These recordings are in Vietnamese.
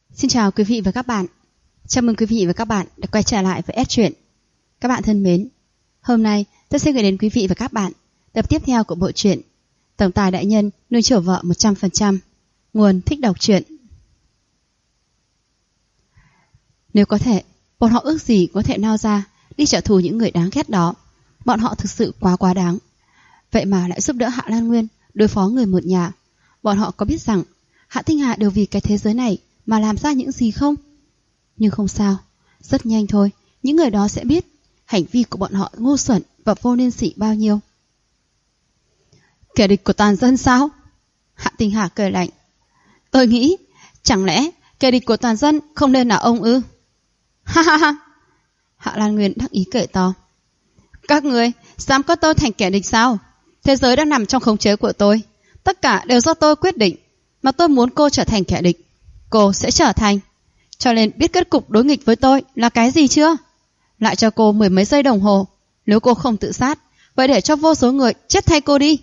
Xin chào quý vị và các bạn. Chào mừng quý vị và các bạn đã quay trở lại với S Truyện. Các bạn thân mến, hôm nay tôi sẽ gửi đến quý vị và các bạn tập tiếp theo của bộ truyện Tổng tài đại nhân nuôi chiều vợ 100%. Nguồn Thích Đọc Truyện. Nếu có thể, bọn họ ước gì có thể nao ra đi trả thù những người đáng ghét đó. Bọn họ thực sự quá đáng. Vậy mà lại giúp đỡ Hạ Lan Nguyên đối phó người một nhà. Bọn họ có biết rằng Hạ Tinh Hà đều vì cái thế giới này mà làm ra những gì không? Nhưng không sao, rất nhanh thôi, những người đó sẽ biết hành vi của bọn họ ngu xuẩn và vô niên sỉ bao nhiêu. Kẻ địch của toàn dân sao? Hạ Tinh Hà cười lạnh. Tôi nghĩ, chẳng lẽ kẻ địch của toàn dân không nên là ông ư? Ha ha ha! Hạ Lan Nguyên đắc ý cười to. Các người dám có tôi thành kẻ địch sao? Thế giới đang nằm trong khống chế của tôi. Tất cả đều do tôi quyết định. Mà tôi muốn cô trở thành kẻ địch, cô sẽ trở thành. Cho nên biết kết cục đối nghịch với tôi là cái gì chưa? Lại cho cô 10 mấy giây đồng hồ. Nếu cô không tự sát, vậy để cho vô số người chết thay cô đi.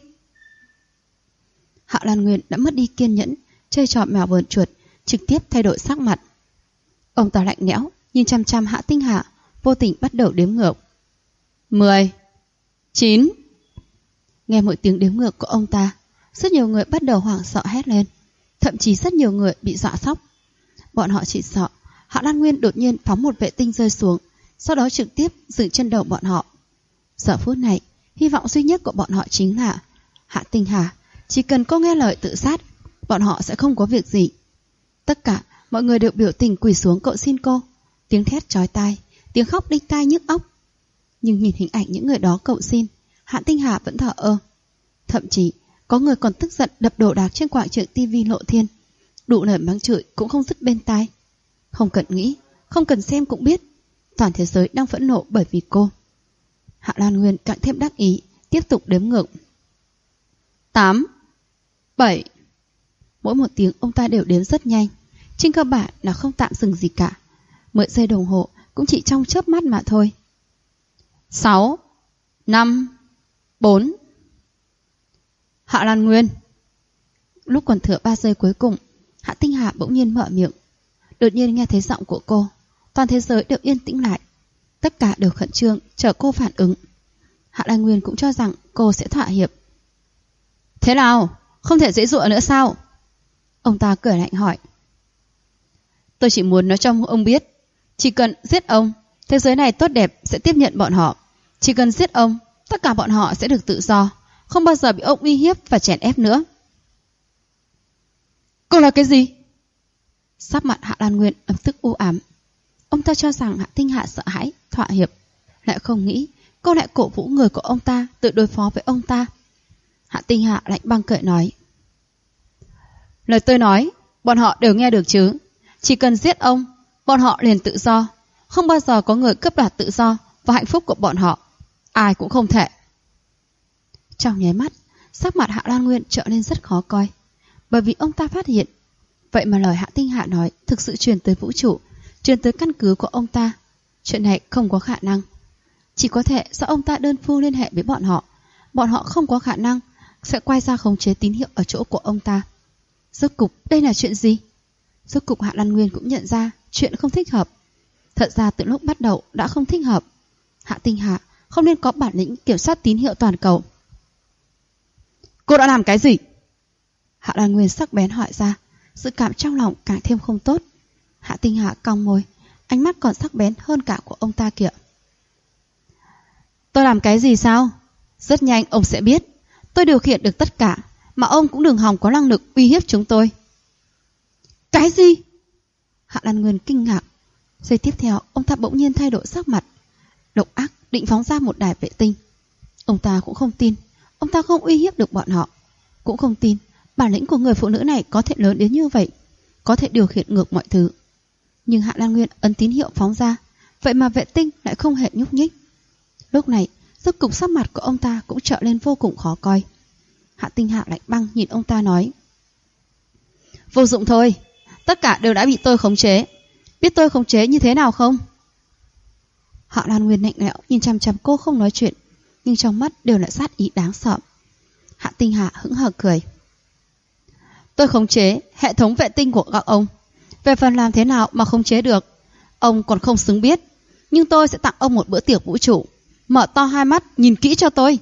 Hạ Lan Nguyên đã mất đi kiên nhẫn, chơi trò mèo vờn chuột, trực tiếp thay đổi sắc mặt. Ông ta lạnh lẽo nhìn chăm chăm Hạ Tinh Hà, vô tình bắt đầu đếm ngược. 10, 9. Nghe mỗi tiếng đếm ngược của ông ta, rất nhiều người bắt đầu hoảng sợ hét lên. Thậm chí rất nhiều người bị dọa sốc. Bọn họ chỉ sợ Hạ Lan Nguyên đột nhiên phóng một vệ tinh rơi xuống, sau đó trực tiếp dựng trên đầu bọn họ. Giờ phút này, hy vọng duy nhất của bọn họ chính là Hạ Tinh Hà. Chỉ cần cô nghe lời tự sát, bọn họ sẽ không có việc gì. Tất cả mọi người đều biểu tình quỳ xuống cầu xin cô. Tiếng thét chói tai, tiếng khóc đinh tai nhức óc. Nhưng nhìn hình ảnh những người đó cầu xin, Hạ Tinh Hà vẫn thờ ơ. Thậm chí có người còn tức giận đập đồ đạc trên quảng trường tivi Lộ Thiên. Đủ lời mắng chửi cũng không dứt bên tai. Không cần nghĩ, không cần xem cũng biết, toàn thế giới đang phẫn nộ bởi vì cô. Hạ Lan Nguyên càng thêm đắc ý, tiếp tục đếm ngược. 8, 7. Mỗi một tiếng ông ta đều đếm rất nhanh, trên cơ bản là không tạm dừng gì cả. 10 giây đồng hồ cũng chỉ trong chớp mắt mà thôi. 6, 5, 4. Hạ Lan Nguyên. Lúc còn thừa 3 giây cuối cùng, Hạ Tinh Hà bỗng nhiên mở miệng. Đột nhiên nghe thấy giọng của cô, toàn thế giới đều yên tĩnh lại. Tất cả đều khẩn trương chờ cô phản ứng. Hạ Lan Nguyên cũng cho rằng cô sẽ thỏa hiệp. Thế nào? Không thể dễ dụa nữa sao? Ông ta cười lạnh hỏi. Tôi chỉ muốn nói cho ông biết, chỉ cần giết ông, thế giới này tốt đẹp sẽ tiếp nhận bọn họ. Chỉ cần giết ông, tất cả bọn họ sẽ được tự do, không bao giờ bị ông uy hiếp và chèn ép nữa. Cô là cái gì? Sắc mặt Hạ Lan Nguyên lập tức u ám. Ông ta cho rằng Hạ Tinh Hà sợ hãi, thỏa hiệp, lại không nghĩ cô lại cổ vũ người của ông ta tự đối phó với ông ta. Hạ Tinh Hà lạnh băng cười nói. Lời tôi nói, bọn họ đều nghe được chứ. Chỉ cần giết ông, bọn họ liền tự do. Không bao giờ có người cướp đoạt tự do và hạnh phúc của bọn họ. Ai cũng không thể. Trong nháy mắt, sắc mặt Hạ Lan Nguyên trở nên rất khó coi. Bởi vì ông ta phát hiện, vậy mà lời Hạ Tinh Hà nói thực sự truyền tới vũ trụ, truyền tới căn cứ của ông ta. Chuyện này không có khả năng. Chỉ có thể do ông ta đơn phương liên hệ với bọn họ. Bọn họ không có khả năng sẽ quay ra khống chế tín hiệu ở chỗ của ông ta. Rốt cục đây là chuyện gì? Rốt cục Hạ Lan Nguyên cũng nhận ra chuyện không thích hợp. Thật ra từ lúc bắt đầu đã không thích hợp. Hạ Tinh Hà không nên có bản lĩnh kiểm soát tín hiệu toàn cầu. Cô đã làm cái gì? Hạ Lan Nguyên sắc bén hỏi ra. Sự cảm trong lòng càng thêm không tốt. Hạ Tinh Hà cong môi, ánh mắt còn sắc bén hơn cả của ông ta kìa. Tôi làm cái gì sao? Rất nhanh ông sẽ biết. Tôi điều khiển được tất cả, mà ông cũng đừng hòng có năng lực uy hiếp chúng tôi. Cái gì? Hạ Lan Nguyên kinh ngạc. Giây tiếp theo ông ta bỗng nhiên thay đổi sắc mặt, độc ác định phóng ra một đài vệ tinh. Ông ta cũng không tin ông ta không uy hiếp được bọn họ, cũng không tin bản lĩnh của người phụ nữ này có thể lớn đến như vậy, có thể điều khiển ngược mọi thứ. Nhưng Hạ Lan Nguyên ấn tín hiệu phóng ra, vậy mà vệ tinh lại không hề nhúc nhích. Lúc này rốt cục sắc mặt của ông ta cũng trở lên vô cùng khó coi. Hạ Tinh Hà lạnh băng nhìn ông ta nói. Vô dụng thôi, tất cả đều đã bị tôi khống chế. Biết tôi khống chế như thế nào không? Hạ Lan Nguyên lạnh lẽo nhìn chằm chằm cô không nói chuyện, nhưng trong mắt đều là sát ý đáng sợ. Hạ Tinh Hà hững hờ cười. Tôi khống chế hệ thống vệ tinh của các ông. Về phần làm thế nào mà khống chế được, ông còn không xứng biết. Nhưng tôi sẽ tặng ông một bữa tiệc vũ trụ. Mở to hai mắt, nhìn kỹ cho tôi.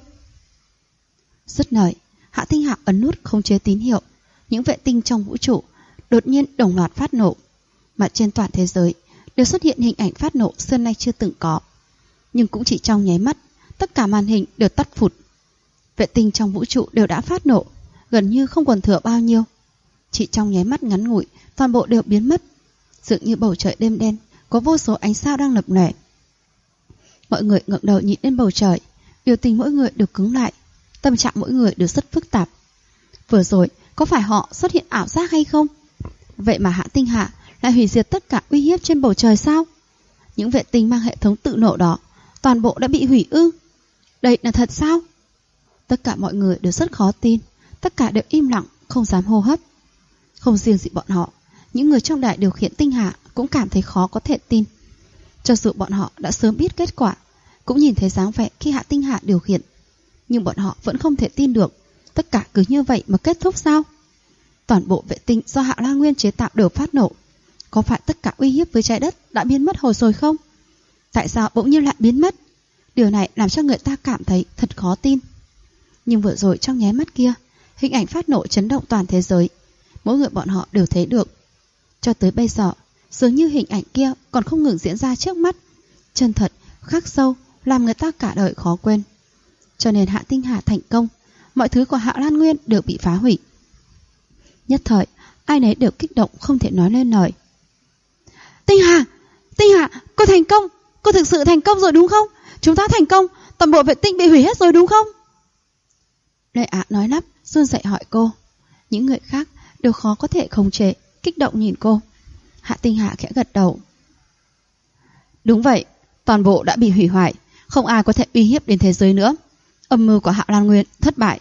Dứt lời, Hạ Tinh Hạ ấn nút khống chế tín hiệu. Những vệ tinh trong vũ trụ đột nhiên đồng loạt phát nổ, mà trên toàn thế giới đều xuất hiện hình ảnh phát nổ xưa nay chưa từng có. Nhưng cũng chỉ trong nháy mắt, tất cả màn hình đều tắt phụt. Vệ tinh trong vũ trụ đều đã phát nổ, gần như không còn thừa bao nhiêu. Chỉ trong nháy mắt ngắn ngủi, toàn bộ đều biến mất. Dường như bầu trời đêm đen, có vô số ánh sao đang lập lòe. Mọi người ngẩng đầu nhìn lên bầu trời, biểu tình mỗi người đều cứng lại, tâm trạng mỗi người đều rất phức tạp. Vừa rồi, có phải họ xuất hiện ảo giác hay không? Vậy mà Hạ Tinh Hạ lại hủy diệt tất cả uy hiếp trên bầu trời sao? Những vệ tinh mang hệ thống tự nổ đó, toàn bộ đã bị hủy ư? Đây là thật sao? Tất cả mọi người đều rất khó tin, tất cả đều im lặng, không dám hô hấp. Không riêng gì bọn họ, những người trong đài điều khiển Tinh Hạ cũng cảm thấy khó có thể tin. Cho dù bọn họ đã sớm biết kết quả, cũng nhìn thấy dáng vẻ khi Hạ Tinh Hạ điều khiển, nhưng bọn họ vẫn không thể tin được tất cả cứ như vậy mà kết thúc sao? Toàn bộ vệ tinh do Hạ Lan Nguyên chế tạo đều phát nổ. Có phải tất cả uy hiếp với trái đất đã biến mất hồi rồi không? Tại sao bỗng nhiên lại biến mất? Điều này làm cho người ta cảm thấy thật khó tin. Nhưng vừa rồi trong nháy mắt kia, hình ảnh phát nổ chấn động toàn thế giới. Mỗi người bọn họ đều thấy được. Cho tới bây giờ, dường như hình ảnh kia còn không ngừng diễn ra trước mắt. Chân thật, khắc sâu, làm người ta cả đời khó quên. Cho nên Hạ Tinh Hạ thành công, mọi thứ của Hạ Lan Nguyên đều bị phá hủy. Nhất thời, ai nấy đều kích động không thể nói lên lời. Tinh Hạ, cô thành công, cô thực sự thành công rồi đúng không? Chúng ta thành công, toàn bộ vệ tinh bị hủy hết rồi đúng không? Lệ Á nói lắp, run rẩy hỏi cô. Những người khác đều khó có thể khống chế, kích động nhìn cô. Hạ Tinh Hạ khẽ gật đầu. Đúng vậy, toàn bộ đã bị hủy hoại, không ai có thể uy hiếp đến thế giới nữa. Âm mưu của Hạ Lan Nguyên thất bại.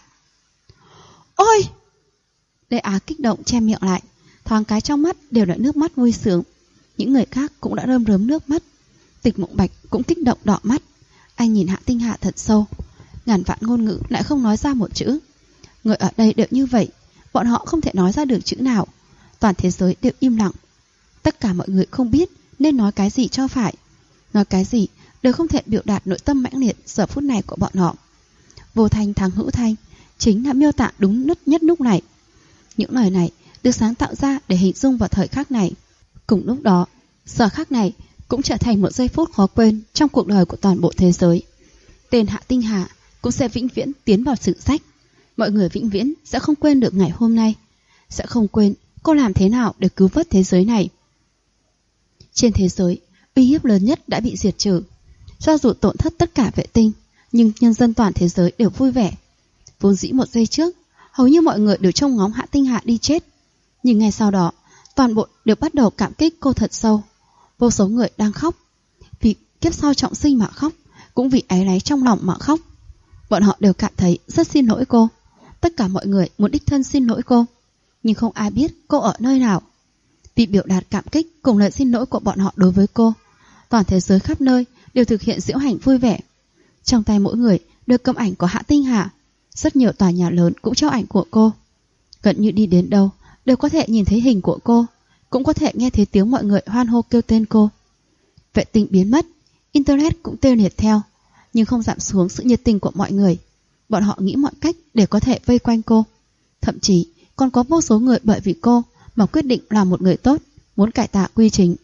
Ôi! Lệ Á kích động che miệng lại, thoáng cái trong mắt đều là nước mắt vui sướng. Những người khác cũng đã rơm rớm nước mắt. Tịch Mộng Bạch cũng kích động đỏ mắt. Anh nhìn Hạ Tinh Hạ thật sâu, ngàn vạn ngôn ngữ lại không nói ra một chữ. Người ở đây đều như vậy, bọn họ không thể nói ra được chữ nào. Toàn thế giới đều im lặng. Tất cả mọi người không biết nên nói cái gì cho phải. Nói cái gì đều không thể biểu đạt nội tâm mãnh liệt giờ phút này của bọn họ. Vô thanh thắng hữu thanh chính là miêu tả đúng nhất lúc này. Những lời này được sáng tạo ra để hình dung vào thời khắc này. Cùng lúc đó, giờ khắc này cũng trở thành một giây phút khó quên trong cuộc đời của toàn bộ thế giới. Tên Hạ Tinh Hạ cũng sẽ vĩnh viễn tiến vào sử sách. Mọi người vĩnh viễn sẽ không quên được ngày hôm nay, sẽ không quên cô làm thế nào để cứu vớt thế giới này. Trên thế giới, uy hiếp lớn nhất đã bị diệt trừ. Cho dù tổn thất tất cả vệ tinh, nhưng nhân dân toàn thế giới đều vui vẻ. Vốn dĩ một giây trước, hầu như mọi người đều trông ngóng Hạ Tinh Hạ đi chết. Nhưng ngay sau đó, toàn bộ đều bắt đầu cảm kích cô thật sâu. Vô số người đang khóc, vì kiếp sau trọng sinh mà khóc, cũng vì áy náy trong lòng mà khóc. Bọn họ đều cảm thấy rất xin lỗi cô. Tất cả mọi người muốn đích thân xin lỗi cô, nhưng không ai biết cô ở nơi nào. Vì biểu đạt cảm kích cùng lời xin lỗi của bọn họ đối với cô, toàn thế giới khắp nơi đều thực hiện diễu hành vui vẻ. Trong tay mỗi người đều cầm ảnh của Hạ Tinh Hạ. Rất nhiều tòa nhà lớn cũng treo ảnh của cô. Gần như đi đến đâu đều có thể nhìn thấy hình của cô, cũng có thể nghe thấy tiếng mọi người hoan hô kêu tên cô. Vệ tinh biến mất, internet cũng tê liệt theo, nhưng không giảm xuống sự nhiệt tình của mọi người. Bọn họ nghĩ mọi cách để có thể vây quanh cô. Thậm chí còn có vô số người bởi vì cô mà quyết định làm một người tốt, muốn cải tạo quy trình.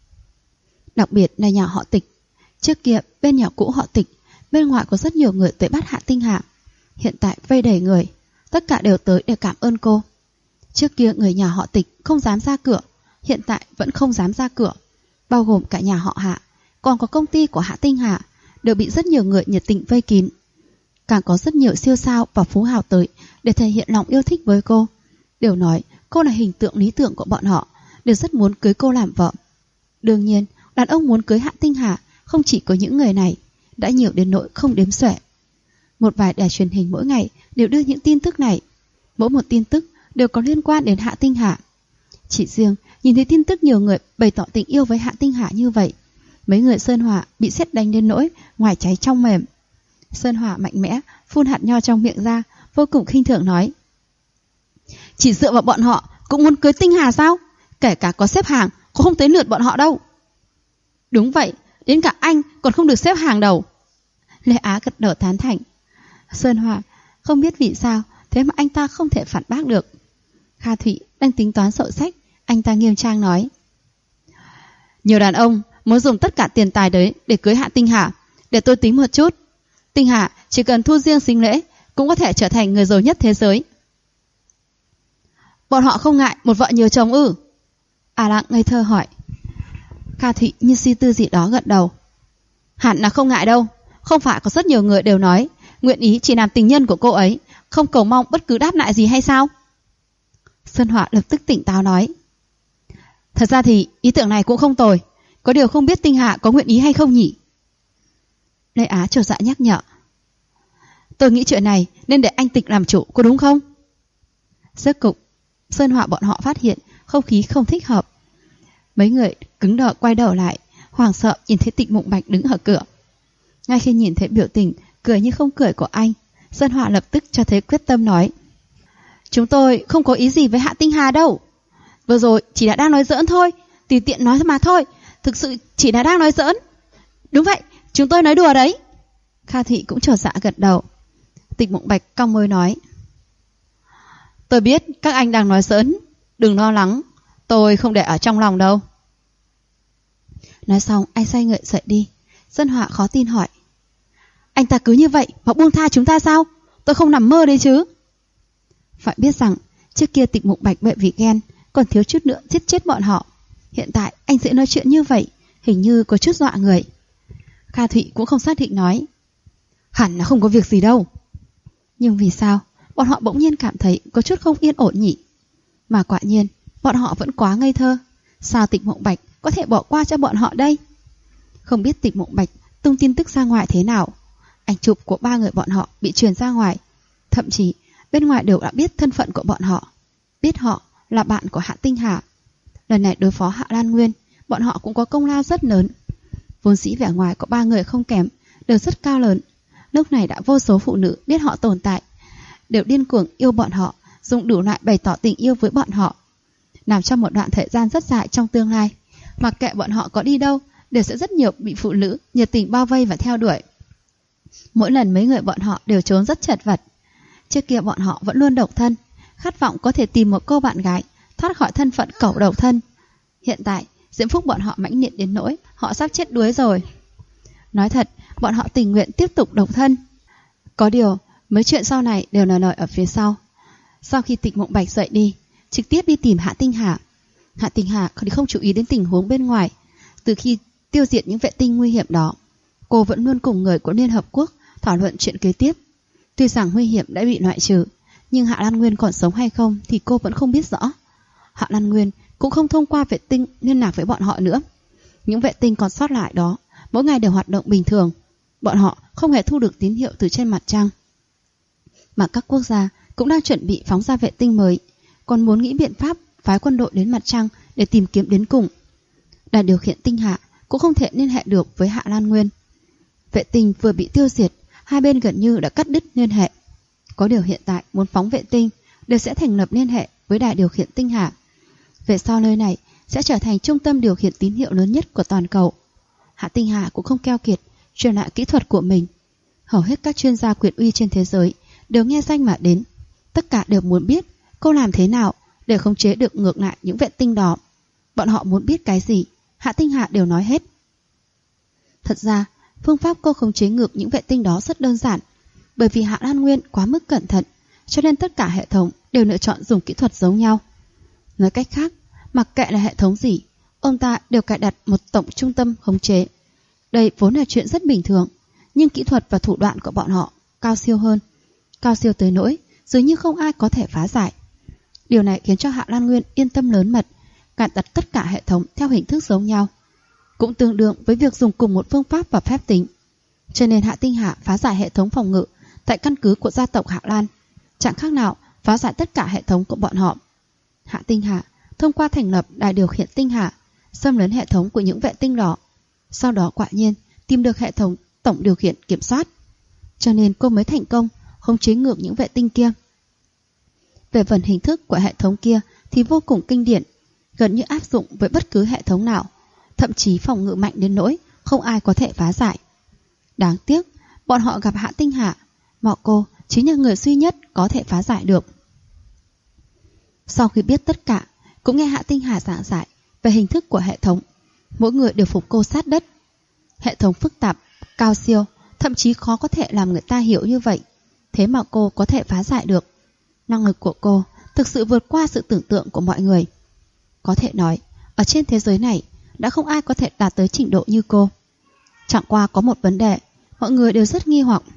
Đặc biệt là nhà họ Tịch. Trước kia bên nhà cũ họ Tịch, bên ngoài có rất nhiều người tới bắt Hạ Tinh Hạ. Hiện tại vây đầy người, tất cả đều tới để cảm ơn cô. Trước kia người nhà họ Tịch không dám ra cửa, hiện tại vẫn không dám ra cửa, bao gồm cả nhà họ Hạ, còn có công ty của Hạ Tinh Hạ, đều bị rất nhiều người nhiệt tình vây kín. Càng có rất nhiều siêu sao và phú hào tới để thể hiện lòng yêu thích với cô. Đều nói cô là hình tượng lý tưởng của bọn họ, đều rất muốn cưới cô làm vợ. Đương nhiên, đàn ông muốn cưới Hạ Tinh Hạ không chỉ có những người này, đã nhiều đến nỗi không đếm xuể. Một vài đài truyền hình mỗi ngày đều đưa những tin tức này. Mỗi một tin tức đều có liên quan đến Hạ Tinh Hạ. Chỉ riêng nhìn thấy tin tức nhiều người bày tỏ tình yêu với Hạ Tinh Hạ như vậy, mấy người Sơn Hòa bị sét đánh đến nỗi ngoài cháy trong mềm. Sơn Hòa mạnh mẽ phun hạt nho trong miệng ra, vô cùng khinh thường nói: Chỉ dựa vào bọn họ cũng muốn cưới Tinh Hà sao? Kể cả có xếp hàng cũng không tới lượt bọn họ đâu. Đúng vậy, đến cả anh còn không được xếp hàng đầu. Lê Á gật đầu tán thành. Sơn Hòa không biết vì sao, thế mà anh ta không thể phản bác được. Kha Thụy đang tính toán sổ sách, anh ta nghiêm trang nói. Nhiều đàn ông muốn dùng tất cả tiền tài đấy để cưới Hạ Tinh Hà. Để tôi tính một chút. Tinh Hà chỉ cần thu riêng sinh lễ cũng có thể trở thành người giàu nhất thế giới. Bọn họ không ngại một vợ nhiều chồng ư? À Lạng ngây thơ hỏi. Kha Thụy như suy tư gì đó gật đầu. Hẳn là không ngại đâu. Không phải có rất nhiều người đều nói nguyện ý chỉ làm tình nhân của cô ấy, không cầu mong bất cứ đáp lại gì hay sao? Sơn Họa lập tức tỉnh táo nói. Thật ra thì ý tưởng này cũng không tồi. Có điều không biết Tinh Hà có nguyện ý hay không nhỉ? Lê Á chột dạ nhắc nhở. Tôi nghĩ chuyện này nên để anh Tịch làm chủ, có đúng không? Rốt cục Sơn Họa bọn họ phát hiện không khí không thích hợp. Mấy người cứng đờ quay đầu lại, hoảng sợ nhìn thấy Tịch Mộng Bạch đứng ở cửa. Ngay khi nhìn thấy biểu tình cười như không cười của anh, Sơn Họa lập tức cho thấy quyết tâm nói. Chúng tôi không có ý gì với Hạ Tinh Hà đâu. Vừa rồi chỉ là đang nói giỡn thôi, tùy tiện nói mà thôi. Thực sự chỉ là đang nói giỡn. Đúng vậy, chúng tôi nói đùa đấy. Kha Thị cũng chột dạ gật đầu. Tịch Mộng Bạch cong môi nói. Tôi biết các anh đang nói giỡn, đừng lo lắng, tôi không để ở trong lòng đâu. Nói xong anh xoay người dậy đi. Sơn Họa khó tin hỏi. Anh ta cứ như vậy mà buông tha chúng ta sao? Tôi không nằm mơ đấy chứ. Phải biết rằng trước kia Tịch Mộng Bạch bởi vì ghen còn thiếu chút nữa giết chết bọn họ. Hiện tại anh sẽ nói chuyện như vậy, hình như có chút dọa người. Kha Thụy cũng không xác định nói. Hẳn là không có việc gì đâu. Nhưng vì sao bọn họ bỗng nhiên cảm thấy có chút không yên ổn nhỉ? Mà quả nhiên bọn họ vẫn quá ngây thơ. Sao Tịch Mộng Bạch có thể bỏ qua cho bọn họ đây? Không biết Tịch Mộng Bạch tung tin tức ra ngoài thế nào. Ảnh chụp của 3 người bọn họ bị truyền ra ngoài. Thậm chí bên ngoài đều đã biết thân phận của bọn họ, biết họ là bạn của Hạ Tinh Hà. Lần này đối phó Hạ Lan Nguyên, bọn họ cũng có công lao rất lớn. Vốn dĩ vẻ ngoài của 3 người không kém, đều rất cao lớn. Lúc này đã vô số phụ nữ biết họ tồn tại, đều điên cuồng yêu bọn họ, dùng đủ loại bày tỏ tình yêu với bọn họ. Làm trong một đoạn thời gian rất dài trong tương lai, mặc kệ bọn họ có đi đâu, đều sẽ rất nhiều bị phụ nữ nhiệt tình bao vây và theo đuổi. Mỗi lần mấy người bọn họ đều trốn rất chật vật. Trước kia bọn họ vẫn luôn độc thân, khát vọng có thể tìm một cô bạn gái thoát khỏi thân phận cẩu độc thân. Hiện tại diễm phúc bọn họ mãnh liệt đến nỗi họ sắp chết đuối rồi. Nói thật, bọn họ tình nguyện tiếp tục độc thân. Có điều mấy chuyện sau này đều nở ở phía sau. Sau khi Tịch Mộng Bạch dậy đi, trực tiếp đi tìm Hạ Tinh Hà. Hạ Tinh Hà không chú ý đến tình huống bên ngoài. Từ khi tiêu diệt những vệ tinh nguy hiểm đó, cô vẫn luôn cùng người của Liên Hợp Quốc thảo luận chuyện kế tiếp. Tuy rằng nguy hiểm đã bị loại trừ, nhưng Hạ Lan Nguyên còn sống hay không thì cô vẫn không biết rõ. Hạ Lan Nguyên cũng không thông qua vệ tinh liên lạc với bọn họ nữa. Những vệ tinh còn sót lại đó mỗi ngày đều hoạt động bình thường. Bọn họ không hề thu được tín hiệu từ trên mặt trăng. Mà các quốc gia cũng đang chuẩn bị phóng ra vệ tinh mới, còn muốn nghĩ biện pháp phái quân đội đến mặt trăng để tìm kiếm đến cùng. Đài điều khiển Tinh Hà cũng không thể liên hệ được với Hạ Lan Nguyên. Vệ tinh vừa bị tiêu diệt, hai bên gần như đã cắt đứt liên hệ. Có điều hiện tại muốn phóng vệ tinh đều sẽ thành lập liên hệ với đài điều khiển Tinh Hà. Về sau nơi này sẽ trở thành trung tâm điều khiển tín hiệu lớn nhất của toàn cầu. Hạ Tinh Hà cũng không keo kiệt truyền lại kỹ thuật của mình. Hầu hết các chuyên gia quyền uy trên thế giới đều nghe danh mà đến. Tất cả đều muốn biết cô làm thế nào để khống chế được ngược lại những vệ tinh đó. Bọn họ muốn biết cái gì, Hạ Tinh Hà đều nói hết. Thật ra, phương pháp cô khống chế ngược những vệ tinh đó rất đơn giản. Bởi vì Hạ Lan Nguyên quá mức cẩn thận, cho nên tất cả hệ thống đều lựa chọn dùng kỹ thuật giống nhau. Nói cách khác, mặc kệ là hệ thống gì, ông ta đều cài đặt một tổng trung tâm khống chế. Đây vốn là chuyện rất bình thường, nhưng kỹ thuật và thủ đoạn của bọn họ cao siêu hơn. Cao siêu tới nỗi dường như không ai có thể phá giải. Điều này khiến cho Hạ Lan Nguyên yên tâm lớn mật, cài đặt tất cả hệ thống theo hình thức giống nhau, cũng tương đương với việc dùng cùng một phương pháp và phép tính. Cho nên Hạ Tinh Hà phá giải hệ thống phòng ngự tại căn cứ của gia tộc Hạ Lan chẳng khác nào phá giải tất cả hệ thống của bọn họ. Hạ Tinh Hà thông qua thành lập đài điều khiển Tinh Hà, xâm lấn hệ thống của những vệ tinh đó. Sau đó quả nhiên tìm được hệ thống tổng điều khiển kiểm soát, cho nên cô mới thành công khống chế ngược những vệ tinh kia. Về phần hình thức của hệ thống kia thì vô cùng kinh điển. gần như áp dụng với bất cứ hệ thống nào, thậm chí phòng ngự mạnh đến nỗi không ai có thể phá giải. Đáng tiếc, bọn họ gặp Hạ Tinh Hà, Mọ Cô chính là người duy nhất có thể phá giải được. Sau khi biết tất cả, cũng nghe Hạ Tinh Hà giảng giải về hình thức của hệ thống, mỗi người đều phục cô sát đất. Hệ thống phức tạp, cao siêu, thậm chí khó có thể làm người ta hiểu như vậy, thế mà cô có thể phá giải được. Năng lực của cô thực sự vượt qua sự tưởng tượng của mọi người. Có thể nói, ở trên thế giới này đã không ai có thể đạt tới trình độ như cô. Chẳng qua có một vấn đề, mọi người đều rất nghi hoặc.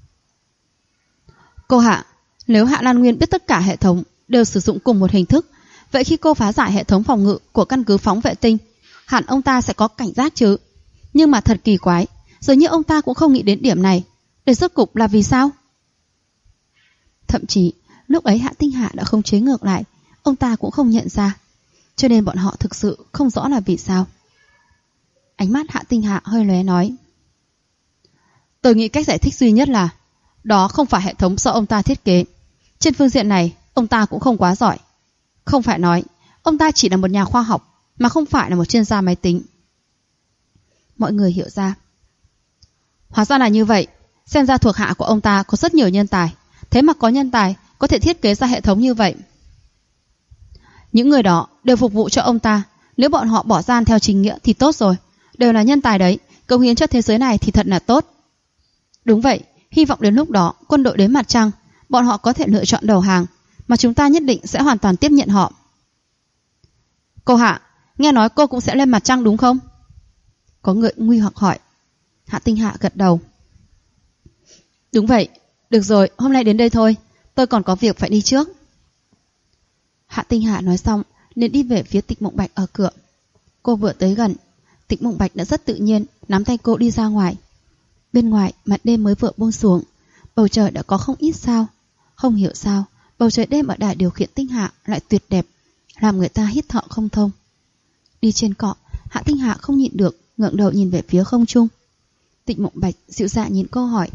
Cô Hạ, nếu Hạ Lan Nguyên biết tất cả hệ thống đều sử dụng cùng một hình thức, vậy khi cô phá giải hệ thống phòng ngự của căn cứ phóng vệ tinh, hẳn ông ta sẽ có cảnh giác chứ. Nhưng mà thật kỳ quái, dường như ông ta cũng không nghĩ đến điểm này. Để rốt cục là vì sao? Thậm chí lúc ấy Hạ Tinh Hạ đã không chế ngược lại, ông ta cũng không nhận ra, cho nên bọn họ thực sự không rõ là vì sao. Ánh mắt Hạ Tinh Hạ hơi lóe nói, tôi nghĩ cách giải thích duy nhất là đó không phải hệ thống do ông ta thiết kế. Trên phương diện này ông ta cũng không quá giỏi. Không phải nói ông ta chỉ là một nhà khoa học, mà không phải là một chuyên gia máy tính. Mọi người hiểu ra. Hóa ra là như vậy. Xem ra thuộc hạ của ông ta có rất nhiều nhân tài, thế mà có nhân tài có thể thiết kế ra hệ thống như vậy. Những người đó đều phục vụ cho ông ta. Nếu bọn họ bỏ gian theo chính nghĩa thì tốt rồi. Đều là nhân tài đấy, cống hiến cho thế giới này thì thật là tốt. Đúng vậy, hy vọng đến lúc đó quân đội đến mặt trăng, bọn họ có thể lựa chọn đầu hàng, mà chúng ta nhất định sẽ hoàn toàn tiếp nhận họ. Cô Hạ, nghe nói cô cũng sẽ lên mặt trăng đúng không? Có người nguy hoặc hỏi. Hạ Tinh Hạ gật đầu. Đúng vậy, được rồi, hôm nay đến đây thôi, tôi còn có việc phải đi trước. Hạ Tinh Hạ nói xong nên đi về phía Tịch Mộng Bạch ở cửa. Cô vừa tới gần, Tịch Mộng Bạch đã rất tự nhiên nắm tay cô đi ra ngoài. Bên ngoài mặt đêm mới vừa buông xuống, bầu trời đã có không ít sao. Không hiểu sao bầu trời đêm ở đài điều khiển Tinh Hạ lại tuyệt đẹp, làm người ta hít thở không thông. Đi trên cọ, Hạ Tinh Hạ không nhịn được ngẩng đầu nhìn về phía không trung. Tịch Mộng Bạch dịu dàng nhìn cô hỏi,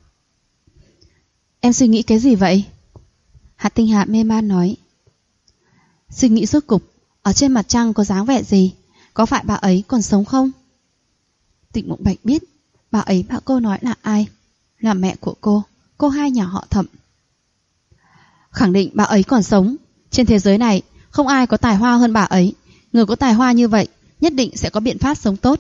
em suy nghĩ cái gì vậy? Hạ Tinh Hạ mê man nói, suy nghĩ rốt cục ở trên mặt trăng có dáng vẻ gì, có phải bà ấy còn sống không? Tịch Mộng Bạch biết bà ấy bảo cô nói là ai, là mẹ của cô hai nhà họ Thẩm. Khẳng định bà ấy còn sống. Trên thế giới này không ai có tài hoa hơn bà ấy. Người có tài hoa như vậy nhất định sẽ có biện pháp sống tốt.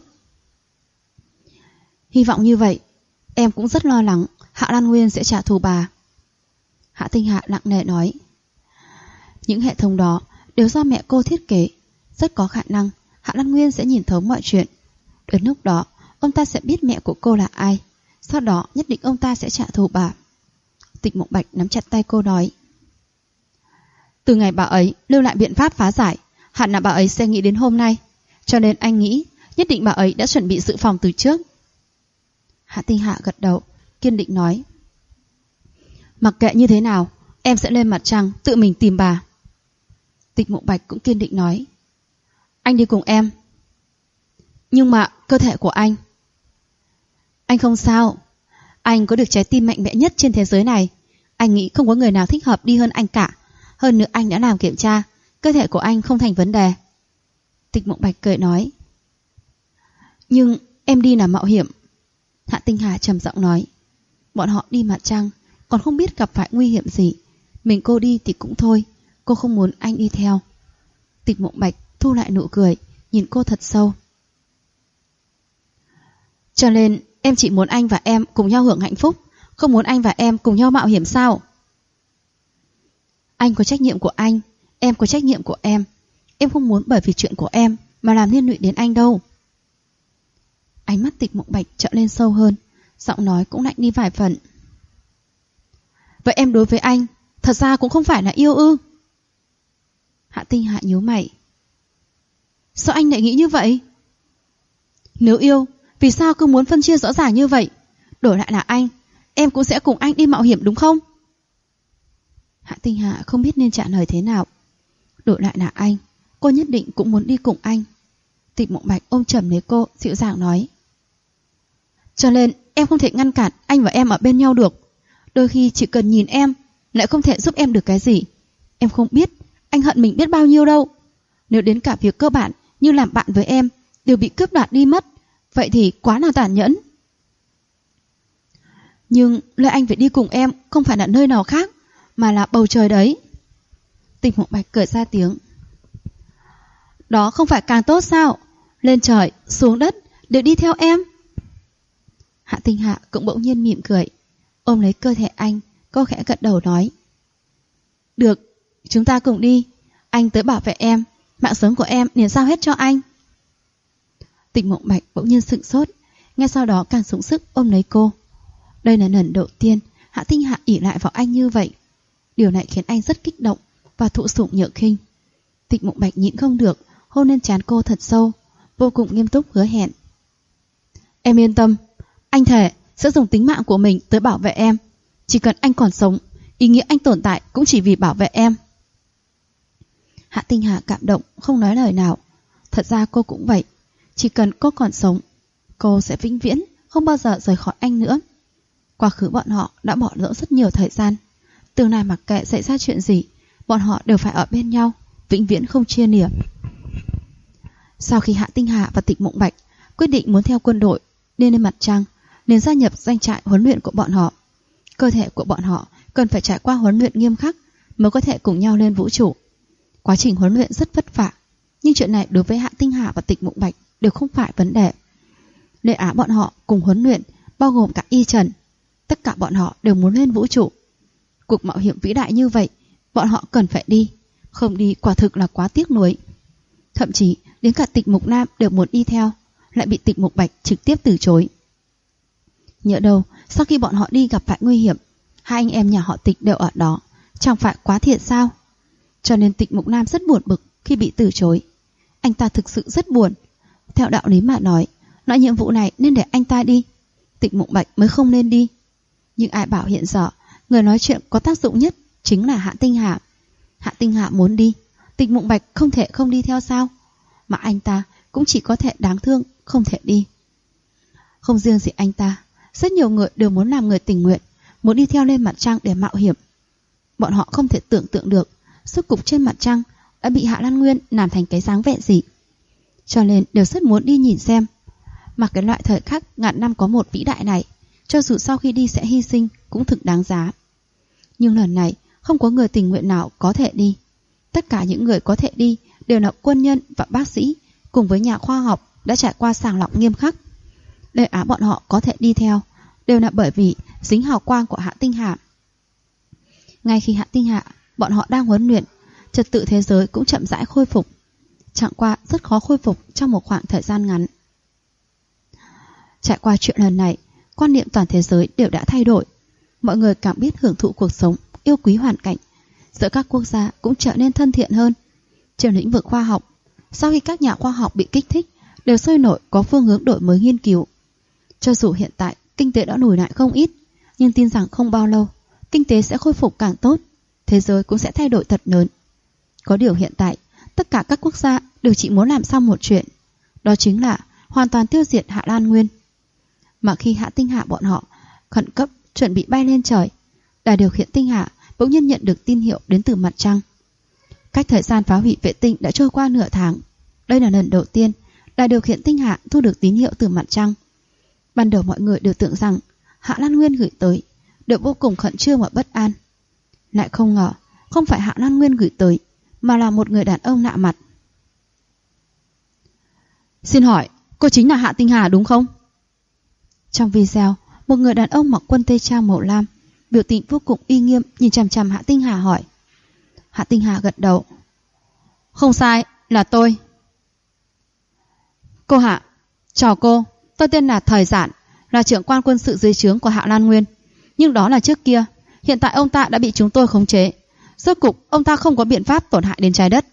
Hy vọng như vậy. Em cũng rất lo lắng Hạ Lan Nguyên sẽ trả thù bà. Hạ Tinh Hạ nặng nề nói, những hệ thống đó đều do mẹ cô thiết kế. Rất có khả năng Hạ Lan Nguyên sẽ nhìn thấu mọi chuyện. Đến lúc đó ông ta sẽ biết mẹ của cô là ai. Sau đó nhất định ông ta sẽ trả thù bà. Tịch Mộng Bạch nắm chặt tay cô nói, từ ngày bà ấy lưu lại biện pháp phá giải, hẳn là bà ấy sẽ nghĩ đến hôm nay. Cho nên anh nghĩ nhất định bà ấy đã chuẩn bị dự phòng từ trước. Hạ Tinh Hạ gật đầu, kiên định nói, mặc kệ như thế nào, em sẽ lên mặt trăng tự mình tìm bà. Tịch Mộng Bạch cũng kiên định nói, anh đi cùng em. Nhưng mà cơ thể của anh không sao. Anh có được trái tim mạnh mẽ nhất trên thế giới này. Anh nghĩ không có người nào thích hợp đi hơn anh cả. Hơn nữa anh đã làm kiểm tra, cơ thể của anh không thành vấn đề. Tịch Mộng Bạch cười nói, nhưng em đi là mạo hiểm. Hạ Tinh Hà trầm giọng nói, bọn họ đi mặt trăng còn không biết gặp phải nguy hiểm gì. Mình cô đi thì cũng thôi, cô không muốn anh đi theo. Tịch Mộng Bạch thu lại nụ cười, nhìn cô thật sâu. Cho nên em chỉ muốn anh và em cùng nhau hưởng hạnh phúc, không muốn anh và em cùng nhau mạo hiểm sao? Anh có trách nhiệm của anh, em có trách nhiệm của em. Em không muốn bởi vì chuyện của em mà làm liên lụy đến anh đâu. Ánh mắt Tịch Mộng Bạch trợn lên sâu hơn, giọng nói cũng lạnh đi vài phần. Vậy em đối với anh thật ra cũng không phải là yêu ư? Hạ Tinh Hạ nhíu mày. Sao anh lại nghĩ như vậy? Nếu yêu, vì sao cứ muốn phân chia rõ ràng như vậy? Đổi lại là anh, em cũng sẽ cùng anh đi mạo hiểm đúng không? Hạ Tinh Hạ không biết nên trả lời thế nào. Đổi lại là anh, cô nhất định cũng muốn đi cùng anh. Tịch Mộng Bạch ôm chầm lấy cô, dịu dàng nói, cho nên em không thể ngăn cản anh và em ở bên nhau được. Đôi khi chỉ cần nhìn em lại không thể giúp em được cái gì. Em không biết anh hận mình biết bao nhiêu đâu. Nếu đến cả việc cơ bản như làm bạn với em đều bị cướp đoạt đi mất, vậy thì quá là tàn nhẫn. Nhưng nơi anh phải đi cùng em không phải là nơi nào khác, mà là bầu trời đấy. Tịch Mộng Bạch cười ra tiếng. Đó không phải càng tốt sao? Lên trời, xuống đất, đều đi theo em. Hạ Tinh Hạ cũng bỗng nhiên mỉm cười, ôm lấy cơ thể anh, cô khẽ gật đầu nói. Được, chúng ta cùng đi. Anh tới bảo vệ em, mạng sống của em liền giao hết cho anh. Tịch Mộng Bạch bỗng nhiên sửng sốt, ngay sau đó càng sung sức ôm lấy cô. Đây là lần đầu tiên Hạ Tinh Hạ ỷ lại vào anh như vậy. Điều này khiến anh rất kích động và thụ sủng nhược khinh. Tịch Mộng Bạch nhịn không được, hôn lên trán cô thật sâu, vô cùng nghiêm túc hứa hẹn. Em yên tâm, anh thề sẽ dùng tính mạng của mình tới bảo vệ em. Chỉ cần anh còn sống, ý nghĩa anh tồn tại cũng chỉ vì bảo vệ em. Hạ Tinh Hà cảm động không nói lời nào. Thật ra cô cũng vậy. Chỉ cần cô còn sống, cô sẽ vĩnh viễn không bao giờ rời khỏi anh nữa. Quá khứ bọn họ đã bỏ lỡ rất nhiều thời gian. Tương lai mặc kệ xảy ra chuyện gì, bọn họ đều phải ở bên nhau, vĩnh viễn không chia lìa. Sau khi Hạ Tinh Hà và Tịch Mộng Bạch quyết định muốn theo quân đội lên mặt trăng, nên gia nhập doanh trại huấn luyện của bọn họ. Cơ thể của bọn họ cần phải trải qua huấn luyện nghiêm khắc mới có thể cùng nhau lên vũ trụ. Quá trình huấn luyện rất vất vả, nhưng chuyện này đối với Hạ Tinh Hà và Tịch Mộng Bạch đều không phải vấn đề. Lệ Á bọn họ cùng huấn luyện, bao gồm cả Y Trần. Tất cả bọn họ đều muốn lên vũ trụ. Cuộc mạo hiểm vĩ đại như vậy, bọn họ cần phải đi. Không đi quả thực là quá tiếc nuối. Thậm chí đến cả Tịch Mục Nam đều muốn đi theo, lại bị Tịch Mục Bạch trực tiếp từ chối. Nhỡ đâu sau khi bọn họ đi gặp phải nguy hiểm, hai anh em nhà họ Tịch đều ở đó, chẳng phải quá thiệt sao? Cho nên Tịch Mục Nam rất buồn bực khi bị từ chối. Anh ta thực sự rất buồn. Theo đạo lý mà nói nhiệm vụ này nên để anh ta đi, Tịch Mục Bạch mới không nên đi. Nhưng ai bảo hiện giờ người nói chuyện có tác dụng nhất chính là Hạ Tinh Hà. Hạ Tinh Hà muốn đi, Tịch Mục Bạch không thể không đi theo sao? Mà anh ta cũng chỉ có thể đáng thương không thể đi. Không riêng gì anh ta, rất nhiều người đều muốn làm người tình nguyện, muốn đi theo lên mặt trăng để mạo hiểm. Bọn họ không thể tưởng tượng được rốt cục trên mặt trăng đã bị Hạ Lan Nguyên làm thành cái dáng vẻ gì, cho nên đều rất muốn đi nhìn xem. Mà cái loại thời khắc ngàn năm có một vĩ đại này, cho dù sau khi đi sẽ hy sinh cũng thực đáng giá. Nhưng lần này không có người tình nguyện nào có thể đi. Tất cả những người có thể đi đều là quân nhân và bác sĩ, cùng với nhà khoa học đã trải qua sàng lọc nghiêm khắc. Lệ Á bọn họ có thể đi theo đều là bởi vì dính hào quang của Hạ Tinh Hà. Ngay khi Hạ Tinh Hà bọn họ đang huấn luyện, trật tự thế giới cũng chậm rãi khôi phục. Chẳng qua rất khó khôi phục trong một khoảng thời gian ngắn. Trải qua chuyện lần này, quan niệm toàn thế giới đều đã thay đổi. Mọi người càng biết hưởng thụ cuộc sống, yêu quý hoàn cảnh. Giữa các quốc gia cũng trở nên thân thiện hơn. Trên lĩnh vực khoa học, sau khi các nhà khoa học bị kích thích, đều sôi nổi có phương hướng đổi mới nghiên cứu. Cho dù hiện tại kinh tế đã lùi lại không ít, nhưng tin rằng không bao lâu kinh tế sẽ khôi phục càng tốt, thế giới cũng sẽ thay đổi thật lớn. Có điều hiện tại tất cả các quốc gia đều chỉ muốn làm xong một chuyện, đó chính là hoàn toàn tiêu diệt Hạ Lan Nguyên. Mà khi Hạ Tinh Hạ bọn họ khẩn cấp chuẩn bị bay lên trời, đài điều khiển Tinh Hạ bỗng nhiên nhận được tin hiệu đến từ mặt trăng. Cách thời gian phá hủy vệ tinh đã trôi qua nửa tháng. Đây là lần đầu tiên đài điều khiển Tinh Hạ thu được tín hiệu từ mặt trăng. Ban đầu mọi người đều tưởng rằng Hạ Lan Nguyên gửi tới, đều vô cùng khẩn trương và bất an. Lại không ngờ không phải Hạ Lan Nguyên gửi tới, mà là một người đàn ông lạ mặt. Xin hỏi, cô chính là Hạ Tinh Hà đúng không? Trong video, một người đàn ông mặc quân tây trang màu lam, biểu tình vô cùng uy nghiêm nhìn chằm chằm Hạ Tinh Hà hỏi. Hạ Tinh Hà gật đầu. Không sai, là tôi. Cô Hạ, chào cô, tôi tên là Thời Giản, là trưởng quan quân sự dưới trướng của Hạ Lan Nguyên. Nhưng đó là trước kia, hiện tại ông ta đã bị chúng tôi khống chế. Rốt cục ông ta không có biện pháp tổn hại đến trái đất.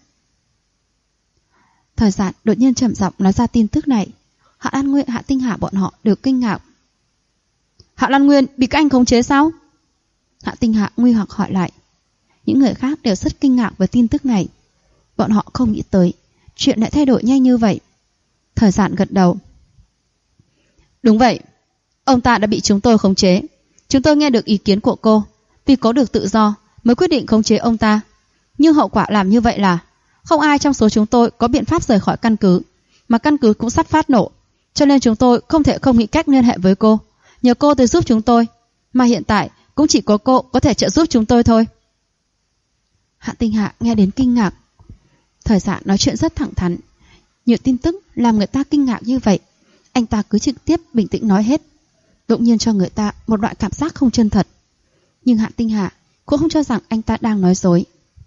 Thời Giản đột nhiên trầm giọng nói ra tin tức này. Hạ Lan Nguyên, Hạ Tinh Hà bọn họ đều kinh ngạc. Hạ Lan Nguyên bị các anh khống chế sao? Hạ Tinh Hà nguy hoặc hỏi lại. Những người khác đều rất kinh ngạc với tin tức này. Bọn họ không nghĩ tới chuyện lại thay đổi nhanh như vậy. Thời Giản gật đầu. Đúng vậy, ông ta đã bị chúng tôi khống chế. Chúng tôi nghe được ý kiến của cô, vì có được tự do mới quyết định khống chế ông ta. Nhưng hậu quả làm như vậy là Không ai trong số chúng tôi có biện pháp rời khỏi căn cứ, mà căn cứ cũng sắp phát nổ, cho nên chúng tôi không thể không nghĩ cách liên hệ với cô. Nhờ cô tới giúp chúng tôi, mà hiện tại cũng chỉ có cô có thể trợ giúp chúng tôi thôi. Hạ Tinh Hạ nghe đến kinh ngạc. Thời Dạ nói chuyện rất thẳng thắn, nhiều tin tức làm người ta kinh ngạc như vậy, anh ta cứ trực tiếp bình tĩnh nói hết, đột nhiên cho người ta một loại cảm giác không chân thật. Nhưng Hạ Tinh Hạ cũng không cho rằng anh ta đang nói dối.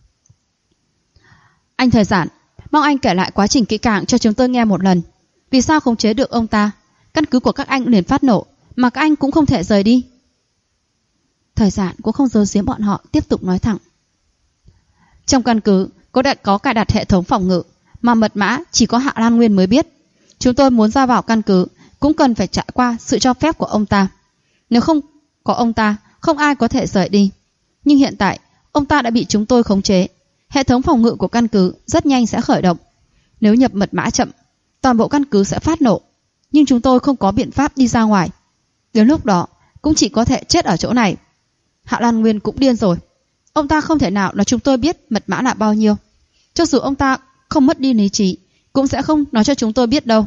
Anh Thời Giản, mong anh kể lại quá trình kỹ càng cho chúng tôi nghe một lần. Vì sao khống chế được ông ta? Căn cứ của các anh liền phát nổ, mà các anh cũng không thể rời đi. Thời Giản cũng không giấu giếm bọn họ, tiếp tục nói thẳng. Trong căn cứ có cài đặt hệ thống phòng ngự, mà mật mã chỉ có Hạ Lan Nguyên mới biết. Chúng tôi muốn ra vào căn cứ cũng cần phải trải qua sự cho phép của ông ta. Nếu không có ông ta, không ai có thể rời đi. Nhưng hiện tại, ông ta đã bị chúng tôi khống chế. Hệ thống phòng ngự của căn cứ rất nhanh sẽ khởi động. Nếu nhập mật mã chậm, toàn bộ căn cứ sẽ phát nổ. Nhưng chúng tôi không có biện pháp đi ra ngoài. Đến lúc đó, cũng chỉ có thể chết ở chỗ này. Hạ Lan Nguyên cũng điên rồi. Ông ta không thể nào nói chúng tôi biết mật mã là bao nhiêu. Cho dù ông ta không mất đi lý trí, cũng sẽ không nói cho chúng tôi biết đâu.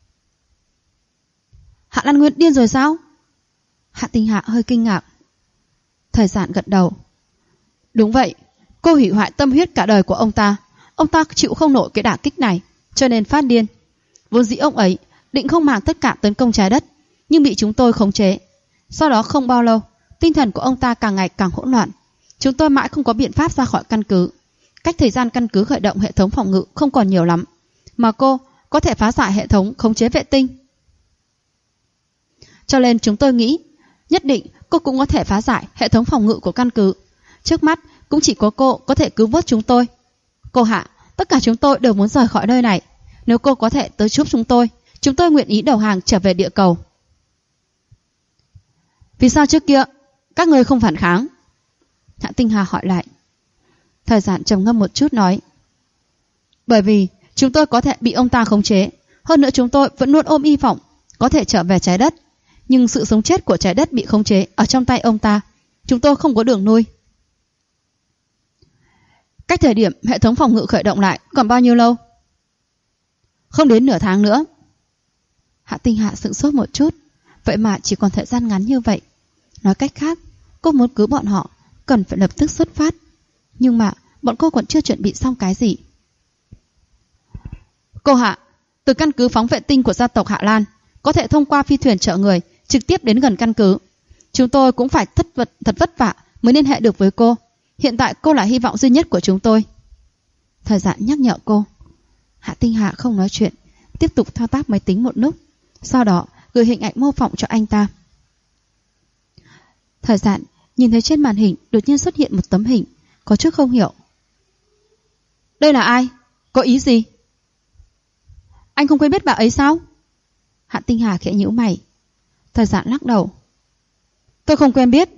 Hạ Lan Nguyên điên rồi sao? Hạ Tinh Hạ hơi kinh ngạc. Thời Giản gật đầu. Đúng vậy, cô hủy hoại tâm huyết cả đời của ông ta. Ông ta chịu không nổi cái đả kích này, cho nên phát điên. Vốn dĩ ông ấy định không màng tất cả tấn công trái đất, nhưng bị chúng tôi khống chế. Sau đó không bao lâu, tinh thần của ông ta càng ngày càng hỗn loạn. Chúng tôi mãi không có biện pháp ra khỏi căn cứ. Cách thời gian căn cứ khởi động hệ thống phòng ngự không còn nhiều lắm, mà cô có thể phá giải hệ thống khống chế vệ tinh. Cho nên chúng tôi nghĩ nhất định cô cũng có thể phá giải hệ thống phòng ngự của căn cứ. Trước mắt cũng chỉ có cô có thể cứu vớt chúng tôi. Cô Hạ, tất cả chúng tôi đều muốn rời khỏi nơi này. Nếu cô có thể tới giúp chúng tôi nguyện ý đầu hàng trở về địa cầu. Vì sao trước kia các người không phản kháng? Hạ Tinh Hà hỏi lại. Thời Giản trầm ngâm một chút nói. Bởi vì chúng tôi có thể bị ông ta khống chế. Hơn nữa chúng tôi vẫn luôn ôm hy vọng có thể trở về trái đất. Nhưng sự sống chết của trái đất bị khống chế ở trong tay ông ta. Chúng tôi không có đường nuôi. Cách thời điểm hệ thống phòng ngự khởi động lại còn bao nhiêu lâu? Không đến nửa tháng nữa. Hạ Tinh Hạ sững sốt một chút. Vậy mà chỉ còn thời gian ngắn như vậy. Nói cách khác, cô muốn cứu bọn họ cần phải lập tức xuất phát. Nhưng mà bọn cô còn chưa chuẩn bị xong cái gì. Cô Hạ, từ căn cứ phóng vệ tinh của gia tộc Hạ Lan có thể thông qua phi thuyền chở người trực tiếp đến gần căn cứ. Chúng tôi cũng phải thật vất vả mới liên hệ được với cô. Hiện tại cô là hy vọng duy nhất của chúng tôi. Thời Giản nhắc nhở cô. Hạ Tinh Hạ không nói chuyện, tiếp tục thao tác máy tính một lúc, sau đó gửi hình ảnh mô phỏng cho anh ta. Thời Giản nhìn thấy trên màn hình đột nhiên xuất hiện một tấm hình, có chút không hiểu. Đây là ai? Có ý gì? Anh không quen biết bà ấy sao? Hạ Tinh Hà khẽ nhíu mày. Thời Giản lắc đầu. Tôi không quen biết.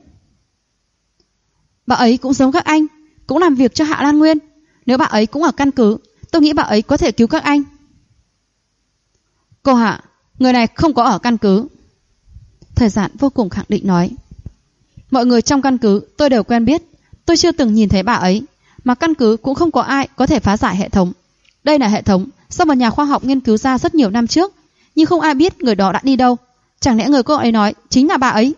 Bà ấy cũng giống các anh, cũng làm việc cho Hạ Lan Nguyên. Nếu bà ấy cũng ở căn cứ, tôi nghĩ bà ấy có thể cứu các anh. Cô Hạ, người này không có ở căn cứ. Thời Giản vô cùng khẳng định nói. Mọi người trong căn cứ tôi đều quen biết. Tôi chưa từng nhìn thấy bà ấy. Mà căn cứ cũng không có ai có thể phá giải hệ thống. Đây là hệ thống do một nhà khoa học nghiên cứu ra rất nhiều năm trước, nhưng không ai biết người đó đã đi đâu. Chẳng lẽ người cô ấy nói chính là bà ấy?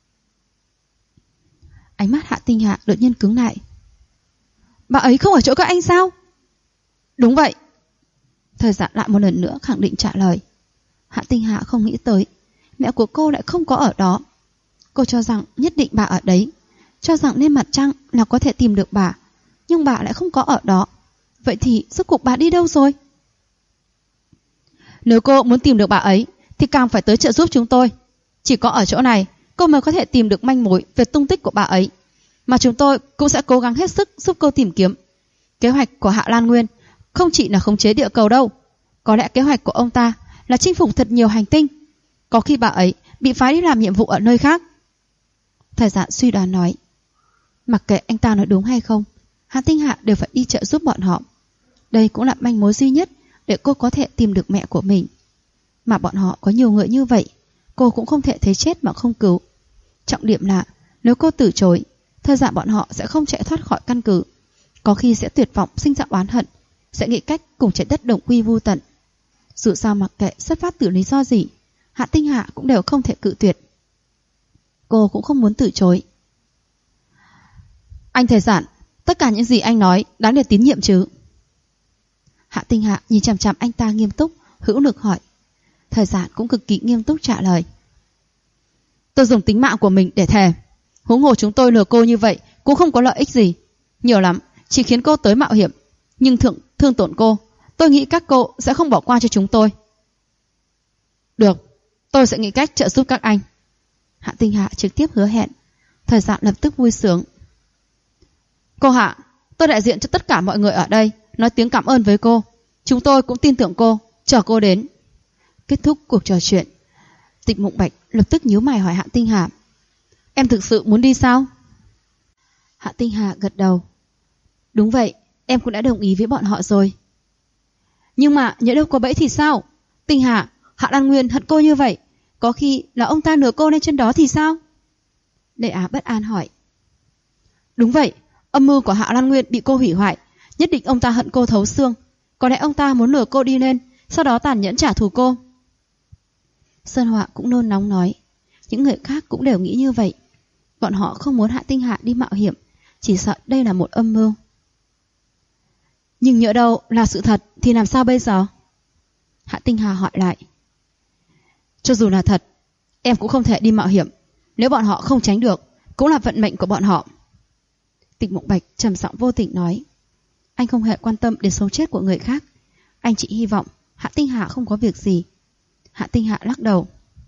Ánh mắt Hạ Tinh Hạ đột nhiên cứng lại. Bà ấy không ở chỗ các anh sao? Đúng vậy. Thời Giản lại một lần nữa khẳng định trả lời. Hạ Tinh Hạ không nghĩ tới mẹ của cô lại không có ở đó. Cô cho rằng nhất định bà ở đấy, cho rằng lên mặt trăng là có thể tìm được bà, nhưng bà lại không có ở đó. Vậy thì rốt cuộc bà đi đâu rồi? Nếu cô muốn tìm được bà ấy thì càng phải tới trợ giúp chúng tôi. Chỉ có ở chỗ này cô mới có thể tìm được manh mối về tung tích của bà ấy. Mà chúng tôi cũng sẽ cố gắng hết sức giúp cô tìm kiếm. Kế hoạch của Hạ Lan Nguyên không chỉ là khống chế địa cầu đâu. Có lẽ kế hoạch của ông ta là chinh phục thật nhiều hành tinh. Có khi bà ấy bị phái đi làm nhiệm vụ ở nơi khác. Thời Giản suy đoán nói. Mặc kệ anh ta nói đúng hay không, Hạ Tinh Hạ đều phải đi trợ giúp bọn họ. Đây cũng là manh mối duy nhất để cô có thể tìm được mẹ của mình. Mà bọn họ có nhiều người như vậy, cô cũng không thể thấy chết mà không cứu. Trọng điểm là nếu cô từ chối, Thời Giản bọn họ sẽ không chạy thoát khỏi căn cứ, có khi sẽ tuyệt vọng sinh ra oán hận, sẽ nghĩ cách cùng trái đất đồng quy vu tận. Dù sao mặc kệ xuất phát từ lý do gì, Hạ Tinh Hạ cũng đều không thể cự tuyệt. Cô cũng không muốn từ chối. Anh Thời Giản, tất cả những gì anh nói đáng để tín nhiệm chứ? Hạ Tinh Hạ nhìn chằm chằm anh ta nghiêm túc, hữu lực hỏi. Thời Giản cũng cực kỳ nghiêm túc trả lời. Tôi dùng tính mạng của mình để thề. Huống hồ chúng tôi lừa cô như vậy cũng không có lợi ích gì. Nhiều lắm, chỉ khiến cô tới mạo hiểm. Nhưng thương tổn cô, tôi nghĩ các cô sẽ không bỏ qua cho chúng tôi. Được, tôi sẽ nghĩ cách trợ giúp các anh. Hạ Tinh Hạ trực tiếp hứa hẹn. Thời Giản lập tức vui sướng. Cô Hạ, tôi đại diện cho tất cả mọi người ở đây nói tiếng cảm ơn với cô. Chúng tôi cũng tin tưởng cô, chờ cô đến. Kết thúc cuộc trò chuyện, Tịch Mộng Bạch lập tức nhíu mày hỏi Hạ Tinh Hà. Em thực sự muốn đi sao? Hạ Tinh Hà gật đầu. Đúng vậy, em cũng đã đồng ý với bọn họ rồi. Nhưng mà nhỡ đâu có bẫy thì sao? Tinh Hà, Hạ Lan Nguyên hận cô như vậy, có khi là ông ta lừa cô lên trên đó thì sao? Lệ Á bất an hỏi. Đúng vậy, âm mưu của Hạ Lan Nguyên bị cô hủy hoại, nhất định ông ta hận cô thấu xương. Có lẽ ông ta muốn lừa cô đi lên, sau đó tàn nhẫn trả thù cô. Sơn Họa cũng nôn nóng nói. Những người khác cũng đều nghĩ như vậy. Bọn họ không muốn Hạ Tinh Hạ đi mạo hiểm, chỉ sợ đây là một âm mưu. Nhưng nhỡ đâu là sự thật thì làm sao bây giờ? Hạ Tinh Hà hỏi lại. Cho dù là thật, em cũng không thể đi mạo hiểm. Nếu bọn họ không tránh được, cũng là vận mệnh của bọn họ. Tịch Mộng Bạch trầm giọng vô tình nói. Anh không hề quan tâm đến sống chết của người khác. Anh chỉ hy vọng Hạ Tinh Hạ không có việc gì. Hạ Tinh Hạ lắc đầu.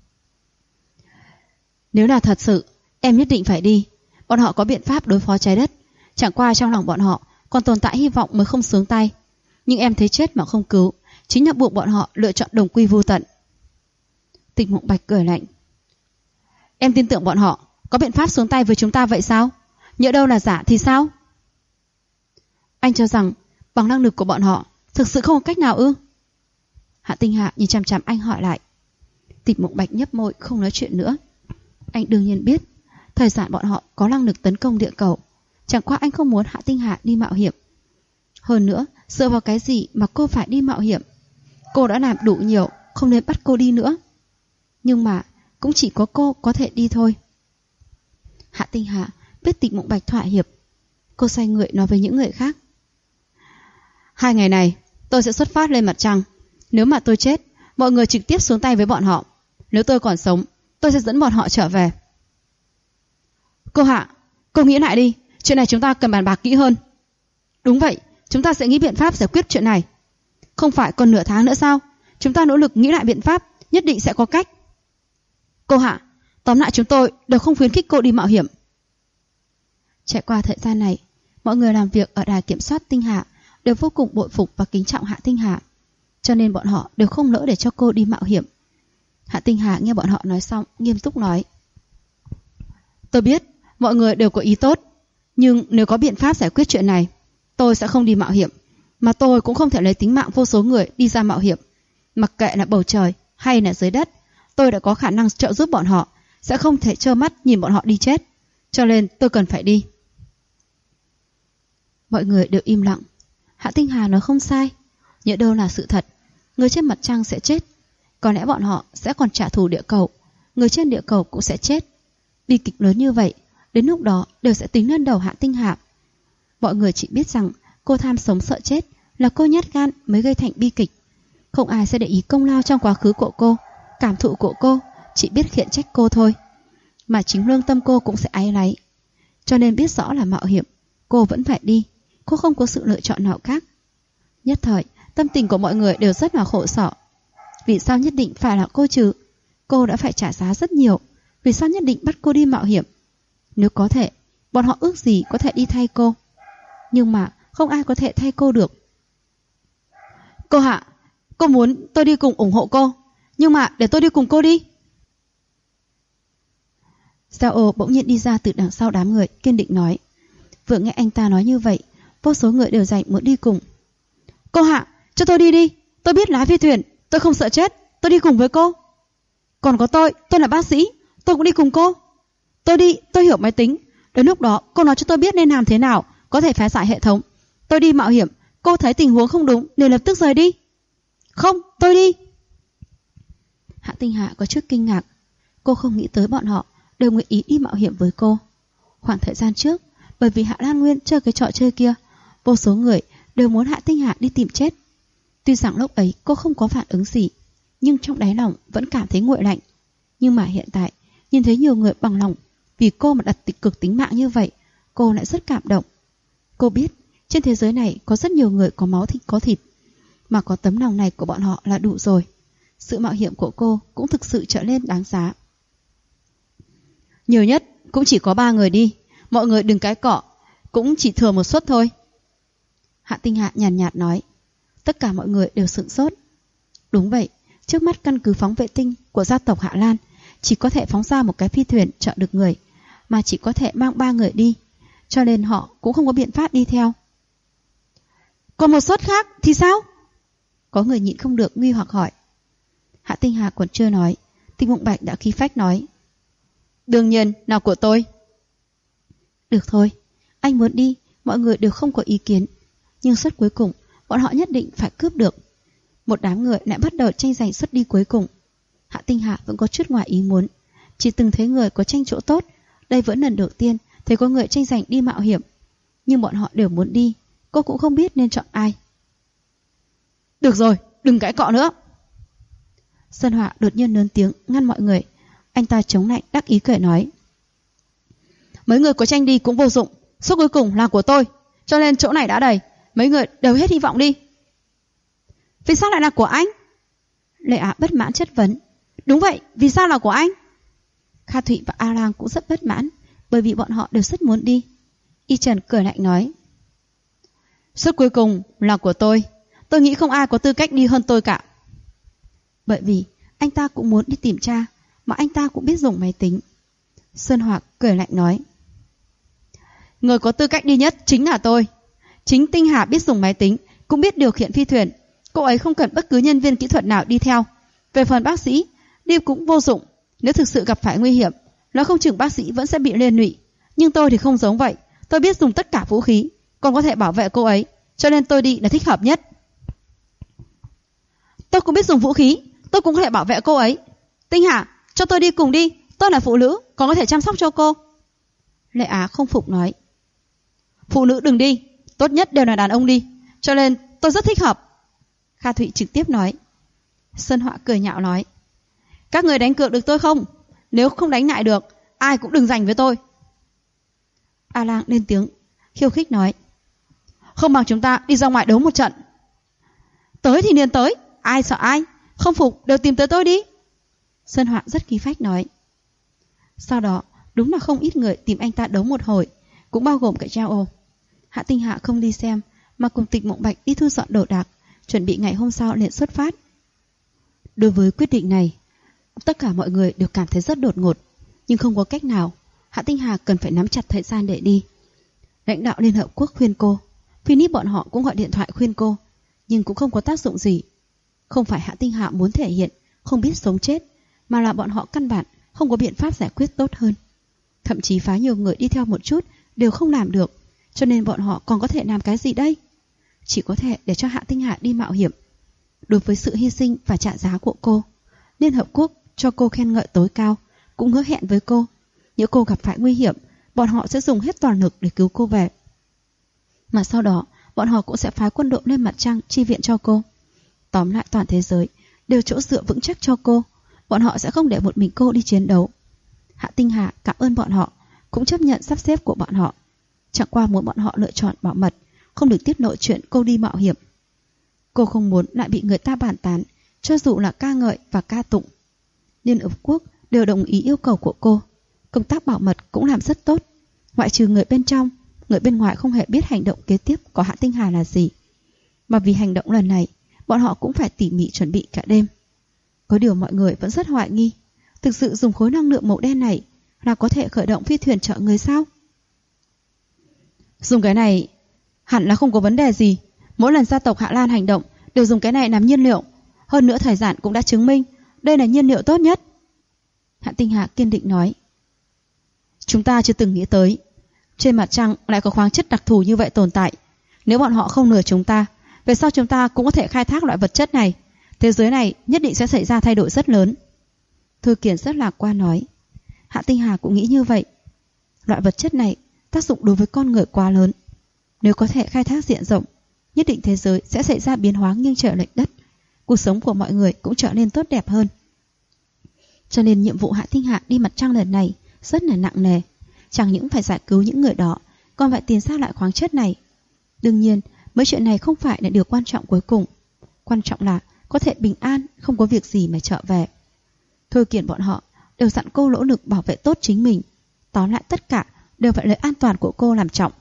Nếu là thật sự, em nhất định phải đi. Bọn họ có biện pháp đối phó trái đất. Chẳng qua trong lòng bọn họ còn tồn tại hy vọng mới không xuống tay. Nhưng em thấy chết mà không cứu, chính là buộc bọn họ lựa chọn đồng quy vu tận. Tịch Mộng Bạch cười lạnh. Em tin tưởng bọn họ có biện pháp xuống tay với chúng ta vậy sao? Nhỡ đâu là giả thì sao? Anh cho rằng bằng năng lực của bọn họ thực sự không có cách nào ư? Hạ Tinh Hạ nhìn chằm chằm anh hỏi lại. Tịch Mộng Bạch nhấp môi không nói chuyện nữa. Anh đương nhiên biết Thời Giản bọn họ có năng lực tấn công địa cầu. Chẳng qua anh không muốn Hạ Tinh Hạ đi mạo hiểm. Hơn nữa, dựa vào cái gì mà cô phải đi mạo hiểm? Cô đã làm đủ nhiều, không nên bắt cô đi nữa. Nhưng mà cũng chỉ có cô có thể đi thôi. Hạ Tinh Hạ biết Tịch Mộng Bạch thỏa hiệp. Cô xoay người nói với những người khác. 2 ngày này tôi sẽ xuất phát lên mặt trăng. Nếu mà tôi chết, mọi người trực tiếp xuống tay với bọn họ. Nếu tôi còn sống, tôi sẽ dẫn bọn họ trở về. Cô Hạ, cô nghĩ lại đi. Chuyện này chúng ta cần bàn bạc kỹ hơn. Đúng vậy, chúng ta sẽ nghĩ biện pháp giải quyết chuyện này. Không phải còn nửa tháng nữa sao? Chúng ta nỗ lực nghĩ lại biện pháp, nhất định sẽ có cách. Cô Hạ, tóm lại chúng tôi đều không khuyến khích cô đi mạo hiểm. Trải qua thời gian này, mọi người làm việc ở đài kiểm soát Tinh Hạ đều vô cùng bội phục và kính trọng Hạ Tinh Hạ, cho nên bọn họ đều không nỡ để cho cô đi mạo hiểm. Hạ Tinh Hạ nghe bọn họ nói xong, nghiêm túc nói. Tôi biết mọi người đều có ý tốt, nhưng nếu có biện pháp giải quyết chuyện này, tôi sẽ không đi mạo hiểm. Mà tôi cũng không thể lấy tính mạng vô số người đi ra mạo hiểm. Mặc kệ là bầu trời hay là dưới đất, tôi đã có khả năng trợ giúp bọn họ, sẽ không thể trơ mắt nhìn bọn họ đi chết. Cho nên tôi cần phải đi. Mọi người đều im lặng. Hạ Tinh Hà nói không sai. Nhỡ đâu là sự thật, người trên mặt trăng sẽ chết. Có lẽ bọn họ sẽ còn trả thù địa cầu. Người trên địa cầu cũng sẽ chết. Bi kịch lớn như vậy, đến lúc đó đều sẽ tính lên đầu Hạ Tinh Hà. Mọi người chỉ biết rằng cô tham sống sợ chết, là cô nhát gan mới gây thành bi kịch. Không ai sẽ để ý công lao trong quá khứ của cô, cảm thụ của cô, chỉ biết khiển trách cô thôi. Mà chính lương tâm cô cũng sẽ áy náy. Cho nên biết rõ là mạo hiểm, cô vẫn phải đi. Cô không có sự lựa chọn nào khác. Nhất thời, tâm tình của mọi người đều rất là khổ sở. Vì sao nhất định phải là cô chứ? Cô đã phải trả giá rất nhiều. Vì sao nhất định bắt cô đi mạo hiểm? Nếu có thể, bọn họ ước gì có thể đi thay cô. Nhưng mà không ai có thể thay cô được. Cô Hạ, cô muốn tôi đi cùng ủng hộ cô, nhưng mà để tôi đi cùng cô đi. Giao bỗng nhiên đi ra từ đằng sau đám người, kiên định nói. Vừa nghe anh ta nói như vậy, vô số người đều dành muốn đi cùng. Cô Hạ, cho tôi đi đi. Tôi biết lái phi thuyền, tôi không sợ chết, tôi đi cùng với cô. Còn có tôi là bác sĩ, tôi cũng đi cùng cô. Tôi đi, tôi hiểu máy tính. Đến lúc đó cô nói cho tôi biết nên làm thế nào có thể phá giải hệ thống. Tôi đi mạo hiểm, Cô thấy tình huống không đúng nên lập tức rời đi. Không, tôi đi. Hạ Tinh Hà có chút kinh ngạc. Cô không nghĩ tới bọn họ đều nguyện ý đi mạo hiểm với cô. Khoảng thời gian trước, bởi vì Hạ Lan Nguyên chơi cái trò chơi kia, vô số người đều muốn Hạ Tinh Hà đi tìm chết. Tuy rằng lúc ấy cô không có phản ứng gì, nhưng trong đáy lòng vẫn cảm thấy nguội lạnh. Nhưng mà hiện tại, nhìn thấy nhiều người bằng lòng vì cô mà đặt cược tính mạng như vậy, cô lại rất cảm động. Cô biết trên thế giới này có rất nhiều người có máu có thịt, mà có tấm lòng này của bọn họ là đủ rồi. Sự mạo hiểm của cô cũng thực sự trở nên đáng giá. Nhiều nhất cũng chỉ có 3 người đi, mọi người đừng cái cọ, cũng chỉ thừa một suất thôi. Hạ Tinh Hạ nhàn nhạt nói. Tất cả mọi người đều sửng sốt. Đúng vậy, trước mắt căn cứ phóng vệ tinh của gia tộc Hạ Lan chỉ có thể phóng ra một cái phi thuyền chở được người, mà chỉ có thể mang 3 người đi, cho nên họ cũng không có biện pháp đi theo. Còn một suất khác thì sao? Có người nhịn không được nghi hoặc hỏi. Hạ Tinh Hà còn chưa nói, Tinh Mộng Bạch đã khí phách nói. Đương nhiên là của tôi. Được thôi, anh muốn đi, mọi người đều không có ý kiến. Nhưng suất cuối cùng, bọn họ nhất định phải cướp được. Một đám người lại bắt đầu tranh giành suất đi cuối cùng. Hạ Tinh Hà vẫn có chút ngoài ý muốn. Chỉ từng thấy người có tranh chỗ tốt, đây vẫn lần đầu tiên thấy có người tranh giành đi mạo hiểm. Nhưng bọn họ đều muốn đi, cô cũng không biết nên chọn ai. Được rồi, đừng cãi cọ nữa. Sơn Họa đột nhiên lớn tiếng ngăn mọi người. Anh ta chống lạnh đắc ý cười nói. Mấy người có tranh đi cũng vô dụng, suất cuối cùng là của tôi, cho nên chỗ này đã đầy, mấy người đều hết hy vọng đi. Vì sao lại là của anh? Lệ Á bất mãn chất vấn. Đúng vậy, vì sao là của anh? Kha Thụy và A Lang cũng rất bất mãn, bởi vì bọn họ đều rất muốn đi. Y Trần cười lạnh nói. Suất cuối cùng là của tôi nghĩ không ai có tư cách đi hơn tôi cả. Bởi vì anh ta cũng muốn đi tìm cha, mà anh ta cũng biết dùng máy tính. Xuân Hoặc cười lạnh nói. Người có tư cách đi nhất chính là tôi. Chính Tinh Hà biết dùng máy tính, cũng biết điều khiển phi thuyền. Cô ấy không cần bất cứ nhân viên kỹ thuật nào đi theo. Về phần bác sĩ, đi cũng vô dụng. Nếu thực sự gặp phải nguy hiểm, nói không chừng bác sĩ vẫn sẽ bị liên lụy. Nhưng tôi thì không giống vậy. Tôi biết dùng tất cả vũ khí, còn có thể bảo vệ cô ấy, cho nên tôi đi là thích hợp nhất. Tôi cũng biết dùng vũ khí, tôi cũng có thể bảo vệ cô ấy. Tinh Hà, cho tôi đi cùng đi, tôi là phụ nữ, còn có thể chăm sóc cho cô. Lệ Á không phục nói. Phụ nữ đừng đi, tốt nhất đều là đàn ông đi, cho nên tôi rất thích hợp. Kha Thụy trực tiếp nói. Sơn Họa cười nhạo nói. Các người đánh cược được tôi không? Nếu không đánh lại được, ai cũng đừng giành với tôi. A Lang lên tiếng khiêu khích nói. Không bằng chúng ta đi ra ngoài đấu một trận. Tới thì liền tới, ai sợ ai, không phục đều tìm tới tôi đi. Sơn Họa rất khí phách nói. Sau đó đúng là không ít người tìm anh ta đấu một hồi, cũng bao gồm cả Chao. Hạ Tinh Hạ không đi xem, mà cùng Tịch Mộng Bạch đi thu dọn đồ đạc, chuẩn bị ngày hôm sau liền xuất phát. Đối với quyết định này, tất cả mọi người đều cảm thấy rất đột ngột, nhưng không có cách nào. Hạ Tinh Hà cần phải nắm chặt thời gian để đi. Lãnh đạo Liên Hợp Quốc khuyên cô, Phoenix bọn họ cũng gọi điện thoại khuyên cô, nhưng cũng không có tác dụng gì. Không phải Hạ Tinh Hà muốn thể hiện không biết sống chết, mà là bọn họ căn bản không có biện pháp giải quyết tốt hơn. Thậm chí phá nhiều người đi theo một chút đều không làm được, cho nên bọn họ còn có thể làm cái gì đây? Chỉ có thể để cho Hạ Tinh Hà đi mạo hiểm. Đối với sự hy sinh và trả giá của cô, Liên Hợp Quốc cho cô khen ngợi tối cao, cũng hứa hẹn với cô, nếu cô gặp phải nguy hiểm, bọn họ sẽ dùng hết toàn lực để cứu cô về. Mà sau đó, bọn họ cũng sẽ phái quân đội lên mặt trăng chi viện cho cô. Tóm lại toàn thế giới đều chỗ dựa vững chắc cho cô, bọn họ sẽ không để một mình cô đi chiến đấu. Hạ Tinh Hà cảm ơn bọn họ, cũng chấp nhận sắp xếp của bọn họ. Chẳng qua muốn bọn họ lựa chọn bảo mật, không được tiết lộ chuyện cô đi mạo hiểm. Cô không muốn lại bị người ta bàn tán, cho dù là ca ngợi và ca tụng. Liên Hợp Quốc đều đồng ý yêu cầu của cô. Công tác bảo mật cũng làm rất tốt. Ngoại trừ người bên trong, người bên ngoài không hề biết hành động kế tiếp của Hạ Tinh Hà là gì. Mà vì hành động lần này, bọn họ cũng phải tỉ mỉ chuẩn bị cả đêm. Có điều mọi người vẫn rất hoài nghi, thực sự dùng khối năng lượng màu đen này là có thể khởi động phi thuyền chở người sao? Dùng cái này hẳn là không có vấn đề gì. Mỗi lần gia tộc Hạ Lan hành động đều dùng cái này làm nhiên liệu. Hơn nữa thời gian cũng đã chứng minh đây là nhiên liệu tốt nhất. Hạ Tinh Hà kiên định nói. Chúng ta chưa từng nghĩ tới trên mặt trăng lại có khoáng chất đặc thù như vậy tồn tại. Nếu bọn họ không lừa chúng ta, Về sau chúng ta cũng có thể khai thác loại vật chất này. Thế giới này nhất định sẽ xảy ra thay đổi rất lớn. Thư Kiền rất lạc quan nói. Hạ Tinh Hà cũng nghĩ như vậy. Loại vật chất này tác dụng đối với con người quá lớn. Nếu có thể khai thác diện rộng, nhất định thế giới sẽ xảy ra biến hóa nghiêng trời lệch đất. Cuộc sống của mọi người cũng trở nên tốt đẹp hơn. Cho nên nhiệm vụ Hạ Tinh Hà đi mặt trăng lần này rất là nặng nề. Chẳng những phải giải cứu những người đó, còn phải tìm ra loại khoáng chất này. Đương nhiên, mấy chuyện này không phải là điều quan trọng cuối cùng. Quan trọng là có thể bình an, không có việc gì mà trở về. Thôi Kiền bọn họ đều dặn cô nỗ lực bảo vệ tốt chính mình. Tóm lại tất cả đều phải lấy an toàn của cô làm trọng.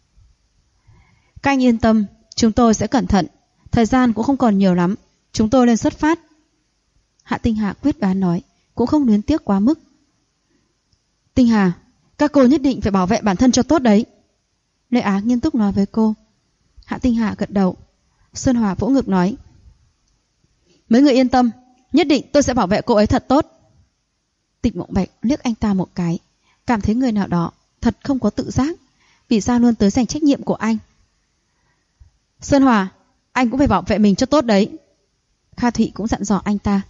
Các anh yên tâm, chúng tôi sẽ cẩn thận. Thời gian cũng không còn nhiều lắm. Chúng tôi lên xuất phát. Hạ Tinh Hà quyết đoán nói, cũng không luyến tiếc quá mức. Tinh Hà, các cô nhất định phải bảo vệ bản thân cho tốt đấy. Lê Á nghiêm túc nói với cô. Hạ Tinh Hà gật đầu. Sơn Hòa vỗ ngực nói, mấy người yên tâm, nhất định tôi sẽ bảo vệ cô ấy thật tốt. Tịch Mộng Bạch liếc anh ta một cái, cảm thấy người nào đó thật không có tự giác. Vì sao luôn tới giành trách nhiệm của anh? Sơn Hòa, anh cũng phải bảo vệ mình cho tốt đấy. Kha Thụy cũng dặn dò anh ta.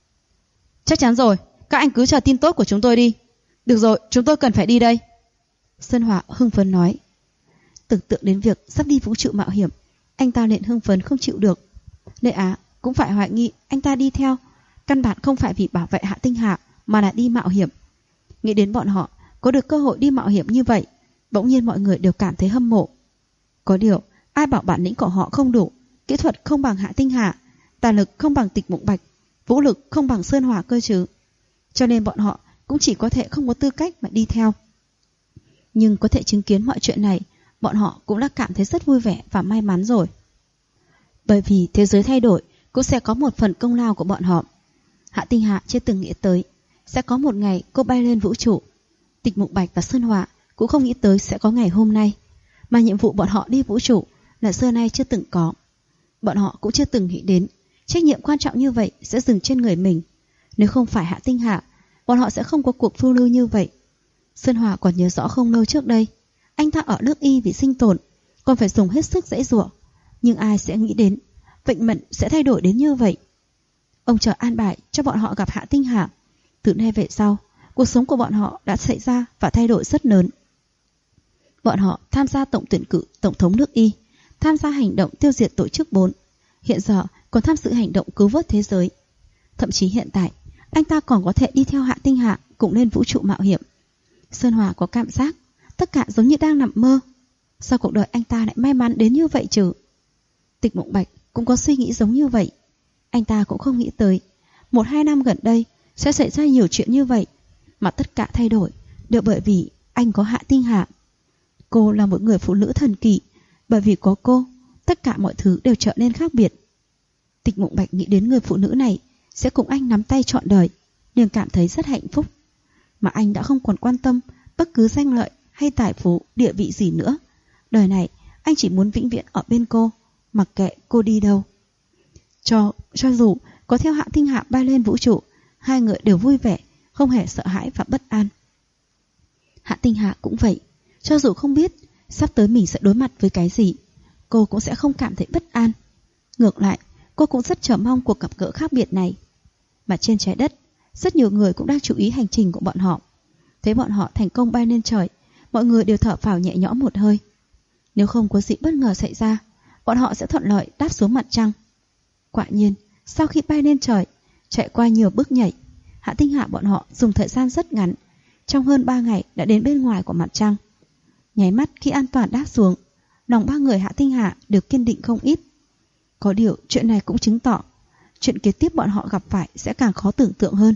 Chắc chắn rồi, các anh cứ chờ tin tốt của chúng tôi đi. Được rồi, chúng tôi cần phải đi đây. Sơn Hòa hưng phấn nói. Tưởng tượng đến việc sắp đi vũ trụ mạo hiểm, anh ta liền hưng phấn không chịu được. Lê Á cũng phải hoài nghi anh ta đi theo căn bản không phải vì bảo vệ Hạ Tinh Hà, mà là đi mạo hiểm. Nghĩ đến bọn họ có được cơ hội đi mạo hiểm như vậy, bỗng nhiên mọi người đều cảm thấy hâm mộ. Có điều, ai bảo bản lĩnh của họ không đủ, kỹ thuật không bằng Hạ Tinh Hà, tài lực không bằng Tịch Mộng Bạch, vũ lực không bằng Sơn Hòa cơ chứ. Cho nên bọn họ cũng chỉ có thể không có tư cách mà đi theo. Nhưng có thể chứng kiến mọi chuyện này, bọn họ cũng đã cảm thấy rất vui vẻ và may mắn rồi. Bởi vì thế giới thay đổi cũng sẽ có một phần công lao của bọn họ. Hạ Tinh Hà chưa từng nghĩ tới sẽ có một ngày cô bay lên vũ trụ. Tịch Mộng Bạch và Sơn Hòa cũng không nghĩ tới sẽ có ngày hôm nay. Mà nhiệm vụ bọn họ đi vũ trụ là xưa nay chưa từng có. Bọn họ cũng chưa từng nghĩ đến trách nhiệm quan trọng như vậy sẽ dừng trên người mình. Nếu không phải Hạ Tinh Hà, bọn họ sẽ không có cuộc phiêu lưu như vậy. Sơn Hòa còn nhớ rõ không lâu trước đây, anh ta ở nước Y vì sinh tồn, còn phải dùng hết sức giãy giụa. Nhưng ai sẽ nghĩ đến vận mệnh sẽ thay đổi đến như vậy. Ông trời an bài cho bọn họ gặp Hạ Tinh Hà. Từ nay về sau, cuộc sống của bọn họ đã xảy ra và thay đổi rất lớn. Bọn họ tham gia tổng tuyển cử tổng thống nước Y, tham gia hành động tiêu diệt tổ chức 4, hiện giờ còn tham dự hành động cứu vớt thế giới. Thậm chí hiện tại, anh ta còn có thể đi theo Hạ Tinh Hà cùng lên vũ trụ mạo hiểm. Sơn Hòa có cảm giác tất cả giống như đang nằm mơ. Sao cuộc đời anh ta lại may mắn đến như vậy chứ? Tịch Mộng Bạch cũng có suy nghĩ giống như vậy. Anh ta cũng không nghĩ tới 1-2 năm gần đây sẽ xảy ra nhiều chuyện như vậy, mà tất cả thay đổi đều bởi vì anh có Hạ Tinh Hà. Cô là một người phụ nữ thần kỳ, bởi vì có cô, tất cả mọi thứ đều trở nên khác biệt. Tịch Mộng Bạch nghĩ đến người phụ nữ này sẽ cùng anh nắm tay trọn đời, liền cảm thấy rất hạnh phúc. Mà anh đã không còn quan tâm bất cứ danh lợi hay tài phú, địa vị gì nữa. Đời này anh chỉ muốn vĩnh viễn ở bên cô, mặc kệ cô đi đâu. Cho dù có theo Hạ Tinh Hà bay lên vũ trụ, hai người đều vui vẻ, không hề sợ hãi và bất an. Hạ Tinh Hà cũng vậy, cho dù không biết sắp tới mình sẽ đối mặt với cái gì, cô cũng sẽ không cảm thấy bất an. Ngược lại, cô cũng rất chờ mong cuộc gặp gỡ khác biệt này. Mà trên trái đất, rất nhiều người cũng đang chú ý hành trình của bọn họ. Thấy bọn họ thành công bay lên trời, mọi người đều thở phào nhẹ nhõm một hơi. Nếu không có gì bất ngờ xảy ra, bọn họ sẽ thuận lợi đáp xuống mặt trăng. Quả nhiên, sau khi bay lên trời, chạy qua nhiều bước nhảy, Hạ Tinh Hà bọn họ dùng thời gian rất ngắn, trong hơn 3 ngày đã đến bên ngoài của mặt trăng. Nháy mắt khi an toàn đáp xuống, lòng 3 người Hạ Tinh Hà được kiên định không ít. Có điều chuyện này cũng chứng tỏ chuyện kế tiếp bọn họ gặp phải sẽ càng khó tưởng tượng hơn.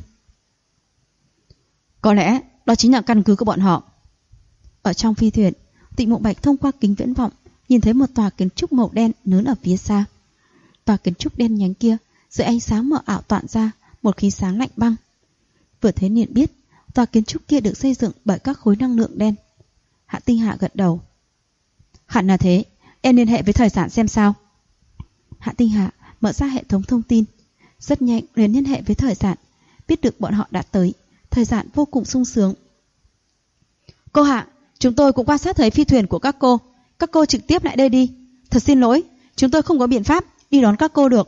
Có lẽ đó chính là căn cứ của bọn họ. Ở trong phi thuyền, Tịch Mộng Bạch thông qua kính viễn vọng nhìn thấy một tòa kiến trúc màu đen lớn ở phía xa. Tòa kiến trúc đen nhánh kia dưới ánh sáng mờ ảo tỏa ra một khí sáng lạnh băng. Vừa thấy liền biết tòa kiến trúc kia được xây dựng bởi các khối năng lượng đen. Hạ Tinh Hà gật đầu. Hẳn là thế, em liên hệ với thời giản xem sao. Hạ Tinh Hà mở ra hệ thống thông tin, rất nhanh liền liên hệ với thời giản, biết được bọn họ đã tới. Thời giản vô cùng sung sướng. Cô Hạ, chúng tôi cũng quan sát thấy phi thuyền của các cô trực tiếp lại đây đi. Thật xin lỗi, chúng tôi không có biện pháp đi đón các cô được.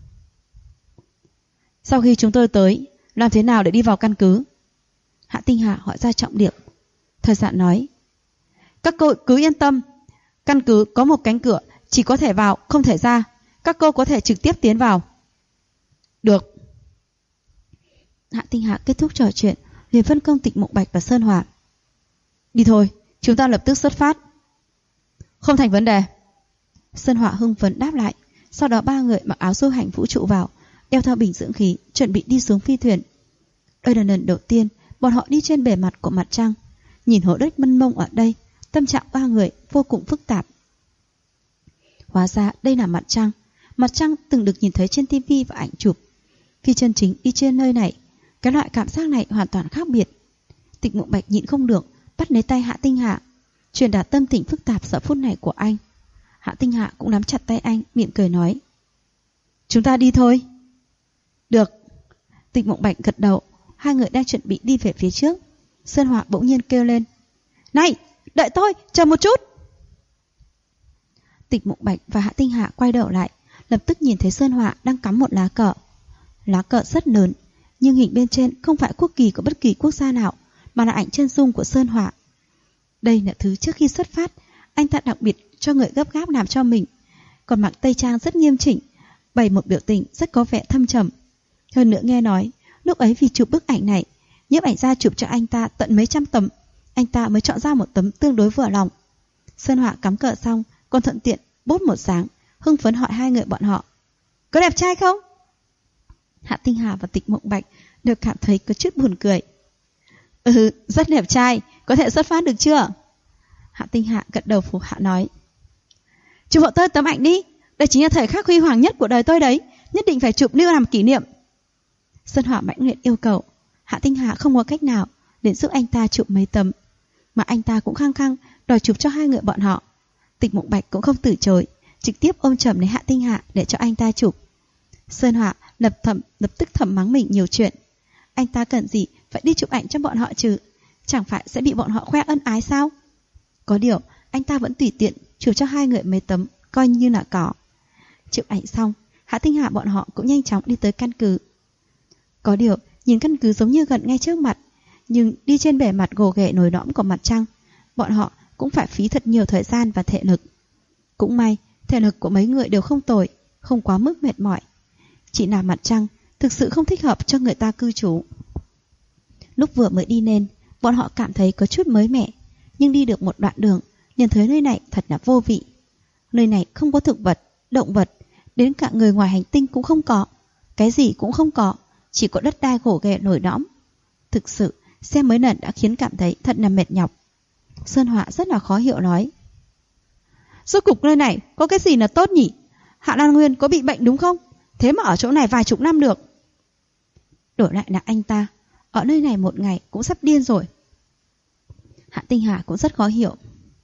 Sau khi chúng tôi tới, làm thế nào để đi vào căn cứ? Hạ Tinh Hà hỏi ra trọng điểm. Thời Dạn nói, các cô cứ yên tâm, căn cứ có một cánh cửa, chỉ có thể vào, không thể ra. Các cô có thể trực tiếp tiến vào. Được. Hạ Tinh Hà kết thúc trò chuyện, liền phân công Tịch Mộng Bạch và Sơn Hỏa. Đi thôi, chúng ta lập tức xuất phát. Không thành vấn đề. Sơn Hỏa hưng phấn đáp lại. Sau đó ba người mặc áo du hành vũ trụ vào, đeo theo bình dưỡng khí, chuẩn bị đi xuống phi thuyền. Đây là lần đầu tiên bọn họ đi trên bề mặt của mặt trăng. Nhìn hố đất mênh mông ở đây, tâm trạng ba người vô cùng phức tạp. Hóa ra đây là mặt trăng. Mặt trăng từng được nhìn thấy trên tivi và ảnh chụp. Khi chân chính đi trên nơi này, cái loại cảm giác này hoàn toàn khác biệt. Tịch Mộng Bạch nhịn không được, bắt lấy tay Hạ Tinh Hà, truyền đạt tâm tình phức tạp giờ phút này của anh. Hạ Tinh Hà cũng nắm chặt tay anh, mỉm cười nói, chúng ta đi thôi. Được. Tịch Mộng Bạch gật đầu. Hai người đang chuẩn bị đi về phía trước. Sơn Hỏa bỗng nhiên kêu lên, này, đợi tôi, chờ một chút. Tịch Mộng Bạch và Hạ Tinh Hà quay đầu lại, lập tức nhìn thấy Sơn Hỏa đang cắm một lá cờ. Lá cờ rất lớn, nhưng hình bên trên không phải quốc kỳ của bất kỳ quốc gia nào, mà là ảnh chân dung của Sơn Hỏa. Đây là thứ trước khi xuất phát anh ta đặc biệt cho người gấp gáp làm cho mình. Còn mặc tây trang rất nghiêm chỉnh, bày một biểu tình rất có vẻ thâm trầm. Hơn nữa nghe nói lúc ấy vì chụp bức ảnh này, nhiếp ảnh gia chụp cho anh ta tận mấy trăm tấm, anh ta mới chọn ra một tấm tương đối vừa lòng. Sơn Hỏa cắm cờ xong còn thuận tiện bốt một sáng, hưng phấn hỏi hai người bọn họ, có đẹp trai không? Hạ Tinh Hà và Tịch Mộng Bạch đều cảm thấy có chút buồn cười. Rất đẹp trai, có thể xuất phát được chưa? Hạ Tinh Hà gật đầu phụ họa nói, chụp hộ tôi tấm ảnh đi, đây chính là thời khắc huy hoàng nhất của đời tôi đấy, nhất định phải chụp lưu làm kỷ niệm. Sơn Hỏa mãnh liệt yêu cầu. Hạ Tinh Hà không có cách nào để giúp anh ta chụp mấy tấm, mà anh ta cũng khăng khăng đòi chụp cho hai người bọn họ. Tịch Mộng Bạch cũng không từ chối, trực tiếp ôm chầm lấy Hạ Tinh Hà để cho anh ta chụp. Sơn Hỏa lập tức thầm mắng mình nhiều chuyện. Anh ta cần gì phải đi chụp ảnh cho bọn họ chứ? Chẳng phải sẽ bị bọn họ khoe ân ái sao? Có điều anh ta vẫn tùy tiện chụp cho hai người mấy tấm, coi như là có. Chụp ảnh xong, Hạ Tinh Hà bọn họ cũng nhanh chóng đi tới căn cứ. Có điều nhìn căn cứ giống như gần ngay trước mặt, nhưng đi trên bề mặt gồ ghề nổi lõm của mặt trăng, bọn họ cũng phải phí thật nhiều thời gian và thể lực. Cũng may thể lực của mấy người đều không tồi, không quá mức mệt mỏi. Chỉ là mặt trăng thực sự không thích hợp cho người ta cư trú. Lúc vừa mới đi lên, bọn họ cảm thấy có chút mới mẻ, nhưng đi được một đoạn đường, nhìn thấy nơi này thật là vô vị. Nơi này không có thực vật, động vật, đến cả người ngoài hành tinh cũng không có, cái gì cũng không có, chỉ có đất đai gồ ghề nổi lõm. Thực sự, xem mấy lần đã khiến cảm thấy thật là mệt nhọc. Sơn Hỏa rất là khó hiểu nói, rốt cục nơi này có cái gì là tốt nhỉ? Hạ Lan Nguyên có bị bệnh đúng không? Thế mà ở chỗ này vài chục năm được. Đổi lại là anh ta, ở nơi này một ngày cũng sắp điên rồi. Hạ Tinh Hà cũng rất khó hiểu.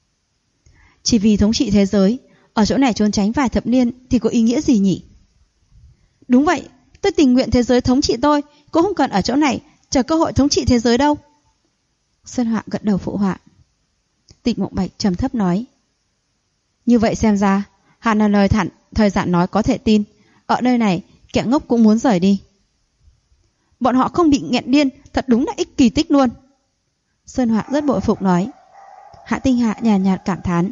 Chỉ vì thống trị thế giới, ở chỗ này trốn tránh vài thập niên thì có ý nghĩa gì nhỉ? Đúng vậy, tôi tình nguyện thế giới thống trị tôi, cũng không cần ở chỗ này chờ cơ hội thống trị thế giới đâu. Sơn Hỏa gật đầu phụ họa. Tịch Mộng Bạch trầm thấp nói, như vậy xem ra hẳn là lời Thời Dạn nói có thể tin. Ở nơi này kẻ ngốc cũng muốn rời đi. Bọn họ không bị nghẹn điên, thật đúng là ích kỳ tích luôn. Sơn Hỏa rất bội phục nói. Hạ Tinh Hà nhàn nhạt cảm thán,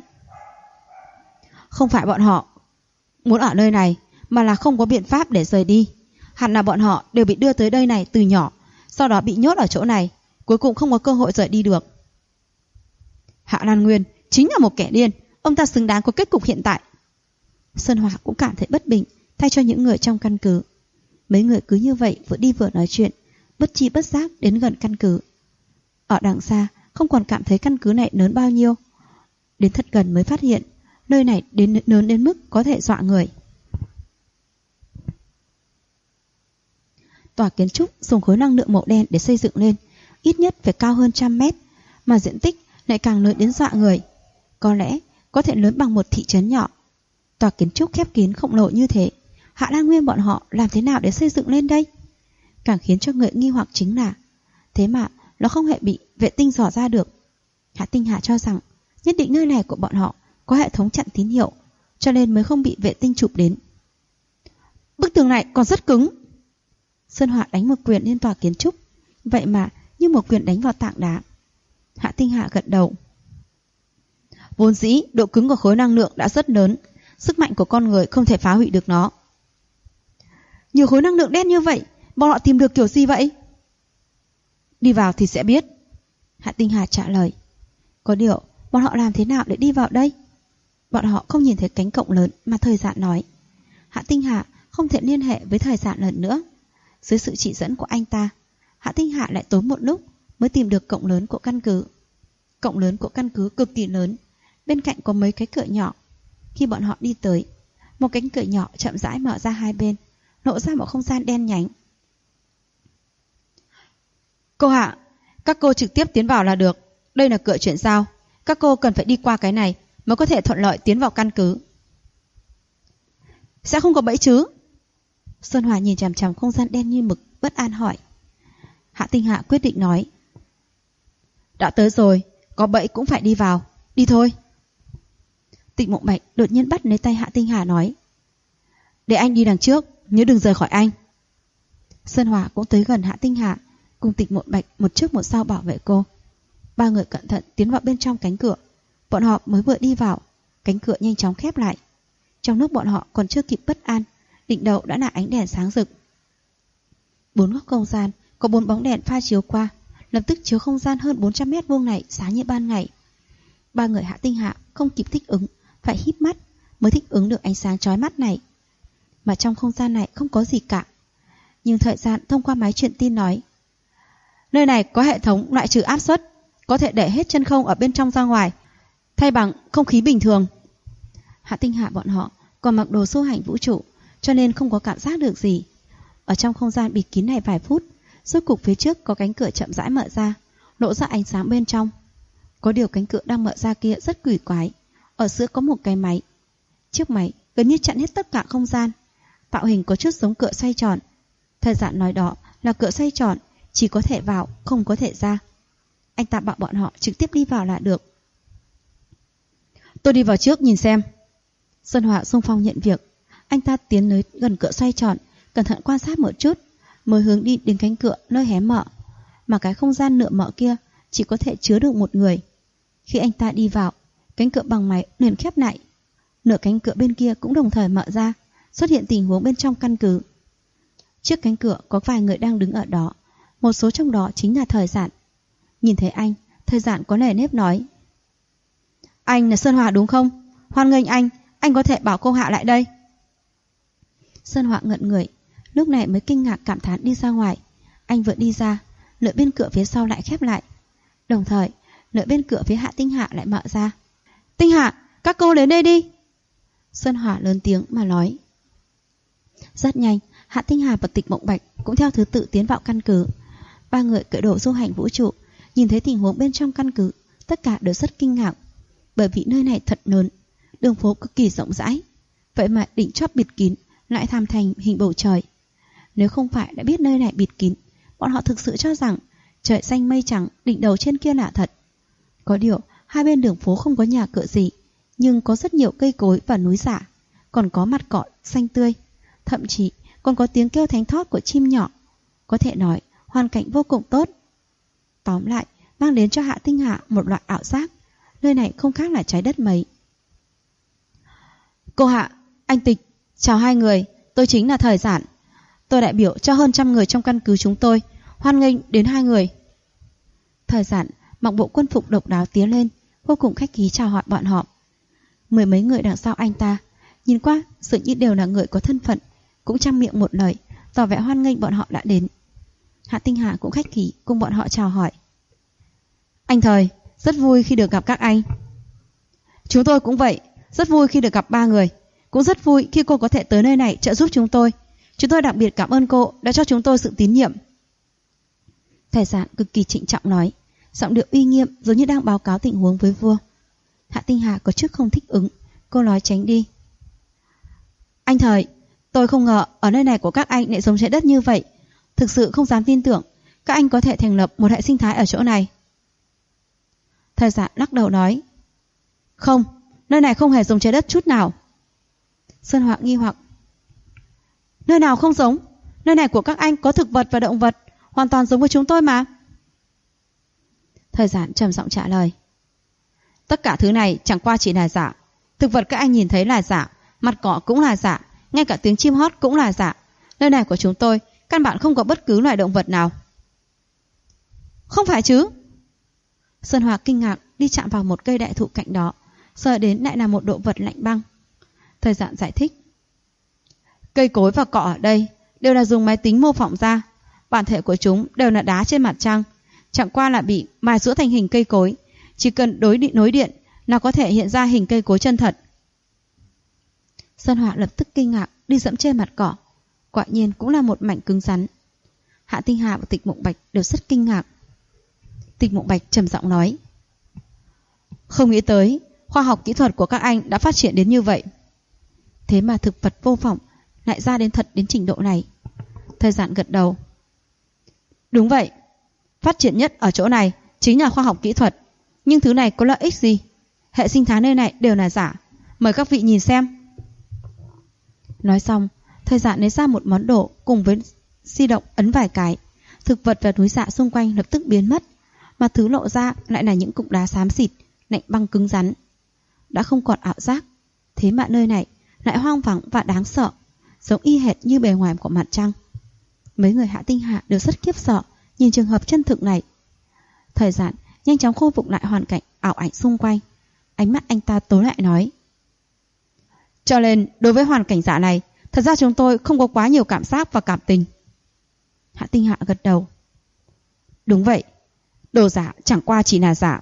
không phải bọn họ muốn ở nơi này, mà là không có biện pháp để rời đi. Hẳn là bọn họ đều bị đưa tới đây này từ nhỏ, sau đó bị nhốt ở chỗ này, cuối cùng không có cơ hội rời đi được. Hạ Lan Nguyên chính là một kẻ điên, ông ta xứng đáng có kết cục hiện tại. Sơn Hỏa cũng cảm thấy bất bình thay cho những người trong căn cứ. Mấy người cứ như vậy vừa đi vừa nói chuyện, bất chi bất giác đến gần căn cứ. Ở đằng xa không còn cảm thấy căn cứ này lớn bao nhiêu, đến thật gần mới phát hiện nơi này lớn đến mức có thể dọa người. Tòa kiến trúc dùng khối năng lượng màu đen để xây dựng lên, ít nhất phải cao hơn 100 mét, mà diện tích lại càng lớn đến dọa người. Có lẽ có thể lớn bằng một thị trấn nhỏ. Tòa kiến trúc khép kín khổng lồ như thế, Hạ Lan Nguyên bọn họ làm thế nào để xây dựng lên đây? Càng khiến cho người nghi hoặc chính là thế mà nó không hề bị vệ tinh dò ra được. Hạ Tinh Hà cho rằng nhất định nơi này của bọn họ có hệ thống chặn tín hiệu, cho nên mới không bị vệ tinh chụp đến. Bức tường này còn rất cứng. Sơn Họa đánh một quyền lên tòa kiến trúc, vậy mà như một quyền đánh vào tảng đá. Hạ Tinh Hà gật đầu. Vốn dĩ độ cứng của khối năng lượng đã rất lớn, sức mạnh của con người không thể phá hủy được nó. Nhiều khối năng lượng đen như vậy, bọn họ tìm được kiểu gì vậy? Đi vào thì sẽ biết. Hạ Tinh Hà trả lời. Có điều, bọn họ làm thế nào để đi vào đây? Bọn họ không nhìn thấy cánh cổng lớn mà Thời Dạn nói. Hạ Tinh Hà không thể liên hệ với Thời Dạn lần nữa. Dưới sự chỉ dẫn của anh ta, Hạ Tinh Hà lại tốn một lúc mới tìm được cổng lớn của căn cứ. Cổng lớn của căn cứ cực kỳ lớn, bên cạnh có mấy cái cửa nhỏ. Khi bọn họ đi tới, một cánh cửa nhỏ chậm rãi mở ra hai bên, lộ ra một không gian đen nhánh. Cô Hạ, các cô trực tiếp tiến vào là được. Đây là cửa chuyển giao, các cô cần phải đi qua cái này mới có thể thuận lợi tiến vào căn cứ. Sẽ không có bẫy chứ? Sơn Hòa nhìn chằm chằm không gian đen như mực, bất an hỏi. Hạ Tinh Hạ quyết định nói. Đã tới rồi, có bẫy cũng phải đi vào. Đi thôi. Tịch Mộng Bạch đột nhiên bắt lấy tay Hạ Tinh Hà nói. Để anh đi đằng trước, nhớ đừng rời khỏi anh. Sơn Hòa cũng tới gần Hạ Tinh Hà, cùng Tịch Mộng Bạch một trước một sau bảo vệ cô. Ba người cẩn thận tiến vào bên trong cánh cửa. Bọn họ mới vừa đi vào, cánh cửa nhanh chóng khép lại. Trong lúc bọn họ còn chưa kịp bất an, đỉnh đầu đã là ánh đèn sáng rực. Bốn góc không gian có 4 bóng đèn pha chiếu qua, lập tức chiếu không gian hơn 400 mét vuông này sáng như ban ngày. Ba người Hạ Tinh Hạ không kịp thích ứng, phải híp mắt mới thích ứng được ánh sáng chói mắt này. Mà trong không gian này không có gì cả. Nhưng Thời Gian thông qua máy truyền tin nói, nơi này có hệ thống loại trừ áp suất, có thể đẩy hết chân không ở bên trong ra ngoài, thay bằng không khí bình thường. Hạ Tinh Hạ bọn họ còn mặc đồ du hành vũ trụ, cho nên không có cảm giác được gì. Ở trong không gian bịt kín này vài phút, rốt cục phía trước có cánh cửa chậm rãi mở ra, lộ ra ánh sáng bên trong. Có điều cánh cửa đang mở ra kia rất quỷ quái. Ở giữa có một cái máy. Chiếc máy gần như chặn hết tất cả không gian. Tạo hình có chút giống cửa xoay tròn. Thời Gian nói đó là cửa xoay tròn, chỉ có thể vào, không có thể ra. Anh ta bảo bọn họ trực tiếp đi vào là được. Tôi đi vào trước nhìn xem. Sơn Họa xung phong nhận việc. Anh ta tiến tới gần cửa xoay tròn, cẩn thận quan sát một chút, mới hướng đi đến cánh cửa nơi hé mở. Mà cái không gian nửa mở kia chỉ có thể chứa được một người. Khi anh ta đi vào, cánh cửa bằng máy liền khép lại. Nửa cánh cửa bên kia cũng đồng thời mở ra, xuất hiện tình huống bên trong căn cứ. Trước cánh cửa có vài người đang đứng ở đó, một số trong đó chính là Thời Gian. Nhìn thấy anh, Thời Gian có nề nếp nói. Anh là Sơn Hòa đúng không? Hoan nghênh anh có thể bảo cô Hạ lại đây. Sơn Hòa ngẩn người, lúc này mới kinh ngạc cảm thán đi ra ngoài. Anh vừa đi ra, nửa bên cửa phía sau lại khép lại. Đồng thời, nửa bên cửa phía Hạ Tinh Hạ lại mở ra. Tinh Hạ, các cô đến đây đi. Sơn Hòa lớn tiếng mà nói. Rất nhanh, Hạ Tinh Hà và Tịch Mộng Bạch cũng theo thứ tự tiến vào căn cứ. Ba người cởi đồ du hành vũ trụ, nhìn thấy tình huống bên trong căn cứ, tất cả đều rất kinh ngạc. Bởi vì nơi này thật lớn, đường phố cực kỳ rộng rãi, vậy mà đỉnh chóp bịt kín lại tham thành hình bầu trời. Nếu không phải đã biết nơi này bịt kín, bọn họ thực sự cho rằng trời xanh mây trắng đỉnh đầu trên kia là thật. Có điều, hai bên đường phố không có nhà cửa gì, nhưng có rất nhiều cây cối và núi giả, còn có mặt cỏ xanh tươi, thậm chí còn có tiếng kêu thánh thót của chim nhỏ. Có thể nói, hoàn cảnh vô cùng tốt. Tóm lại, mang đến cho Hạ Tinh Hạ một loại ảo giác, nơi này không khác là trái đất mấy. Cô Hạ, anh Tịch, chào hai người, tôi chính là Thời Gian. Tôi đại biểu cho hơn 100 người trong căn cứ chúng tôi, hoan nghênh đến hai người. Thời Gian mặc bộ quân phục độc đáo tiến lên, vô cùng khách khí chào hỏi bọn họ. Mười mấy người đằng sau anh ta, nhìn qua dường như đều là người có thân phận, cũng trong miệng một lời, tỏ vẻ hoan nghênh bọn họ đã đến. Hạ Tinh Hà cũng khách khí cùng bọn họ chào hỏi. Anh Thời, rất vui khi được gặp các anh. Chúng tôi cũng vậy, rất vui khi được gặp ba người. Cũng rất vui khi cô có thể tới nơi này trợ giúp chúng tôi. Chúng tôi đặc biệt cảm ơn cô đã cho chúng tôi sự tín nhiệm. Thời Gian cực kỳ trịnh trọng nói, giọng điệu uy nghiêm giống như đang báo cáo tình huống với vua. Hạ Tinh Hà có chút không thích ứng, cô nói tránh đi. Anh Thời, tôi không ngờ ở nơi này của các anh lại giống trái đất như vậy. Thực sự không dám tin tưởng các anh có thể thành lập một hệ sinh thái ở chỗ này. Thời Gian lắc đầu nói, không, nơi này không hề giống trái đất chút nào. Sơn Họa nghi hoặc. Nơi nào không giống? Nơi này của các anh có thực vật và động vật, hoàn toàn giống với chúng tôi mà. Thời Giản trầm giọng trả lời. Tất cả thứ này chẳng qua chỉ là giả. Thực vật các anh nhìn thấy là giả, mặt cỏ cũng là giả, ngay cả tiếng chim hót cũng là giả. Nơi này của chúng tôi căn bản không có bất cứ loài động vật nào. Không phải chứ? Sơn Hòa kinh ngạc đi chạm vào một cây đại thụ cạnh đó, sờ đến lại là một đồ vật lạnh băng. Thời Giản giải thích. Cây cối và cỏ ở đây đều là dùng máy tính mô phỏng ra. Bản thể của chúng đều là đá trên mặt trăng, chẳng qua là bị mài rũa thành hình cây cối. Chỉ cần nối điện là có thể hiện ra hình cây cối chân thật. Sơn Họa lập tức kinh ngạc đi dẫm trên mặt cỏ. Quả nhiên cũng là một mảnh cứng rắn. Hạ Tinh Hà và Tịch Mộng Bạch đều rất kinh ngạc. Tịch Mộng Bạch trầm giọng nói. Không nghĩ tới khoa học kỹ thuật của các anh đã phát triển đến như vậy. Thế mà thực vật vô phỏng lại ra đến thật đến trình độ này. Thời Giản gật đầu. Đúng vậy, phát triển nhất ở chỗ này chính là khoa học kỹ thuật. Nhưng thứ này có lợi ích gì? Hệ sinh thái nơi này đều là giả. Mời các vị nhìn xem. Nói xong, Thời Giản lấy ra một món đồ cùng với di động ấn vài cái. Thực vật và núi dạ xung quanh lập tức biến mất, mà thứ lộ ra lại là những cục đá xám xịt, lạnh băng cứng rắn. Đã không còn ảo giác. Thế mà nơi này lại hoang vắng và đáng sợ, giống y hệt như bề ngoài của mặt trăng. Mấy người Hạ Tinh Hà đều rất khiếp sợ nhìn trường hợp chân thực này. Thời Giản nhanh chóng khôi phục lại hoàn cảnh ảo ảnh xung quanh. Ánh mắt anh ta tối lại nói. Cho nên đối với hoàn cảnh giả này, thật ra chúng tôi không có quá nhiều cảm giác và cảm tình. Hạ Tinh Hạ gật đầu. Đúng vậy, đồ giả chẳng qua chỉ là giả.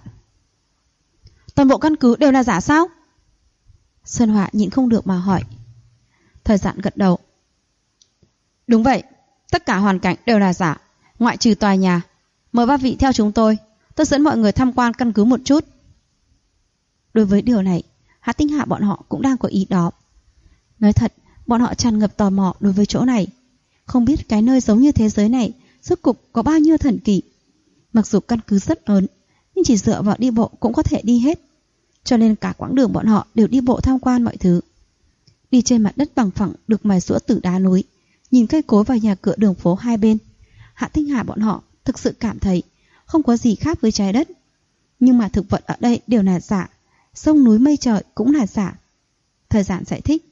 Toàn bộ căn cứ đều là giả sao? Sơn Họa nhịn không được mà hỏi. Thời Giản gật đầu. Đúng vậy, tất cả hoàn cảnh đều là giả, ngoại trừ tòa nhà. Mời ba vị theo chúng tôi dẫn mọi người tham quan căn cứ một chút. Đối với điều này, Hạ Tinh Hạ bọn họ cũng đang có ý đó. Nói thật, bọn họ tràn ngập tò mò đối với chỗ này. Không biết cái nơi giống như thế giới này rốt cục có bao nhiêu thần kỳ. Mặc dù căn cứ rất lớn, nhưng chỉ dựa vào đi bộ cũng có thể đi hết. Cho nên cả quãng đường bọn họ đều đi bộ tham quan mọi thứ. Đi trên mặt đất bằng phẳng được mài rũa từ đá núi, nhìn cây cối và nhà cửa đường phố hai bên, Hạ Tinh Hà bọn họ thực sự cảm thấy không có gì khác với trái đất. Nhưng mà thực vật ở đây đều là giả, sông núi mây trời cũng là giả. Thời Giản giải thích.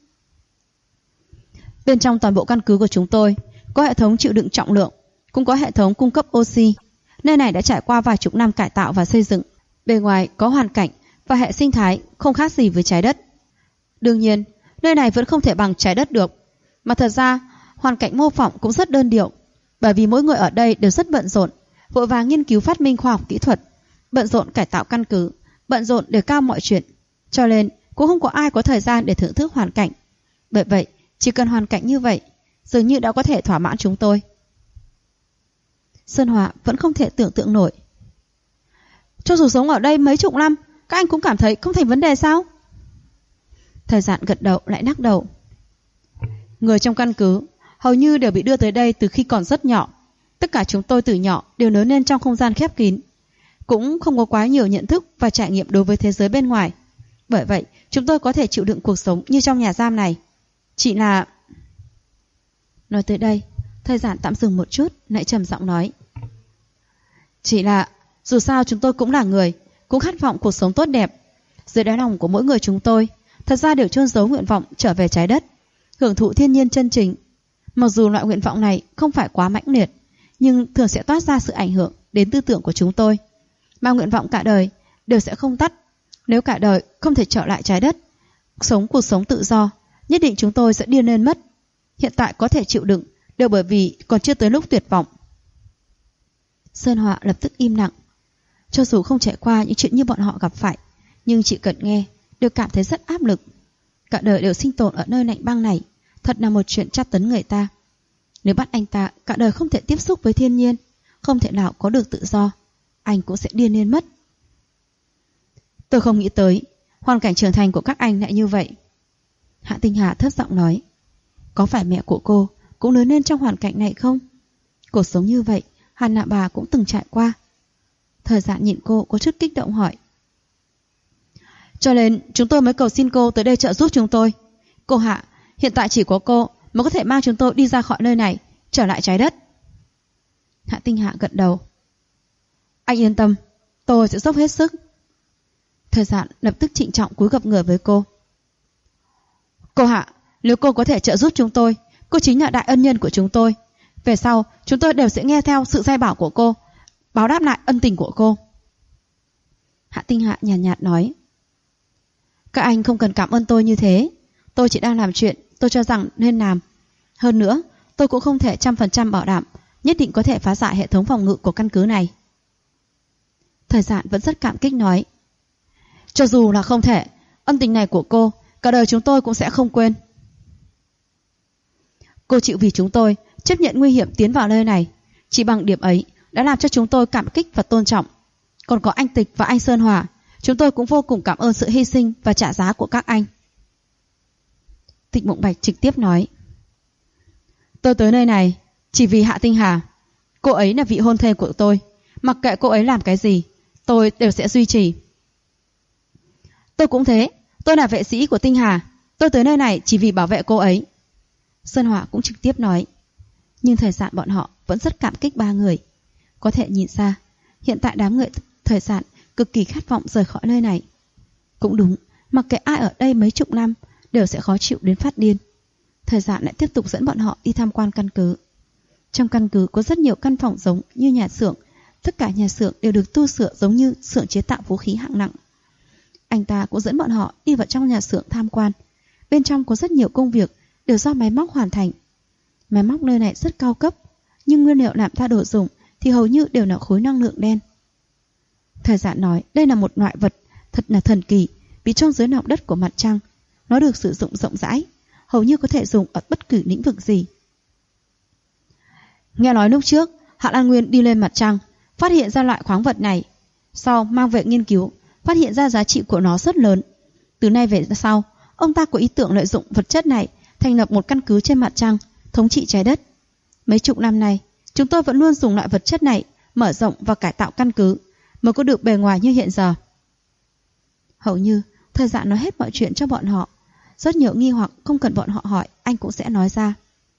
Bên trong toàn bộ căn cứ của chúng tôi có hệ thống chịu đựng trọng lượng, cũng có hệ thống cung cấp oxy. Nơi này đã trải qua vài chục năm cải tạo và xây dựng. Bề ngoài có hoàn cảnh và hệ sinh thái không khác gì với trái đất. Đương nhiên, nơi này vẫn không thể bằng trái đất được. Mà thật ra, hoàn cảnh mô phỏng cũng rất đơn điệu. Bởi vì mỗi người ở đây đều rất bận rộn, vội vàng nghiên cứu phát minh khoa học kỹ thuật, bận rộn cải tạo căn cứ, bận rộn đề cao mọi chuyện. Cho nên cũng không có ai có thời gian để thưởng thức hoàn cảnh. Bởi vậy, chỉ cần hoàn cảnh như vậy, dường như đã có thể thỏa mãn chúng tôi. Sơn Hòa vẫn không thể tưởng tượng nổi. Cho dù sống ở đây mấy chục năm, các anh cũng cảm thấy không thành vấn đề sao? Thời Giản gật đầu lại lắc đầu. Người trong căn cứ hầu như đều bị đưa tới đây từ khi còn rất nhỏ. Tất cả chúng tôi từ nhỏ đều lớn lên trong không gian khép kín, cũng không có quá nhiều nhận thức và trải nghiệm đối với thế giới bên ngoài. Bởi vậy, chúng tôi có thể chịu đựng cuộc sống như trong nhà giam này. Chỉ là... Nói tới đây, Thời Giản tạm dừng một chút, lại trầm giọng nói. Chỉ là, dù sao chúng tôi cũng là người, cũng khát vọng cuộc sống tốt đẹp. Dưới đáy lòng của mỗi người chúng tôi, thật ra đều chôn giấu nguyện vọng trở về trái đất, hưởng thụ thiên nhiên chân chính. Mặc dù loại nguyện vọng này không phải quá mãnh liệt, nhưng thường sẽ toát ra sự ảnh hưởng đến tư tưởng của chúng tôi. Mà nguyện vọng cả đời đều sẽ không tắt. Nếu cả đời không thể trở lại trái đất, sống cuộc sống tự do, nhất định chúng tôi sẽ điên lên mất. Hiện tại có thể chịu đựng đều bởi vì còn chưa tới lúc tuyệt vọng. Sơn Họa lập tức im lặng. Cho dù không trải qua những chuyện như bọn họ gặp phải, nhưng chỉ cần nghe đều cảm thấy rất áp lực. Cả đời đều sinh tồn ở nơi lạnh băng này, thật là một chuyện tra tấn người ta. Nếu bắt anh ta cả đời không thể tiếp xúc với thiên nhiên, không thể nào có được tự do, anh cũng sẽ điên lên mất. Tôi không nghĩ tới hoàn cảnh trưởng thành của các anh lại như vậy. Hạ Tinh Hà thấp giọng nói. Có phải mẹ của cô cũng lớn lên trong hoàn cảnh này không? Cuộc sống như vậy hẳn là bà cũng từng trải qua. Thời Giản nhìn cô có chút kích động hỏi. Cho nên chúng tôi mới cầu xin cô tới đây trợ giúp chúng tôi. Cô Hạ, Hiện tại chỉ có cô mới có thể mang chúng tôi đi ra khỏi nơi này, trở lại trái đất. Hạ Tinh Hạ gật đầu. Anh yên tâm, tôi sẽ dốc hết sức. Thời Dạn lập tức trịnh trọng cúi gập người với cô. Cô Hạ, nếu cô có thể trợ giúp chúng tôi, cô chính là đại ân nhân của chúng tôi. Về sau, chúng tôi đều sẽ nghe theo sự dạy bảo của cô, báo đáp lại ân tình của cô. Hạ Tinh Hạ nhàn nhạt nói. Các anh không cần cảm ơn tôi như thế. Tôi chỉ đang làm chuyện tôi cho rằng nên làm. Hơn nữa, tôi cũng không thể 100% bảo đảm nhất định có thể phá giải hệ thống phòng ngự của căn cứ này. Thời Dạn vẫn rất cảm kích nói. Cho dù là không thể, ân tình này của cô cả đời chúng tôi cũng sẽ không quên. Cô chịu vì chúng tôi chấp nhận nguy hiểm tiến vào nơi này, chỉ bằng điểm ấy đã làm cho chúng tôi cảm kích và tôn trọng. Còn có anh Tịch và anh Sơn Hòa, chúng tôi cũng vô cùng cảm ơn sự hy sinh và trả giá của các anh. Tịch Mộng Bạch trực tiếp nói. Tôi tới nơi này chỉ vì Hạ Tinh Hà. Cô ấy là vị hôn thê của tôi. Mặc kệ cô ấy làm cái gì, tôi đều sẽ duy trì. Tôi cũng thế. Tôi là vệ sĩ của Tinh Hà. Tôi tới nơi này chỉ vì bảo vệ cô ấy. Sơn Hòa cũng trực tiếp nói. Nhưng Thời Dạn bọn họ vẫn rất cảm kích ba người. Có thể nhìn ra, hiện tại đám người Thời Dạn cực kỳ khát vọng rời khỏi nơi này. Cũng đúng, mặc kệ ai ở đây mấy chục năm đều sẽ khó chịu đến phát điên. Thời Dạn lại tiếp tục dẫn bọn họ đi tham quan căn cứ. Trong căn cứ có rất nhiều căn phòng giống như nhà xưởng. Tất cả nhà xưởng đều được tu sửa giống như xưởng chế tạo vũ khí hạng nặng. Anh ta cũng dẫn bọn họ đi vào trong nhà xưởng tham quan. Bên trong có rất nhiều công việc đều do máy móc hoàn thành. Máy móc nơi này rất cao cấp, nhưng nguyên liệu làm ra đồ dùng thì hầu như đều là khối năng lượng đen. Thời Dạn nói đây là một loại vật thật là thần kỳ, bị chôn dưới lòng đất của mặt trăng. Nó được sử dụng rộng rãi, hầu như có thể dùng ở bất cứ lĩnh vực gì. Nghe nói lúc trước Hạ Lan Nguyên đi lên mặt trăng, phát hiện ra loại khoáng vật này. Sau mang về nghiên cứu, phát hiện ra giá trị của nó rất lớn. Từ nay về sau, ông ta có ý tưởng lợi dụng vật chất này thành lập một căn cứ trên mặt trăng, thống trị trái đất. Mấy chục năm nay, chúng tôi vẫn luôn dùng loại vật chất này mở rộng và cải tạo căn cứ, mới có được bề ngoài như hiện giờ. Hầu như Thời Dạn nói hết mọi chuyện cho bọn họ. Rất nhiều nghi hoặc không cần bọn họ hỏi, anh cũng sẽ nói ra.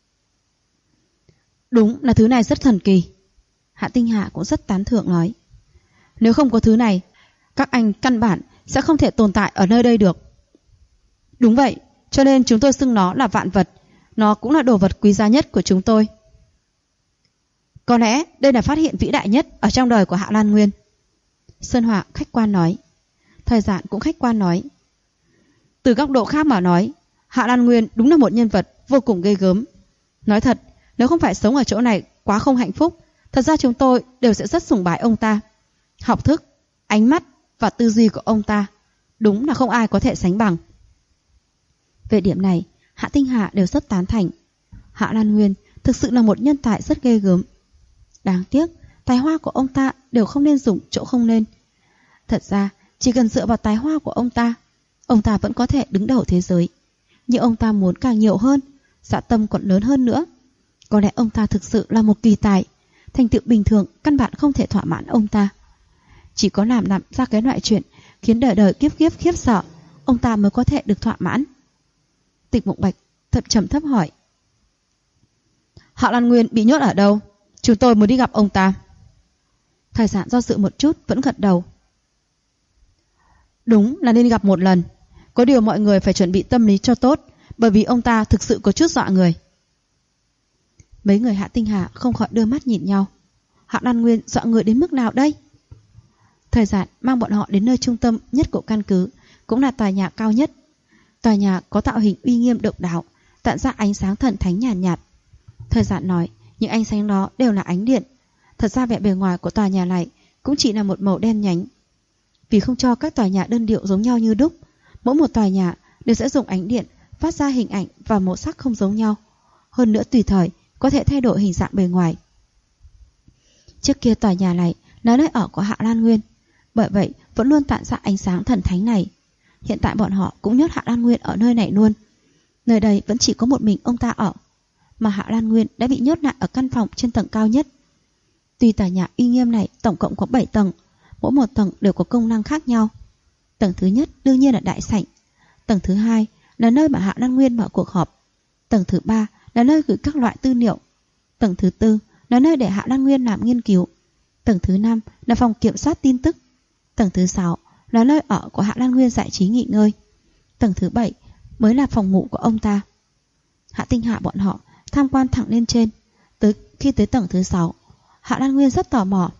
Đúng là thứ này rất thần kỳ. Hạ Tinh Hà cũng rất tán thưởng nói. Nếu không có thứ này, các anh căn bản sẽ không thể tồn tại ở nơi đây được. Đúng vậy, cho nên chúng tôi xưng nó là vạn vật. Nó cũng là đồ vật quý giá nhất của chúng tôi. Có lẽ đây là phát hiện vĩ đại nhất ở trong đời của Hạ Lan Nguyên. Sơn Hòa khách quan nói. Thời Dạn cũng khách quan nói. Từ góc độ khác mà nói, Hạ Lan Nguyên đúng là một nhân vật vô cùng ghê gớm. Nói thật, nếu không phải sống ở chỗ này quá không hạnh phúc, thật ra chúng tôi đều sẽ rất sùng bái ông ta. Học thức, ánh mắt và tư duy của ông ta đúng là không ai có thể sánh bằng. Về điểm này, Hạ Tinh Hà đều rất tán thành. Hạ Lan Nguyên thực sự là một nhân tài rất ghê gớm. Đáng tiếc, tài hoa của ông ta đều không nên dùng chỗ không nên. Thật ra, chỉ cần dựa vào tài hoa của ông ta vẫn có thể đứng đầu thế giới. Nhưng ông ta muốn càng nhiều hơn, dạ tâm còn lớn hơn nữa. Có lẽ ông ta thực sự là một kỳ tài. Thành tựu bình thường căn bản không thể thỏa mãn ông ta. Chỉ có làm ra cái loại chuyện khiến đời đời kiếp kiếp khiếp sợ, ông ta mới có thể được thỏa mãn. Tịch Mộng Bạch thật trầm thấp hỏi. Hạ Lan Nguyên bị nhốt ở đâu? Chúng tôi muốn đi gặp ông ta. Thời Dạn do dự một chút vẫn gật đầu. Đúng là nên gặp một lần. Có điều mọi người phải chuẩn bị tâm lý cho tốt, bởi vì ông ta thực sự có chút dọa người. Mấy người Hạ Tinh Hà không khỏi đưa mắt nhìn nhau. Hạ Lan Nguyên dọa người đến mức nào đây? Thời Dạn mang bọn họ đến nơi trung tâm nhất của căn cứ, cũng là tòa nhà cao nhất. Tòa nhà có tạo hình uy nghiêm độc đáo, tản ra ánh sáng thần thánh nhàn nhạt. Thời Dạn nói, những ánh sáng đó đều là ánh điện. Thật ra vẻ bề ngoài của tòa nhà này cũng chỉ là một màu đen nhánh. Vì không cho các tòa nhà đơn điệu giống nhau như đúc, mỗi một tòa nhà đều sẽ dùng ánh điện phát ra hình ảnh và màu sắc không giống nhau. Hơn nữa tùy thời có thể thay đổi hình dạng bề ngoài. Trước kia tòa nhà này là nơi ở của Hạ Lan Nguyên, bởi vậy vẫn luôn tản ra ánh sáng thần thánh này. Hiện tại bọn họ cũng nhốt Hạ Lan Nguyên ở nơi này luôn. Nơi đây vẫn chỉ có một mình ông ta ở, mà Hạ Lan Nguyên đã bị nhốt lại ở căn phòng trên tầng cao nhất. Tuy tòa nhà uy nghiêm này tổng cộng có 7 tầng, mỗi một tầng đều có công năng khác nhau. Tầng thứ nhất đương nhiên là đại sảnh. Tầng thứ hai là nơi mà Hạ Lan Nguyên mở cuộc họp. Tầng thứ 3 là nơi gửi các loại tư liệu. Tầng thứ 4 là nơi để Hạ Lan Nguyên làm nghiên cứu. Tầng thứ 5 là phòng kiểm soát tin tức. Tầng thứ 6 là nơi ở của Hạ Lan Nguyên giải trí nghỉ ngơi. Tầng thứ 7 mới là phòng ngủ của ông ta. Hạ Tinh Hạ bọn họ tham quan thẳng lên trên. Khi tới tầng thứ 6, Hạ Lan Nguyên rất tò mò.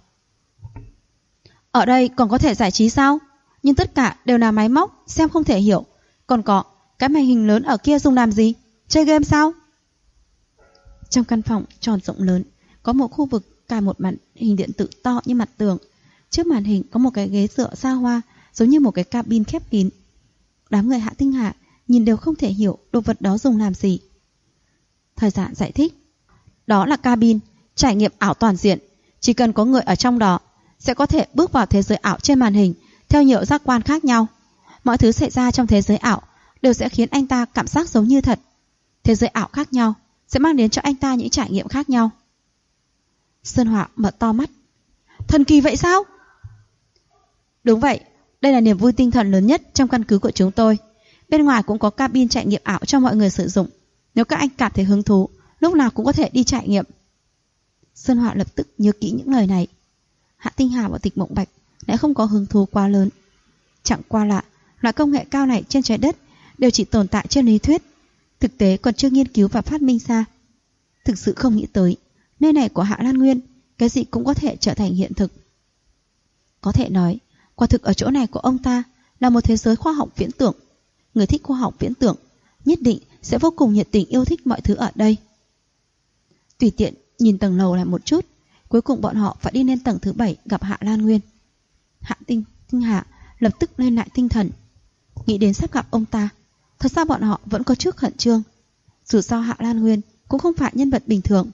Ở đây còn có thể giải trí sao? Nhưng tất cả đều là máy móc, xem không thể hiểu. Còn có cái màn hình lớn ở kia dùng làm gì? Chơi game sao? Trong căn phòng tròn rộng lớn, có một khu vực cài một màn hình điện tử to như mặt tường. Trước màn hình có một cái ghế dựa xa hoa, giống như một cái cabin khép kín. Đám người Hạ Tinh Hạ nhìn đều không thể hiểu đồ vật đó dùng làm gì. Thời Dạn giải thích. Đó là cabin, trải nghiệm ảo toàn diện. Chỉ cần có người ở trong đó, sẽ có thể bước vào thế giới ảo trên màn hình theo nhiều giác quan khác nhau. Mọi thứ xảy ra trong thế giới ảo đều sẽ khiến anh ta cảm giác giống như thật. Thế giới ảo khác nhau sẽ mang đến cho anh ta những trải nghiệm khác nhau. Sơn Họa mở to mắt. Thần kỳ vậy sao? Đúng vậy, đây là niềm vui tinh thần lớn nhất trong căn cứ của chúng tôi. Bên ngoài cũng có cabin trải nghiệm ảo cho mọi người sử dụng. Nếu các anh cảm thấy hứng thú, lúc nào cũng có thể đi trải nghiệm. Sơn Họa lập tức nhớ kỹ những lời này. Hạ Tinh Hà và Tịch Mộng Bạch lại không có hứng thú quá lớn. Chẳng qua là loại công nghệ cao này trên trái đất đều chỉ tồn tại trên lý thuyết, thực tế còn chưa nghiên cứu và phát minh ra. Thực sự không nghĩ tới nơi này của Hạ Lan Nguyên cái gì cũng có thể trở thành hiện thực. Có thể nói, quả thực ở chỗ này của ông ta là một thế giới khoa học viễn tưởng. Người thích khoa học viễn tưởng nhất định sẽ vô cùng nhiệt tình yêu thích mọi thứ ở đây. Tùy tiện nhìn tầng lầu lại một chút, cuối cùng bọn họ phải đi lên tầng thứ 7 gặp Hạ Lan Nguyên. Hạ Tinh Hạ lập tức lên lại tinh thần. Nghĩ đến sắp gặp ông ta, thật ra bọn họ vẫn có chút khẩn trương. Dù sao Hạ Lan Nguyên cũng không phải nhân vật bình thường.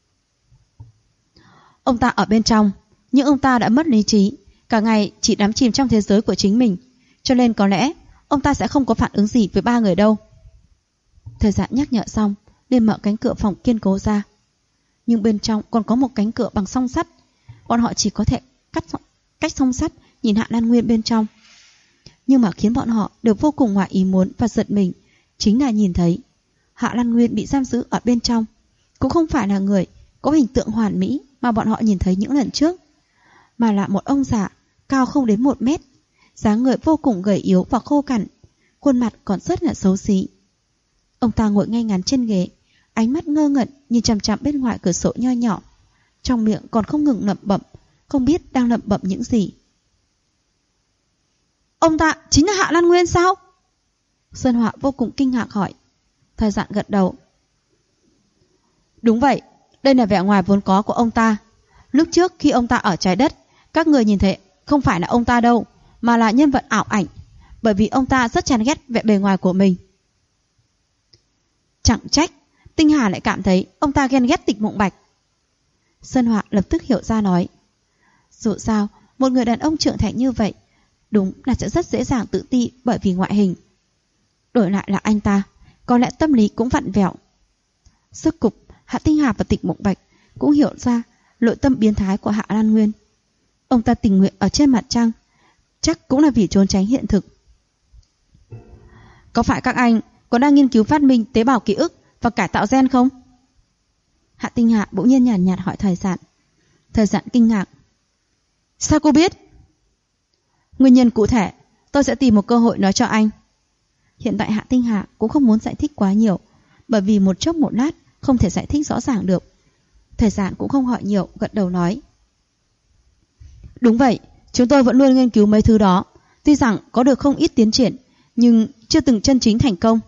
Ông ta ở bên trong, nhưng ông ta đã mất lý trí, cả ngày chỉ đắm chìm trong thế giới của chính mình, cho nên có lẽ ông ta sẽ không có phản ứng gì với ba người đâu. Thời Dạn nhắc nhở xong, liền mở cánh cửa phòng kiên cố ra. Nhưng bên trong còn có một cánh cửa bằng song sắt. Bọn họ chỉ có thể cách song sắt nhìn Hạ Lan Nguyên bên trong. Nhưng mà khiến bọn họ đều vô cùng ngoài ý muốn và giật mình chính là nhìn thấy Hạ Lan Nguyên bị giam giữ ở bên trong cũng không phải là người có hình tượng hoàn mỹ mà bọn họ nhìn thấy những lần trước, mà là một ông già cao không đến 1 mét, dáng người vô cùng gầy yếu và khô cằn, khuôn mặt còn rất là xấu xí. Ông ta ngồi ngay ngắn trên ghế, ánh mắt ngơ ngẩn nhìn chằm chằm bên ngoài cửa sổ nho nhỏ, trong miệng còn không ngừng lẩm bẩm, không biết đang lẩm bẩm những gì. Ông ta chính là Hạ Lan Nguyên sao? Sơn Họa vô cùng kinh ngạc hỏi. Thời Dạn gật đầu. Đúng vậy, đây là vẻ ngoài vốn có của ông ta. Lúc trước khi ông ta ở trái đất, các người nhìn thấy không phải là ông ta đâu, mà là nhân vật ảo ảnh, bởi vì ông ta rất chán ghét vẻ bề ngoài của mình. Chẳng trách Tinh Hà lại cảm thấy ông ta ghen ghét Tịch Mộng Bạch. Sơn Họa lập tức hiểu ra nói. Dù sao, một người đàn ông trưởng thành như vậy đúng là sẽ rất dễ dàng tự ti bởi vì ngoại hình. Đổi lại là anh ta, có lẽ tâm lý cũng vặn vẹo. Rốt cục, Hạ Tinh Hà và Tịch Mộng Bạch cũng hiểu ra nội tâm biến thái của Hạ Lan Nguyên. Ông ta tình nguyện ở trên mặt trăng, chắc cũng là vì trốn tránh hiện thực. Có phải các anh còn đang nghiên cứu phát minh tế bào ký ức và cải tạo gen không? Hạ Tinh Hà bỗng nhiên nhàn nhạt hỏi Thời Dạn. Thời Dạn kinh ngạc. Sao cô biết? Nguyên nhân cụ thể tôi sẽ tìm một cơ hội nói cho anh. Hiện tại Hạ Tinh Hà cũng không muốn giải thích quá nhiều, bởi vì một chốc một lát không thể giải thích rõ ràng được. Thời Dạn cũng không hỏi nhiều, gật đầu nói. Đúng vậy, chúng tôi vẫn luôn nghiên cứu mấy thứ đó. Tuy rằng có được không ít tiến triển, nhưng chưa từng chân chính thành công.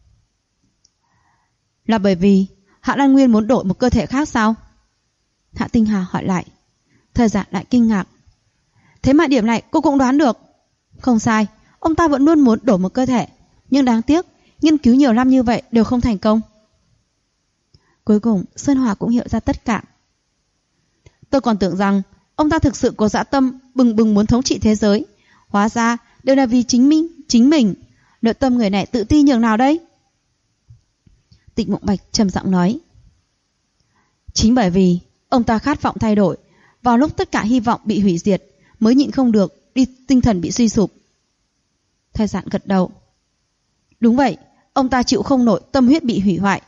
Là bởi vì Hạ Lan Nguyên muốn đổi một cơ thể khác sao? Hạ Tinh Hà hỏi lại. Thời Dạn lại kinh ngạc. Thế mà điểm này cô cũng đoán được. Không sai, ông ta vẫn luôn muốn đổi một cơ thể, nhưng đáng tiếc nghiên cứu nhiều năm như vậy đều không thành công. Cuối cùng Sơn Hòa cũng hiểu ra tất cả. Tôi còn tưởng rằng ông ta thực sự có dã tâm bừng bừng muốn thống trị thế giới, hóa ra đều là vì chính mình. Nội tâm người này tự ti nhường nào đây? Tịch Mộng Bạch trầm giọng nói. Chính bởi vì ông ta khát vọng thay đổi, vào lúc tất cả hy vọng bị hủy diệt mới nhịn không được, đi tinh thần bị suy sụp. Thời Dạn gật đầu. Đúng vậy, ông ta chịu không nổi tâm huyết bị hủy hoại,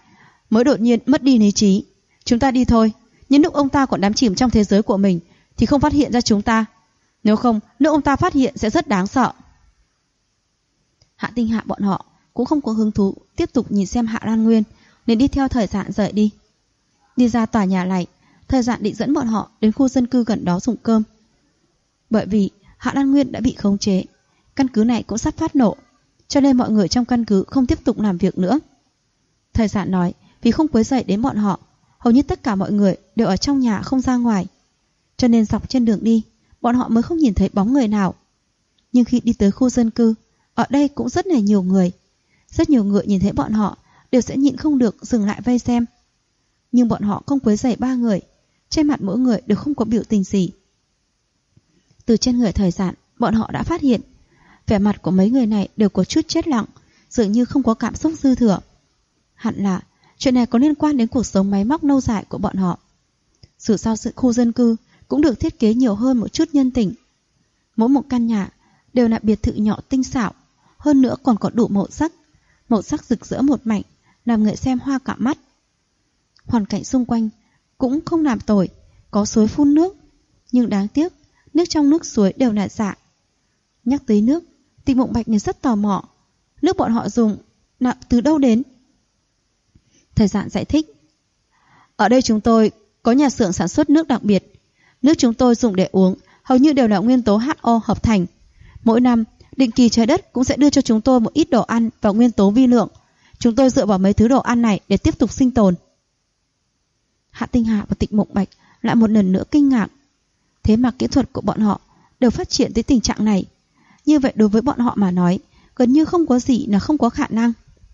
mới đột nhiên mất đi lý trí. Chúng ta đi thôi. Nhưng lúc ông ta còn đắm chìm trong thế giới của mình thì không phát hiện ra chúng ta. Nếu không, lúc ông ta phát hiện sẽ rất đáng sợ. Hạ Tinh Hạ bọn họ cũng không có hứng thú tiếp tục nhìn xem Hạ Lan Nguyên, nên đi theo Thời Dạn rời đi. Đi ra tòa nhà này, Thời Dạn định dẫn bọn họ đến khu dân cư gần đó dùng cơm. Bởi vì Hạ Lan Nguyên đã bị khống chế, căn cứ này cũng sắp phát nổ, cho nên mọi người trong căn cứ không tiếp tục làm việc nữa. Thời Dạn nói vì không quấy rầy đến bọn họ, hầu như tất cả mọi người đều ở trong nhà không ra ngoài, cho nên dọc trên đường đi bọn họ mới không nhìn thấy bóng người nào. Nhưng khi đi tới khu dân cư, ở đây cũng rất là nhiều người. Rất nhiều người nhìn thấy bọn họ đều sẽ nhịn không được dừng lại vây xem. Nhưng bọn họ không quấy rầy ba người, trên mặt mỗi người đều không có biểu tình gì. Từ trên người Thời Dạn, bọn họ đã phát hiện vẻ mặt của mấy người này đều có chút chết lặng, dường như không có cảm xúc dư thừa. Hẳn là chuyện này có liên quan đến cuộc sống máy móc lâu dài của bọn họ. Dù sao sự khu dân cư cũng được thiết kế nhiều hơn một chút nhân tình. Mỗi một căn nhà đều là biệt thự nhỏ tinh xảo, hơn nữa còn có đủ màu sắc rực rỡ một mảnh, làm người xem hoa cả mắt. Hoàn cảnh xung quanh cũng không làm tồi, có suối phun nước, nhưng đáng tiếc nước trong nước suối đều là giả. Nhắc tới nước, Tịch Mộng Bạch này rất tò mò, nước bọn họ dùng là từ đâu đến? Thời Dạn giải thích, ở đây chúng tôi có nhà xưởng sản xuất nước đặc biệt, nước chúng tôi dùng để uống hầu như đều là nguyên tố HO hợp thành. Mỗi năm, định kỳ Trái Đất cũng sẽ đưa cho chúng tôi một ít đồ ăn và nguyên tố vi lượng. Chúng tôi dựa vào mấy thứ đồ ăn này để tiếp tục sinh tồn. Hạ Tinh Hà và Tịch Mộng Bạch lại một lần nữa kinh ngạc. Thế mà kỹ thuật của bọn họ đều phát triển tới tình trạng này. Như vậy đối với bọn họ mà nói, gần như không có gì là không có khả năng.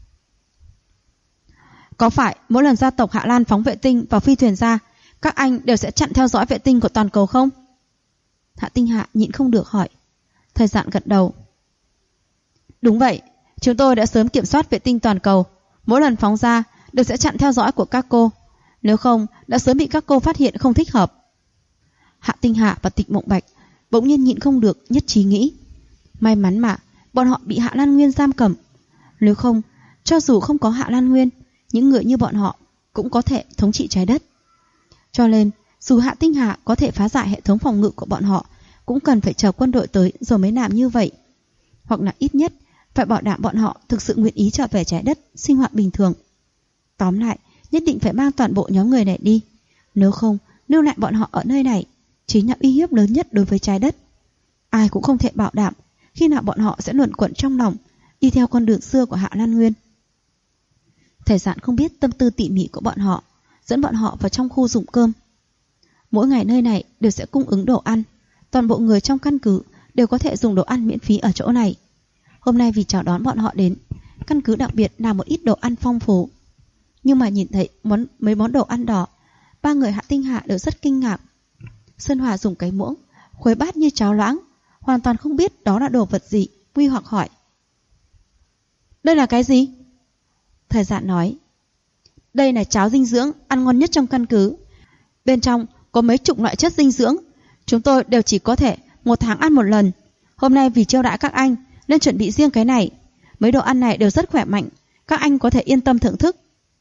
Có phải mỗi lần gia tộc Hạ Lan phóng vệ tinh vào phi thuyền ra, các anh đều sẽ chặn theo dõi vệ tinh của toàn cầu không? Hạ Tinh Hạ nhịn không được hỏi. Thời Dạn gật đầu. Đúng vậy, chúng tôi đã sớm kiểm soát vệ tinh toàn cầu. Mỗi lần phóng ra đều sẽ chặn theo dõi của các cô. Nếu không, đã sớm bị các cô phát hiện không thích hợp. Hạ Tinh Hạ và Tịch Mộng Bạch bỗng nhiên nhịn không được nhất trí nghĩ. May mắn mà bọn họ bị Hạ Lan Nguyên giam cầm. Nếu không, cho dù không có Hạ Lan Nguyên, những người như bọn họ cũng có thể thống trị Trái Đất. Cho nên, dù Hạ Tinh Hạ có thể phá giải hệ thống phòng ngự của bọn họ, cũng cần phải chờ quân đội tới rồi mới làm như vậy. Hoặc là ít nhất phải bảo đảm bọn họ thực sự nguyện ý trở về Trái Đất sinh hoạt bình thường. Tóm lại, nhất định phải mang toàn bộ nhóm người này đi. Nếu không, lưu lại bọn họ ở nơi này chính là uy hiếp lớn nhất đối với Trái Đất. Ai cũng không thể bảo đảm khi nào bọn họ sẽ luẩn quẩn trong lòng, đi theo con đường xưa của Hạ Lan Nguyên. Thời Dạn không biết tâm tư tỉ mỉ của bọn họ, dẫn bọn họ vào trong khu dùng cơm. Mỗi ngày nơi này đều sẽ cung ứng đồ ăn. Toàn bộ người trong căn cứ đều có thể dùng đồ ăn miễn phí ở chỗ này. Hôm nay vì chào đón bọn họ đến, căn cứ đặc biệt làm một ít đồ ăn phong phú. Nhưng mà nhìn thấy mấy món đồ ăn đó, ba người Hạ Tinh Hạ đều rất kinh ngạc. Sơn Hòa dùng cái muỗng khuấy bát như cháo loãng, hoàn toàn không biết đó là đồ vật gì, nguy hoặc hỏi. Đây là cái gì? Thời Dạn nói, đây là cháo dinh dưỡng ăn ngon nhất trong căn cứ. Bên trong có mấy chục loại chất dinh dưỡng, chúng tôi đều chỉ có thể một tháng ăn một lần. Hôm nay vì chiêu đãi các anh nên chuẩn bị riêng cái này. Mấy đồ ăn này đều rất khỏe mạnh, các anh có thể yên tâm thưởng thức.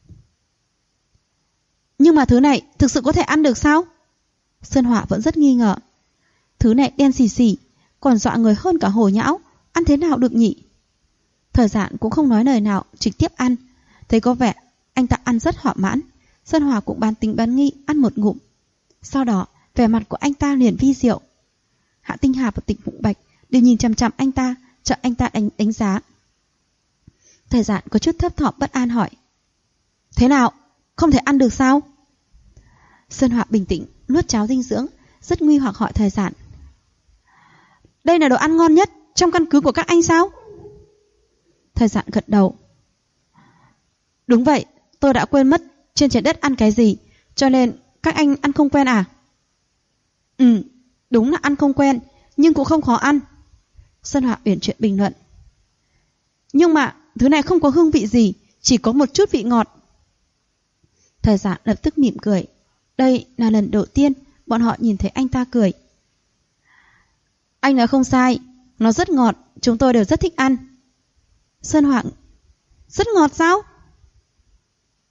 Nhưng mà thứ này thực sự có thể ăn được sao? Sơn Hỏa vẫn rất nghi ngờ. Thứ này đen xì xì, còn dọa người hơn cả hồ nhão, ăn thế nào được nhỉ? Thời Dạn cũng không nói lời nào, trực tiếp ăn. Thấy có vẻ anh ta ăn rất thỏa mãn. Sơn Hỏa cũng bán tính bán nghi ăn một ngụm. Sau đó vẻ mặt của anh ta liền vi diệu. Hạ Tinh Hà và Tịch Mộng Bạch đều nhìn chằm chằm anh ta, chờ anh ta đánh giá. Thời Dạn có chút thấp thỏm bất an hỏi, thế nào? Không thể ăn được sao? Sơn Hỏa bình tĩnh nuốt cháo dinh dưỡng, rất nguy hoặc hỏi Thời Dạn, đây là đồ ăn ngon nhất trong căn cứ của các anh sao? Thời Dạn gật đầu. Đúng vậy, tôi đã quên mất trên Trái Đất ăn cái gì, cho nên các anh ăn không quen à? Đúng là ăn không quen, nhưng cũng không khó ăn. Sơn Hỏa uyển chuyển bình luận. Nhưng mà thứ này không có hương vị gì, chỉ có một chút vị ngọt. Thời Dạn lập tức mỉm cười. Đây là lần đầu tiên bọn họ nhìn thấy anh ta cười. Anh nói không sai, nó rất ngọt, chúng tôi đều rất thích ăn. Sơn Hỏa, rất ngọt sao?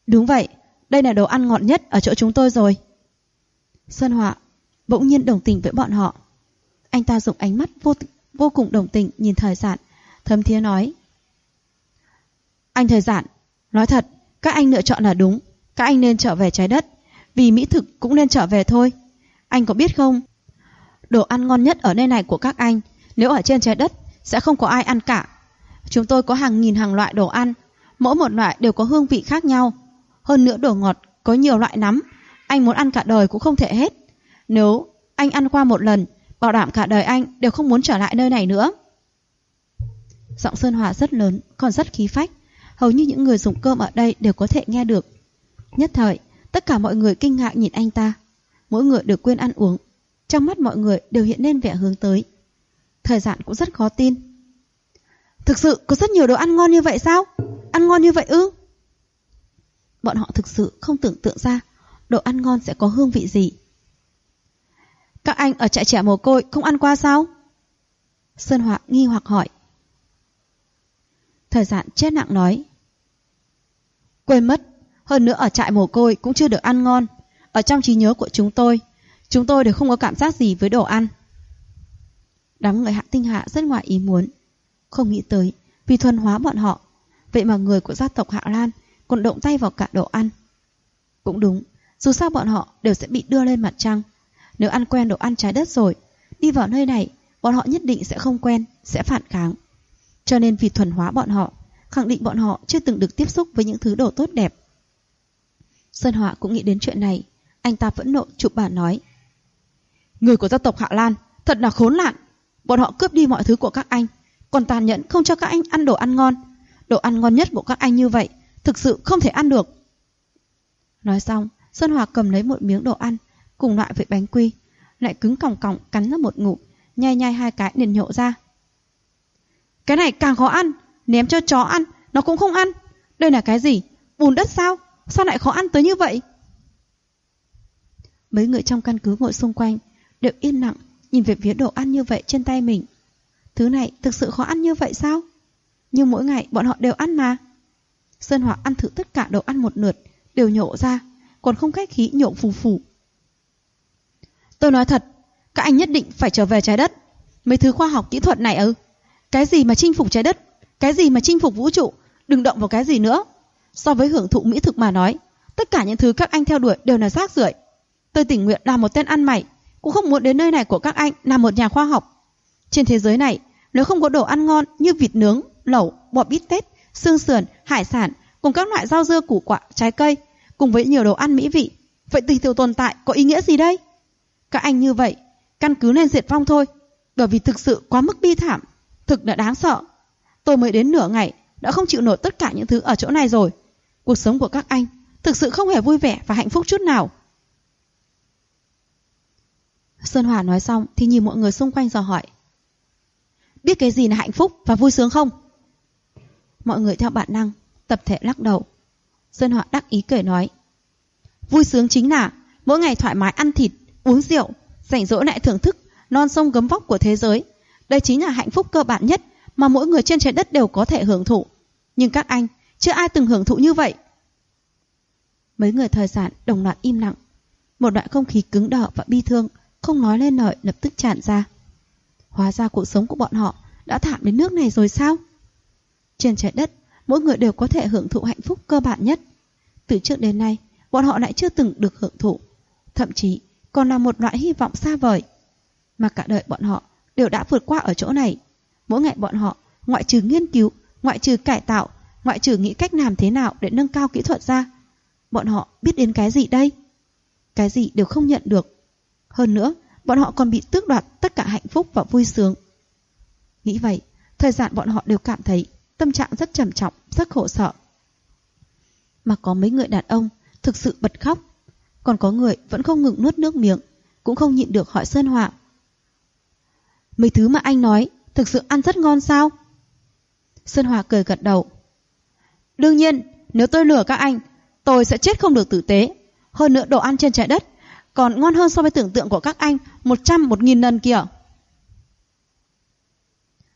Đúng vậy, đây là đồ ăn ngon nhất ở chỗ chúng tôi rồi. Sơn Họa bỗng nhiên đồng tình với bọn họ. Anh ta dùng ánh mắt vô cùng đồng tình nhìn Thời Giản, thấm thía nói: Anh Thời Giản, nói thật, các anh lựa chọn là đúng. Các anh nên trở về trái đất, vì mỹ thực cũng nên trở về thôi. Anh có biết không, đồ ăn ngon nhất ở nơi này của các anh, nếu ở trên trái đất sẽ không có ai ăn cả. Chúng tôi có hàng nghìn hàng loại đồ ăn, mỗi một loại đều có hương vị khác nhau. Hơn nữa đồ ngọt có nhiều loại lắm, anh muốn ăn cả đời cũng không thể hết. Nếu anh ăn qua một lần, bảo đảm cả đời anh đều không muốn trở lại nơi này nữa. Giọng Sơn Họa rất lớn, còn rất khí phách, hầu như những người dùng cơm ở đây đều có thể nghe được. Nhất thời, tất cả mọi người kinh ngạc nhìn anh ta. Mỗi người đều quên ăn uống, trong mắt mọi người đều hiện lên vẻ hướng tới. Thời Giản cũng rất khó tin. Thực sự có rất nhiều đồ ăn ngon như vậy sao? Ăn ngon như vậy ư? Bọn họ thực sự không tưởng tượng ra đồ ăn ngon sẽ có hương vị gì. Các anh ở trại trẻ mồ côi không ăn qua sao? Sơn Họa nghi hoặc hỏi. Thời Giản chết nặng nói: Quên mất, hơn nữa ở trại mồ côi cũng chưa được ăn ngon. Ở trong trí nhớ của chúng tôi đều không có cảm giác gì với đồ ăn. Đám người Hạ Tinh Hạ rất ngoài ý muốn, không nghĩ tới vì thuần hóa bọn họ, vậy mà người của gia tộc Hạ Lan còn động tay vào cả đồ ăn. Cũng đúng, dù sao bọn họ đều sẽ bị đưa lên mặt trăng. Nếu ăn quen đồ ăn trái đất rồi, đi vào nơi này bọn họ nhất định sẽ không quen, sẽ phản kháng. Cho nên vì thuần hóa bọn họ, khẳng định bọn họ chưa từng được tiếp xúc với những thứ đồ tốt đẹp. Sơn Họa cũng nghĩ đến chuyện này, anh ta phẫn nộ chụp bàn nói: Người của gia tộc Hạ Lan thật là khốn nạn. Bọn họ cướp đi mọi thứ của các anh, còn tàn nhẫn không cho các anh ăn đồ ăn ngon. Đồ ăn ngon nhất của các anh như vậy thực sự không thể ăn được. Nói xong, Sơn Họa cầm lấy một miếng đồ ăn cùng loại với bánh quy, lại cứng còng còng cắn ra một ngụm, nhai nhai hai cái liền nhộ ra. Cái này càng khó ăn, ném cho chó ăn nó cũng không ăn. Đây là cái gì? Bùn đất sao? Sao lại khó ăn tới như vậy? Mấy người trong căn cứ ngồi xung quanh đều yên lặng nhìn về phía đồ ăn như vậy trên tay mình. Thứ này thực sự khó ăn như vậy sao? Nhưng mỗi ngày bọn họ đều ăn mà. Sơn Họa ăn thử tất cả đồ ăn một lượt, đều nhổ ra, còn không khách khí nhổ phù phù. Tôi nói thật, các anh nhất định phải trở về trái đất. Mấy thứ khoa học kỹ thuật này ư? Cái gì mà chinh phục trái đất, cái gì mà chinh phục vũ trụ, đừng động vào cái gì nữa. So với hưởng thụ mỹ thực mà nói, tất cả những thứ các anh theo đuổi đều là rác rưởi. Tôi tình nguyện làm một tên ăn mày, cũng không muốn đến nơi này của các anh làm một nhà khoa học. Trên thế giới này, nếu không có đồ ăn ngon như vịt nướng, lẩu, bò bít tết, xương sườn, hải sản, cùng các loại rau dưa củ quả, trái cây, cùng với nhiều đồ ăn mỹ vị, vậy thì tiểu tồn tại có ý nghĩa gì đây? Các anh như vậy, căn cứ nên diệt vong thôi, bởi vì thực sự quá mức bi thảm, thực là đáng sợ. Tôi mới đến nửa ngày đã không chịu nổi tất cả những thứ ở chỗ này rồi. Cuộc sống của các anh thực sự không hề vui vẻ và hạnh phúc chút nào. Sơn Họa nói xong thì nhìn mọi người xung quanh dò hỏi: Biết cái gì là hạnh phúc và vui sướng không? Mọi người theo bản năng tập thể lắc đầu. Sơn Họa đắc ý cười nói: Vui sướng chính là mỗi ngày thoải mái ăn thịt, uống rượu, rảnh rỗi lại thưởng thức non sông gấm vóc của thế giới. Đây chính là hạnh phúc cơ bản nhất mà mỗi người trên trái đất đều có thể hưởng thụ. Nhưng các anh chưa ai từng hưởng thụ như vậy. Mấy người Thời Giản đồng loạt im lặng. Một đoạn không khí cứng đờ và bi thương không nói lên lời lập tức tràn ra. Hóa ra cuộc sống của bọn họ đã thảm đến nước này rồi sao? Trên trái đất, mỗi người đều có thể hưởng thụ hạnh phúc cơ bản nhất. Từ trước đến nay, bọn họ lại chưa từng được hưởng thụ, thậm chí còn là một loại hy vọng xa vời. Mà cả đời bọn họ đều đã vượt qua ở chỗ này. Mỗi ngày bọn họ, ngoại trừ nghiên cứu, ngoại trừ cải tạo, ngoại trừ nghĩ cách làm thế nào để nâng cao kỹ thuật ra, bọn họ biết đến cái gì đây? Cái gì đều không nhận được. Hơn nữa, bọn họ còn bị tước đoạt tất cả hạnh phúc và vui sướng. Nghĩ vậy, Thời Giản bọn họ đều cảm thấy tâm trạng rất trầm trọng, rất khổ sở. Mà có mấy người đàn ông thực sự bật khóc, còn có người vẫn không ngừng nuốt nước miếng, cũng không nhịn được hỏi Sơn Họa: Mấy thứ mà anh nói thực sự ăn rất ngon sao? Sơn Họa cười gật đầu. Đương nhiên, nếu tôi lừa các anh, tôi sẽ chết không được tử tế. Hơn nữa đồ ăn trên trái đất còn ngon hơn so với tưởng tượng của các anh 100, 1000 lần kìa.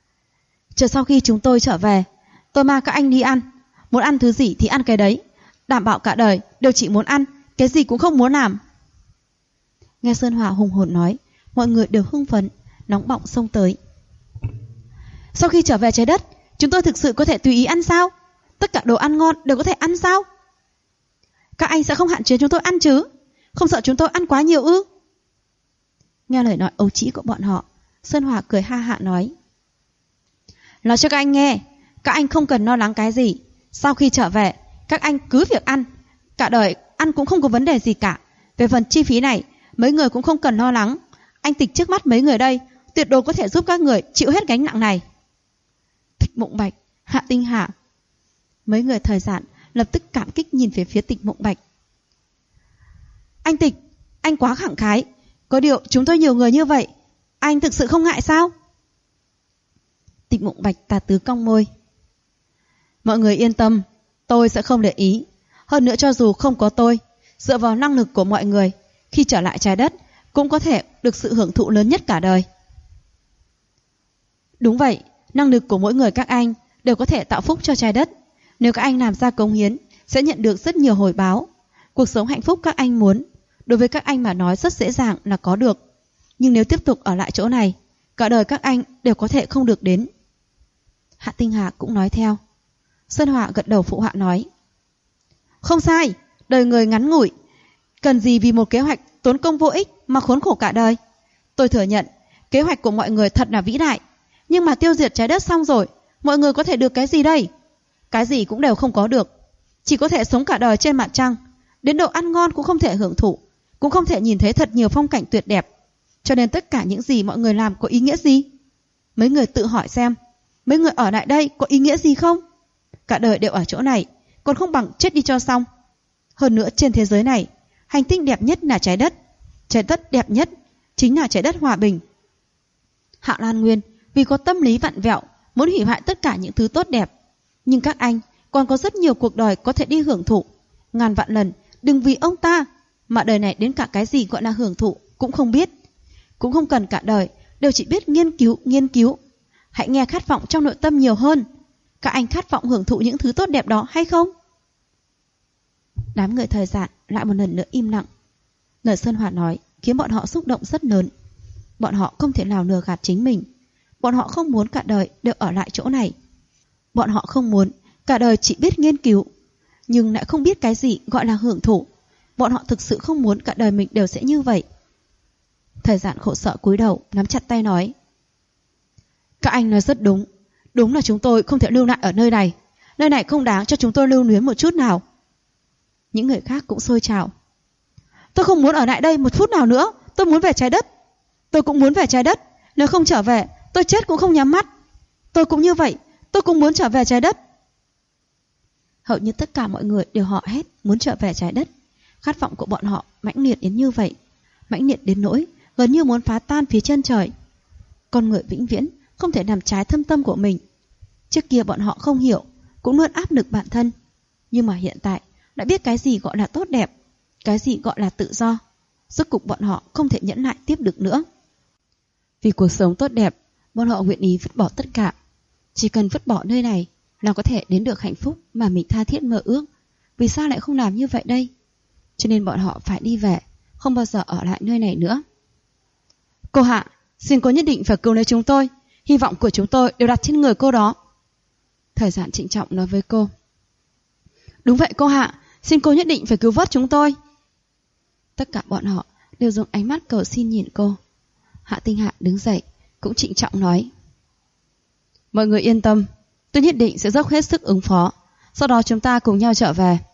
Chờ sau khi chúng tôi trở về, tôi mang các anh đi ăn. Muốn ăn thứ gì thì ăn cái đấy. đảm bảo cả đời đều chỉ muốn ăn, cái gì cũng không muốn làm. Nghe Sơn Hòa hùng hồn nói, mọi người đều hưng phấn, nóng bỏng xông tới. Sau khi trở về trái đất, chúng tôi thực sự có thể tùy ý ăn sao? Tất cả đồ ăn ngon đều có thể ăn sao? Các anh sẽ không hạn chế chúng tôi ăn chứ? Không sợ chúng tôi ăn quá nhiều ư? Nghe lời nói ấu trĩ của bọn họ, Sơn Hòa cười ha hả nói. Nói cho các anh nghe, các anh không cần lo lắng cái gì. Sau khi trở về, các anh cứ việc ăn. Cả đời ăn cũng không có vấn đề gì cả. Về phần chi phí này, mấy người cũng không cần lo lắng. Anh Tịch trước mắt mấy người đây tuyệt đối có thể giúp các người chịu hết gánh nặng này. Tịch Mộng Bạch, Hạ Tinh Hà. Mấy người Thời Giản lập tức cảm kích nhìn về phía Tịch Mộng Bạch. Anh Tịch, anh quá khẳng khái. Có điều chúng tôi nhiều người như vậy, anh thực sự không ngại sao? Tịch Mộng Bạch tà tứ cong môi. Mọi người yên tâm, tôi sẽ không để ý. Hơn nữa cho dù không có tôi, dựa vào năng lực của mọi người, khi trở lại trái đất cũng có thể được sự hưởng thụ lớn nhất cả đời. Đúng vậy, năng lực của mỗi người các anh đều có thể tạo phúc cho trái đất. Nếu các anh làm ra cống hiến, sẽ nhận được rất nhiều hồi báo. Cuộc sống hạnh phúc các anh muốn, đối với các anh mà nói rất dễ dàng là có được. Nhưng nếu tiếp tục ở lại chỗ này, cả đời các anh đều có thể không được đến. Hạ Tinh Hà cũng nói theo. Sơn Hòa gật đầu phụ họa nói. Không sai, đời người ngắn ngủi, cần gì vì một kế hoạch tốn công vô ích mà khốn khổ cả đời. Tôi thừa nhận, kế hoạch của mọi người thật là vĩ đại. Nhưng mà tiêu diệt trái đất xong rồi, mọi người có thể được cái gì đây? Cái gì cũng đều không có được. Chỉ có thể sống cả đời trên mặt trăng. Đến đồ ăn ngon cũng không thể hưởng thụ, cũng không thể nhìn thấy thật nhiều phong cảnh tuyệt đẹp. Cho nên tất cả những gì mọi người làm có ý nghĩa gì? Mấy người tự hỏi xem, mấy người ở lại đây có ý nghĩa gì không? Cả đời đều ở chỗ này, còn không bằng chết đi cho xong. Hơn nữa trên thế giới này, hành tinh đẹp nhất là trái đất. Trái đất đẹp nhất chính là trái đất hòa bình. Hạ Lan Nguyên vì có tâm lý vặn vẹo, muốn hủy hoại tất cả những thứ tốt đẹp. Nhưng các anh còn có rất nhiều cuộc đời có thể đi hưởng thụ. Ngàn vạn lần đừng vì ông ta mà đời này đến cả cái gì gọi là hưởng thụ cũng không biết. Cũng không cần cả đời đều chỉ biết nghiên cứu. Hãy nghe khát vọng trong nội tâm nhiều hơn. Các anh khát vọng hưởng thụ những thứ tốt đẹp đó hay không? Đám người Thời Giản lại một lần nữa im lặng. Lời Sơn Hòa nói khiến bọn họ xúc động rất lớn. Bọn họ không thể nào lừa gạt chính mình. Bọn họ không muốn cả đời đều ở lại chỗ này. Bọn họ không muốn cả đời chỉ biết nghiên cứu, nhưng lại không biết cái gì gọi là hưởng thụ. Bọn họ thực sự không muốn cả đời mình đều sẽ như vậy. Thời Giản khổ sở cúi đầu, nắm chặt tay nói. Các anh nói rất đúng. Đúng là chúng tôi không thể lưu lại ở nơi này. Nơi này không đáng cho chúng tôi lưu luyến một chút nào. Những người khác cũng sôi trào. Tôi không muốn ở lại đây một phút nào nữa. Tôi muốn về trái đất. Tôi cũng muốn về trái đất. Nếu không trở về, tôi chết cũng không nhắm mắt. Tôi cũng như vậy. Tôi cũng muốn trở về trái đất. Hầu như tất cả mọi người đều họ hét muốn trở về trái đất. Khát vọng của bọn họ mãnh liệt đến như vậy, mãnh liệt đến nỗi gần như muốn phá tan phía chân trời. Con người vĩnh viễn không thể làm trái thâm tâm của mình. Trước kia bọn họ không hiểu, cũng luôn áp lực bản thân. Nhưng mà hiện tại đã biết cái gì gọi là tốt đẹp, cái gì gọi là tự do. Rốt cục bọn họ không thể nhẫn nại tiếp được nữa. Vì cuộc sống tốt đẹp, bọn họ nguyện ý vứt bỏ tất cả. Chỉ cần vứt bỏ nơi này là có thể đến được hạnh phúc mà mình tha thiết mơ ước. Vì sao lại không làm như vậy đây? Cho nên bọn họ phải đi về, không bao giờ ở lại nơi này nữa. Cô Hạ, xin cô nhất định phải cứu lấy chúng tôi. Hy vọng của chúng tôi đều đặt trên người cô đó. Thời Giản trịnh trọng nói với cô. Đúng vậy cô Hạ, xin cô nhất định phải cứu vớt chúng tôi. Tất cả bọn họ đều dùng ánh mắt cầu xin nhìn cô. Hạ Tinh Hạ đứng dậy, cũng trịnh trọng nói. Mọi người yên tâm, tôi nhất định sẽ dốc hết sức ứng phó. Sau đó chúng ta cùng nhau trở về.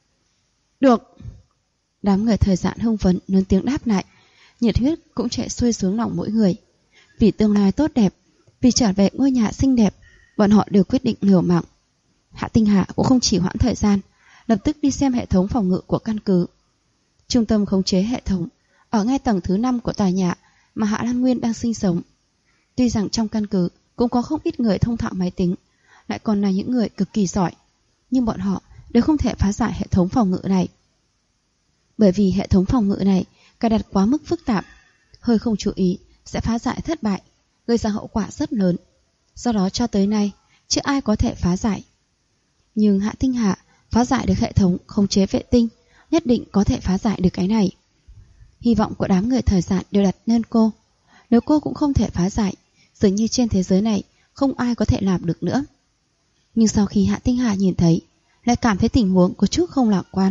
Được. Đám người Thời Giản hưng phấn lớn tiếng đáp lại. Nhiệt huyết cũng chạy xuôi xuống lòng mỗi người. Vì tương lai tốt đẹp, vì trở về ngôi nhà xinh đẹp, bọn họ đều quyết định liều mạng. Hạ Tinh Hà cũng không chỉ hoãn thời gian, lập tức đi xem hệ thống phòng ngự của căn cứ. Trung tâm khống chế hệ thống ở ngay tầng thứ 5 của tòa nhà mà Hạ Lan Nguyên đang sinh sống. Tuy rằng trong căn cứ cũng có không ít người thông thạo máy tính, lại còn là những người cực kỳ giỏi, nhưng bọn họ đều không thể phá giải hệ thống phòng ngự này. Bởi vì hệ thống phòng ngự này cài đặt quá mức phức tạp, hơi không chú ý sẽ phá giải thất bại, gây ra hậu quả rất lớn. Do đó cho tới nay chưa ai có thể phá giải. Nhưng Hạ Tinh Hạ phá giải được hệ thống khống chế vệ tinh, nhất định có thể phá giải được cái này. Hy vọng của đám người thời gian đều đặt lên cô. Nếu cô cũng không thể phá giải, dường như trên thế giới này không ai có thể làm được nữa. Nhưng sau khi Hạ Tinh Hà nhìn thấy, lại cảm thấy tình huống có chút không lạc quan.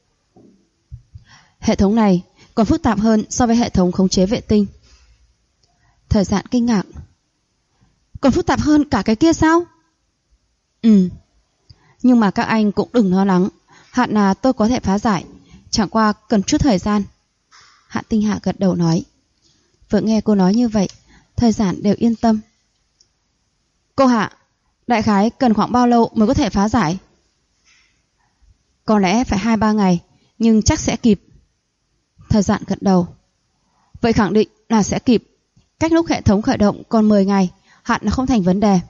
Hệ thống này còn phức tạp hơn so với hệ thống khống chế vệ tinh. Thời gian kinh ngạc. Còn phức tạp hơn cả cái kia sao? Nhưng mà các anh cũng đừng lo lắng, hẳn là tôi có thể phá giải, chẳng qua cần chút thời gian. Hạ Tinh Hạ gật đầu nói. Vừa nghe cô nói như vậy, thời gian đều yên tâm. Cô Hạ, đại khái cần khoảng bao lâu mới có thể phá giải? Có lẽ phải 2-3 ngày, nhưng chắc sẽ kịp. Thời gian gật đầu. Vậy khẳng định là sẽ kịp. Cách lúc hệ thống khởi động còn 10 ngày, hẳn là không thành vấn đề.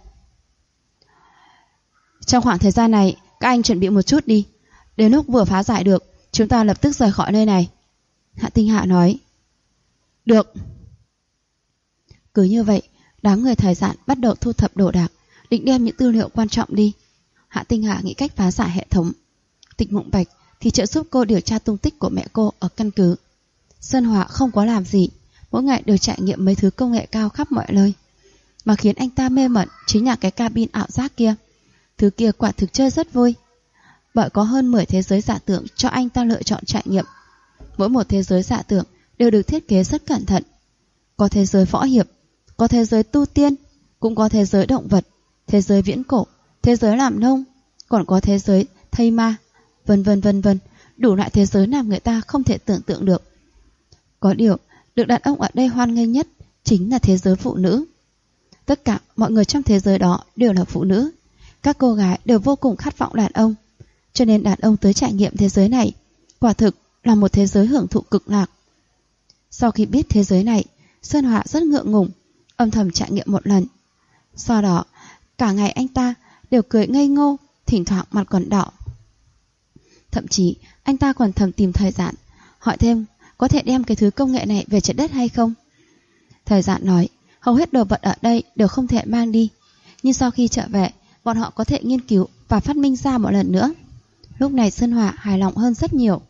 Trong khoảng thời gian này, các anh chuẩn bị một chút đi. Đến lúc vừa phá giải được, chúng ta lập tức rời khỏi nơi này. Hạ Tinh Hạ nói. Được. Cứ như vậy, đám người thời gian bắt đầu thu thập đồ đạc, định đem những tư liệu quan trọng đi. Hạ Tinh Hạ nghĩ cách phá giải hệ thống. Tịch Mộng Bạch thì trợ giúp cô điều tra tung tích của mẹ cô ở căn cứ. Sơn Hỏa không có làm gì, mỗi ngày đều trải nghiệm mấy thứ công nghệ cao khắp mọi nơi. Mà khiến anh ta mê mẩn chính là cái cabin ảo giác kia. Thứ kia quả thực chơi rất vui. Bởi có hơn 10 thế giới giả tưởng cho anh ta lựa chọn trải nghiệm. Mỗi một thế giới giả tưởng đều được thiết kế rất cẩn thận. Có thế giới võ hiệp, có thế giới tu tiên, cũng có thế giới động vật, thế giới viễn cổ, thế giới làm nông, còn có thế giới thây ma, vân vân, đủ loại thế giới làm người ta không thể tưởng tượng được. Có điều, được đàn ông ở đây hoan nghênh nhất chính là thế giới phụ nữ. Tất cả mọi người trong thế giới đó đều là phụ nữ. Các cô gái đều vô cùng khát vọng đàn ông. Cho nên đàn ông tới trải nghiệm thế giới này quả thực là một thế giới hưởng thụ cực lạc. Sau khi biết thế giới này, Sơn Hỏa rất ngượng ngùng, âm thầm trải nghiệm một lần. Sau đó, cả ngày anh ta đều cười ngây ngô, thỉnh thoảng mặt còn đỏ. Thậm chí, anh ta còn thầm tìm thời gian, hỏi thêm có thể đem cái thứ công nghệ này về trái đất hay không. Thời gian nói, hầu hết đồ vật ở đây đều không thể mang đi. Nhưng sau khi trở về, bọn họ có thể nghiên cứu và phát minh ra một lần nữa. Lúc này Sơn Hỏa hài lòng hơn rất nhiều.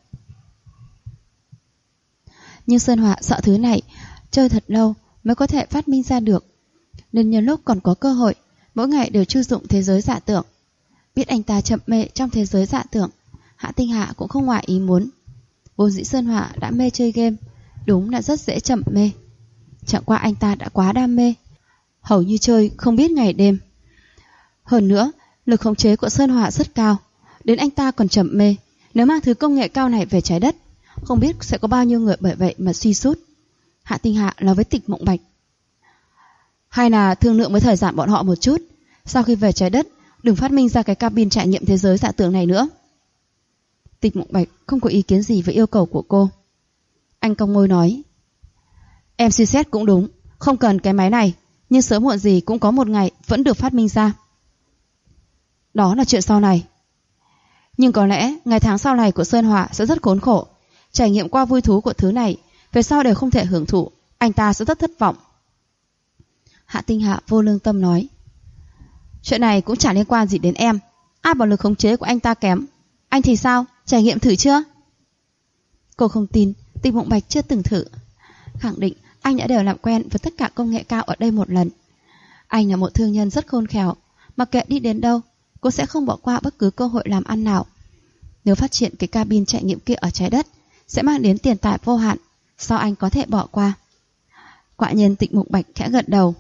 Nhưng Sơn Hỏa sợ thứ này chơi thật lâu mới có thể phát minh ra được. Nên nhân lúc còn có cơ hội, mỗi ngày đều trư dụng thế giới giả tưởng. Biết anh ta chậm mê trong thế giới giả tưởng, Hạ Tinh Hạ cũng không ngoài ý muốn. Vốn dĩ Sơn Hỏa đã mê chơi game, đúng là rất dễ chậm mê. Chẳng qua anh ta đã quá đam mê, hầu như chơi không biết ngày đêm. Hơn nữa, lực khống chế của Sơn Hỏa rất cao, đến anh ta còn chậm mê. Nếu mang thứ công nghệ cao này về trái đất, không biết sẽ có bao nhiêu người bởi vậy mà suy sút. Hạ Tinh Hạ nói với Tịch Mộng Bạch. Hay là thương lượng với thời gian bọn họ một chút, sau khi về trái đất đừng phát minh ra cái cabin trải nghiệm thế giới giả tưởng này nữa. Tịch Mộng Bạch không có ý kiến gì với yêu cầu của cô. Anh cong môi nói. Em suy xét cũng đúng, không cần cái máy này, nhưng sớm muộn gì cũng có một ngày vẫn được phát minh ra. Đó là chuyện sau này. Nhưng có lẽ ngày tháng sau này của Sơn Hỏa sẽ rất khốn khổ. Trải nghiệm qua vui thú của thứ này, về sau đều không thể hưởng thụ, anh ta sẽ rất thất vọng. Hạ Tinh Hạ vô lương tâm nói. Chuyện này cũng chẳng liên quan gì đến em. Ai bảo lực khống chế của anh ta kém. Anh thì sao, trải nghiệm thử chưa? Cô không tin, Tịch Mộng Bạch chưa từng thử. Khẳng định anh đã đều làm quen với tất cả công nghệ cao ở đây một lần. Anh là một thương nhân rất khôn khéo, mặc kệ đi đến đâu, cô sẽ không bỏ qua bất cứ cơ hội làm ăn nào. Nếu phát triển cái cabin trải nghiệm kia ở trái đất, sẽ mang đến tiền tài vô hạn, sao anh có thể bỏ qua? Quả nhiên Tịch Mộng Bạch khẽ gật đầu.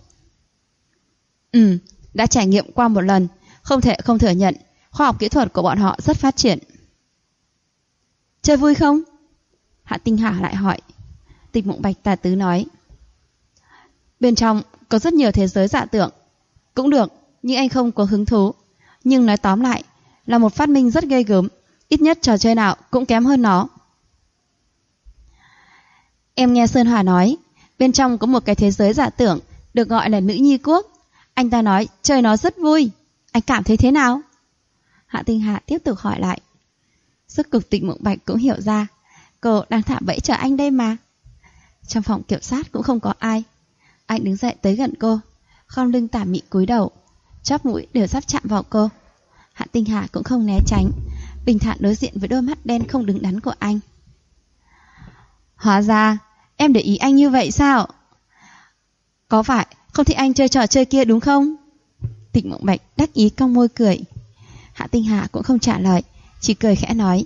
Đã trải nghiệm qua một lần, không thể không thừa nhận, khoa học kỹ thuật của bọn họ rất phát triển. Chơi vui không? Hạ Tinh Hà lại hỏi. Tịch Mộng Bạch tà tứ nói. Bên trong có rất nhiều thế giới giả tưởng. Cũng được, nhưng anh không có hứng thú. Nhưng nói tóm lại, là một phát minh rất ghê gớm, ít nhất trò chơi nào cũng kém hơn nó. Em nghe Sơn Hỏa nói, bên trong có một cái thế giới giả tưởng được gọi là Nữ Nhi Quốc. Anh ta nói chơi nó rất vui. Anh cảm thấy thế nào? Hạ Tinh Hạ tiếp tục hỏi lại. Rốt cục Tịch Mộng Bạch cũng hiểu ra, cô đang thả bẫy chờ anh đây mà. Trong phòng kiểm sát cũng không có ai. Anh đứng dậy tới gần cô, khom lưng tà mị cúi đầu, chóp mũi đều sắp chạm vào cô. Hạ Tinh Hạ cũng không né tránh, bình thản đối diện với đôi mắt đen không đứng đắn của anh. Hóa ra, em để ý anh như vậy sao? Có phải không thích anh chơi trò chơi kia đúng không? Tịch Mộng Bạch đắc ý cong môi cười. Hạ Tinh Hà cũng không trả lời, chỉ cười khẽ nói.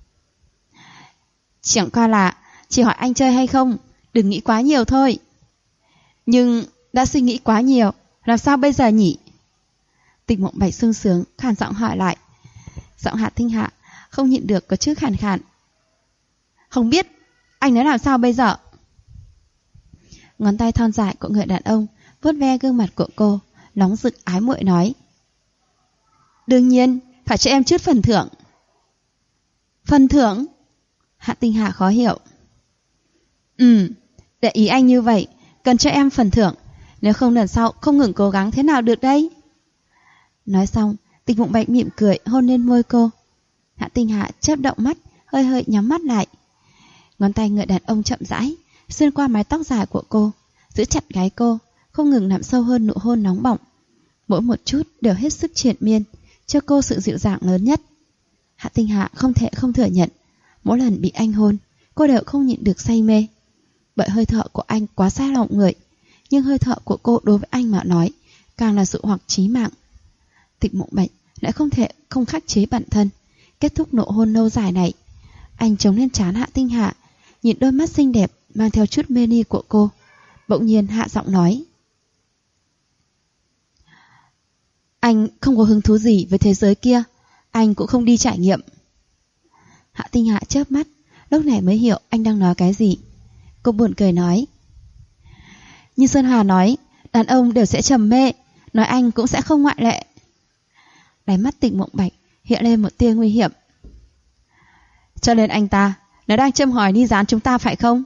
Chẳng qua là chỉ hỏi anh chơi hay không, đừng nghĩ quá nhiều thôi. Nhưng đã suy nghĩ quá nhiều, làm sao bây giờ nhỉ? Tịch Mộng Bạch sung sướng, khàn giọng hỏi lại. Giọng Hạ Tinh Hà không nhịn được có chút khàn khàn. Không biết, anh nói làm sao bây giờ? Ngón tay thon dài của người đàn ông vuốt ve gương mặt của cô, nóng rực ái muội nói. Đương nhiên, phải cho em chút phần thưởng. Phần thưởng? Hạ Tinh Hà khó hiểu. Để ý anh như vậy, cần cho em phần thưởng, nếu không lần sau không ngừng cố gắng thế nào được đây? Nói xong, Tịch Mộng Bạch mỉm cười hôn lên môi cô. Hạ Tinh Hà chớp động mắt, hơi hơi nhắm mắt lại. Ngón tay người đàn ông chậm rãi xuyên qua mái tóc dài của cô, giữ chặt gáy cô, không ngừng nằm sâu hơn nụ hôn nóng bỏng. Mỗi một chút đều hết sức triền miên, cho cô sự dịu dàng lớn nhất. Hạ Tinh Hà không thể không thừa nhận, mỗi lần bị anh hôn, cô đều không nhịn được say mê. Bởi hơi thở của anh quá xa lòng người, nhưng hơi thở của cô đối với anh mà nói, càng là dụ hoặc chí mạng. Tịch Mộng Bạch lại không thể không khắc chế bản thân. Kết thúc nụ hôn lâu dài này, anh chống lên trán Hạ Tinh Hà, nhìn đôi mắt xinh đẹp mang theo chút mê ly của cô, bỗng nhiên hạ giọng nói. Anh không có hứng thú gì với thế giới kia, anh cũng không đi trải nghiệm. Hạ Tinh Hà chớp mắt, lúc này mới hiểu anh đang nói cái gì. Cô buồn cười nói. Như Sơn Hà nói, đàn ông đều sẽ trầm mê, nói anh cũng sẽ không ngoại lệ. Đáy mắt Tịch Mộng Bạch hiện lên một tia nguy hiểm. Cho nên anh ta nó đang châm hỏi Ni Gián chúng ta phải không?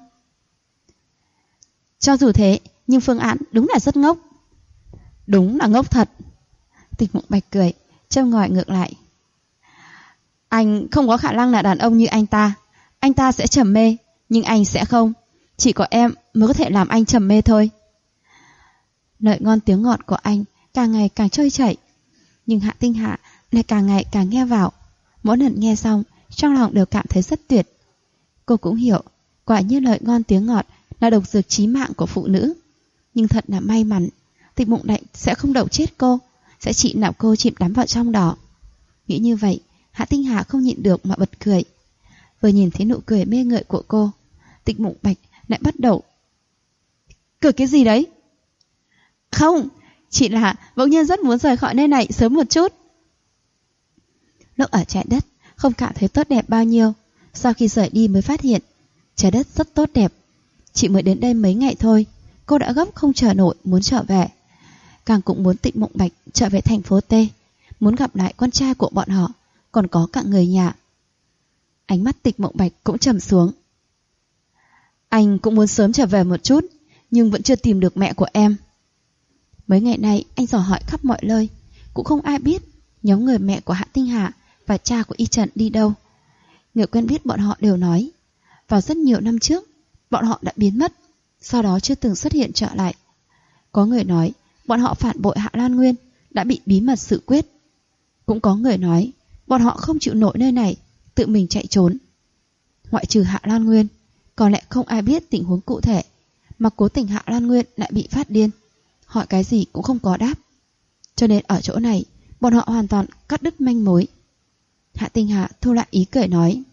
Cho dù thế, nhưng phương án đúng là rất ngốc. Đúng là ngốc thật. Tịch Mộng Bạch cười, châm ngòi ngược lại. Anh không có khả năng là đàn ông như anh ta sẽ trầm mê, nhưng anh sẽ không. Chỉ có em mới có thể làm anh trầm mê thôi. Lời ngon tiếng ngọt của anh càng ngày càng trôi chảy, nhưng Hạ Tinh Hà lại càng ngày càng nghe vào. Mỗi lần nghe xong, trong lòng đều cảm thấy rất tuyệt. Cô cũng hiểu, quả như lời ngon tiếng ngọt là độc dược chí mạng của phụ nữ. Nhưng thật là may mắn, Tịch Mộng Bạch sẽ không đậu chết cô, sẽ chỉ làm cô chìm đắm vào trong đó. Nghĩ như vậy, Hạ Tinh Hà không nhịn được mà bật cười. Vừa nhìn thấy nụ cười mê ngợi của cô, Tịch Mộng Bạch lại bắt đầu. Cười cái gì đấy? Không, chỉ là bỗng nhiên rất muốn rời khỏi nơi này sớm một chút. Lúc ở trái đất không cảm thấy tốt đẹp bao nhiêu, sau khi rời đi mới phát hiện trái đất rất tốt đẹp. Chỉ mới đến đây mấy ngày thôi, cô đã gấp không chờ nổi muốn trở về. Càng cũng muốn Tịch Mộng Bạch trở về thành phố T, muốn gặp lại con trai của bọn họ, còn có cả người nhà. Ánh mắt Tịch Mộng Bạch cũng trầm xuống. Anh cũng muốn sớm trở về một chút, nhưng vẫn chưa tìm được mẹ của em. Mấy ngày nay anh dò hỏi khắp mọi nơi, cũng không ai biết nhóm người mẹ của Hạ Tinh Hà và cha của Y Trần đi đâu. Người quen biết bọn họ đều nói, vào rất nhiều năm trước, bọn họ đã biến mất, sau đó chưa từng xuất hiện trở lại. Có người nói, bọn họ phản bội Hạ Lan Nguyên, đã bị bí mật xử quyết. Cũng có người nói, bọn họ không chịu nổi nơi này, tự mình chạy trốn. Ngoại trừ Hạ Lan Nguyên, còn lại không ai biết tình huống cụ thể, mà cố tình Hạ Lan Nguyên lại bị phát điên, hỏi cái gì cũng không có đáp. Cho nên ở chỗ này, bọn họ hoàn toàn cắt đứt manh mối. Hạ Tinh Hà thu lại ý cười nói.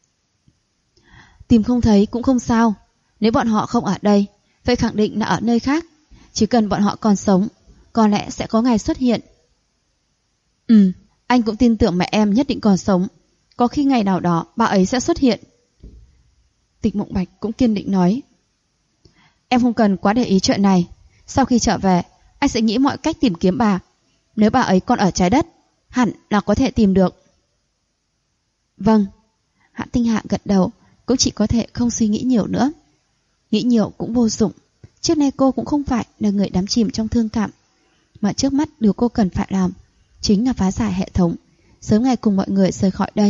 Tìm không thấy cũng không sao, nếu bọn họ không ở đây, vậy khẳng định là ở nơi khác. Chỉ cần bọn họ còn sống, có lẽ sẽ có ngày xuất hiện. Anh cũng tin tưởng mẹ em nhất định còn sống. Có khi ngày nào đó bà ấy sẽ xuất hiện. Tịch Mộng Bạch cũng kiên định nói. Em không cần quá để ý chuyện này. Sau khi trở về, anh sẽ nghĩ mọi cách tìm kiếm bà. Nếu bà ấy còn ở trái đất, hẳn là có thể tìm được. Vâng. Hạ Tinh Hạ gật đầu, cũng chỉ có thể không suy nghĩ nhiều nữa. Nghĩ nhiều cũng vô dụng. Trước nay cô cũng không phải là người đắm chìm trong thương cảm, mà trước mắt điều cô cần phải làm chính là phá giải hệ thống, sớm ngày cùng mọi người rời khỏi đây.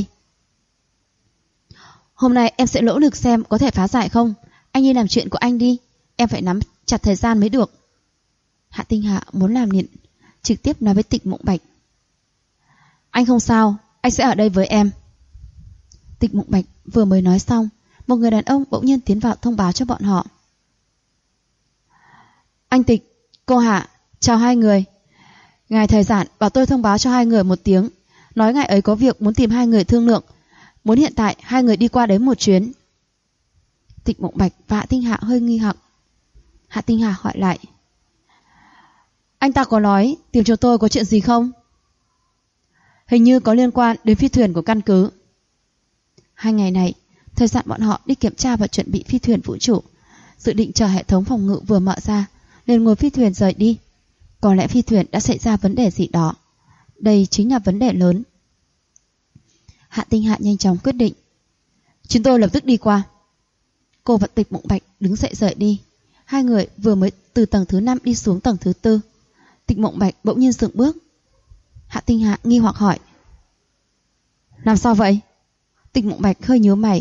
Hôm nay em sẽ nỗ lực xem có thể phá giải không. Anh đi làm chuyện của anh đi, em phải nắm chặt thời gian mới được. Hạ Tinh Hạ muốn làm nhịn, trực tiếp nói với Tịch Mộng Bạch. Anh không sao, anh sẽ ở đây với em. Tịch Mộng Bạch vừa mới nói xong, một người đàn ông bỗng nhiên tiến vào thông báo cho bọn họ. Anh Tịch, cô Hạ, chào hai người. Ngài Thời Giản bảo tôi thông báo cho hai người một tiếng, nói ngài ấy có việc muốn tìm hai người thương lượng, muốn hiện tại hai người đi qua đấy một chuyến. Tịch Mộng Bạch và Hạ Tinh Hạ hơi nghi hoặc. Hạ Tinh Hạ hỏi lại, anh ta có nói tìm cho tôi có chuyện gì không? Hình như có liên quan đến phi thuyền của căn cứ. Hai ngày này, Thời Gian bọn họ đi kiểm tra và chuẩn bị phi thuyền vũ trụ, dự định chờ hệ thống phòng ngự vừa mở ra liền ngồi phi thuyền rời đi. Có lẽ phi thuyền đã xảy ra vấn đề gì đó. Đây chính là vấn đề lớn. Hạ Tinh Hạ nhanh chóng quyết định, chúng tôi lập tức đi qua. Cô và Tịch Mộng Bạch đứng dậy rời đi. Hai người vừa mới từ tầng thứ 5 đi xuống tầng thứ 4. Tịch Mộng Bạch bỗng nhiên dừng bước. Hạ Tinh Hạ nghi hoặc hỏi, làm sao vậy? Tịch Mộng Bạch hơi nhíu mày.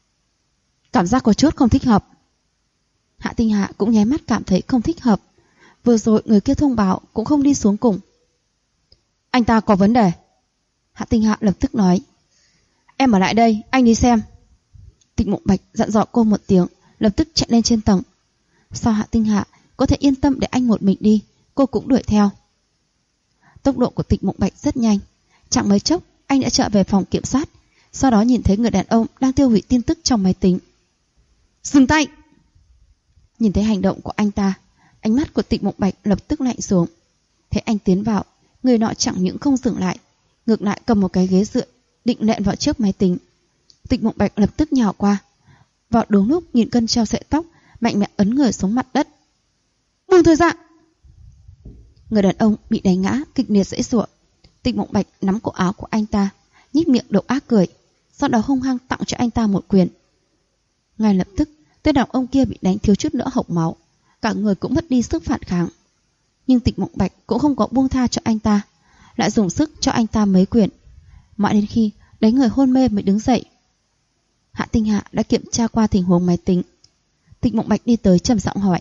Cảm giác có chút không thích hợp. Hạ Tinh Hạ cũng nháy mắt cảm thấy không thích hợp. Vừa rồi người kia thông báo cũng không đi xuống cùng. Anh ta có vấn đề. Hạ Tinh Hạ lập tức nói, em ở lại đây, anh đi xem. Tịch Mộng Bạch dặn dò cô một tiếng, lập tức chạy lên trên tầng. Sao Hạ Tinh Hạ có thể yên tâm để anh một mình đi, cô cũng đuổi theo. Tốc độ của Tịch Mộng Bạch rất nhanh. Chẳng mấy chốc anh đã trở về phòng kiểm soát, sau đó nhìn thấy người đàn ông đang tiêu hủy tin tức trong máy tính. Dừng tay! Nhìn thấy hành động của anh ta, ánh mắt của Tịch Mộng Bạch lập tức lạnh xuống. Thấy anh tiến vào, người nọ chẳng những không dừng lại, ngược lại cầm một cái ghế dựa định nện vào trước máy tính. Tịch Mộng Bạch lập tức nhào qua, vào đúng lúc nghìn cân treo sợi tóc, mạnh mẽ ấn người xuống mặt đất. Buông Thời Gian! Người đàn ông bị đánh ngã kịch liệt giãy giụa. Tịch Mộng Bạch nắm cổ áo của anh ta, nhếch miệng độc ác cười, sau đó hung hăng tặng cho anh ta một quyền. Ngay lập tức, tên đàn ông kia bị đánh thiếu chút nữa hộc máu, cả người cũng mất đi sức phản kháng. Nhưng Tịch Mộng Bạch cũng không có buông tha cho anh ta, lại dùng sức cho anh ta mấy quyền, mãi đến khi đánh người hôn mê mới đứng dậy. Hạ Tinh Hạ đã kiểm tra qua tình huống máy tính. Tịch Mộng Bạch đi tới trầm giọng hỏi,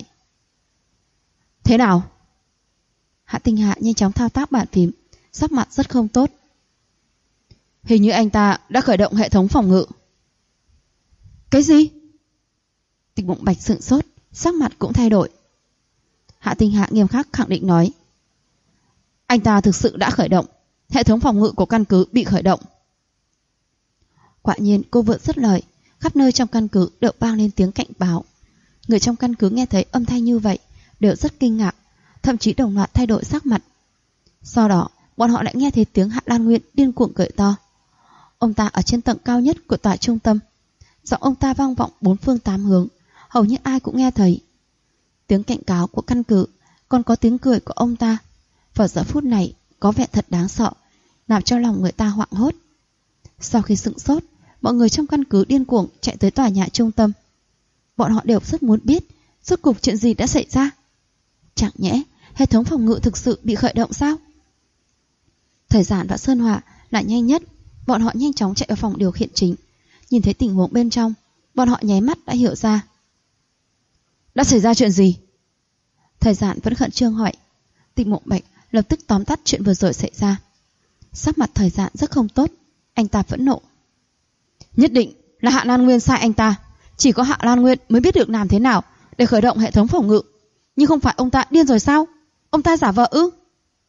thế nào? Hạ Tinh Hạ nhanh chóng thao tác bàn phím, sắc mặt rất không tốt. Hình như anh ta đã khởi động hệ thống phòng ngự. Cái gì? Tịch Mộng Bạch sững sốt, sắc mặt cũng thay đổi. Hạ Tinh Hạ nghiêm khắc khẳng định nói, anh ta thực sự đã khởi động, hệ thống phòng ngự của căn cứ bị khởi động. Quả nhiên cô vừa dứt lời, khắp nơi trong căn cứ đều vang lên tiếng cảnh báo. Người trong căn cứ nghe thấy âm thanh như vậy đều rất kinh ngạc, thậm chí đồng loạt thay đổi sắc mặt. Sau đó bọn họ lại nghe thấy tiếng Hạ Lan Nguyên điên cuồng cười to. Ông ta ở trên tầng cao nhất của tòa trung tâm, giọng ông ta vang vọng bốn phương tám hướng, hầu như ai cũng nghe thấy. Tiếng cảnh cáo của căn cứ, còn có tiếng cười của ông ta, vào giờ phút này có vẻ thật đáng sợ, làm cho lòng người ta hoảng hốt. Sau khi sững sốt, mọi người trong căn cứ điên cuồng chạy tới tòa nhà trung tâm. Bọn họ đều rất muốn biết rốt cuộc chuyện gì đã xảy ra. Chẳng nhẽ hệ thống phòng ngự thực sự bị khởi động sao? Thời Gian và Sơn Hòa lại nhanh nhất, bọn họ nhanh chóng chạy vào phòng điều khiển chính. Nhìn thấy tình huống bên trong, bọn họ nháy mắt đã hiểu ra. Đã xảy ra chuyện gì? Thời Gian vẫn khẩn trương hỏi. Tịch Mộng Bạch lập tức tóm tắt chuyện vừa rồi xảy ra. Sắc mặt Thời Gian rất không tốt, anh ta phẫn nộ. Nhất định là Hạ Lan Nguyên sai anh ta. Chỉ có Hạ Lan Nguyên mới biết được làm thế nào để khởi động hệ thống phòng ngự. Nhưng không phải ông ta điên rồi sao? Ông ta giả vờ ư?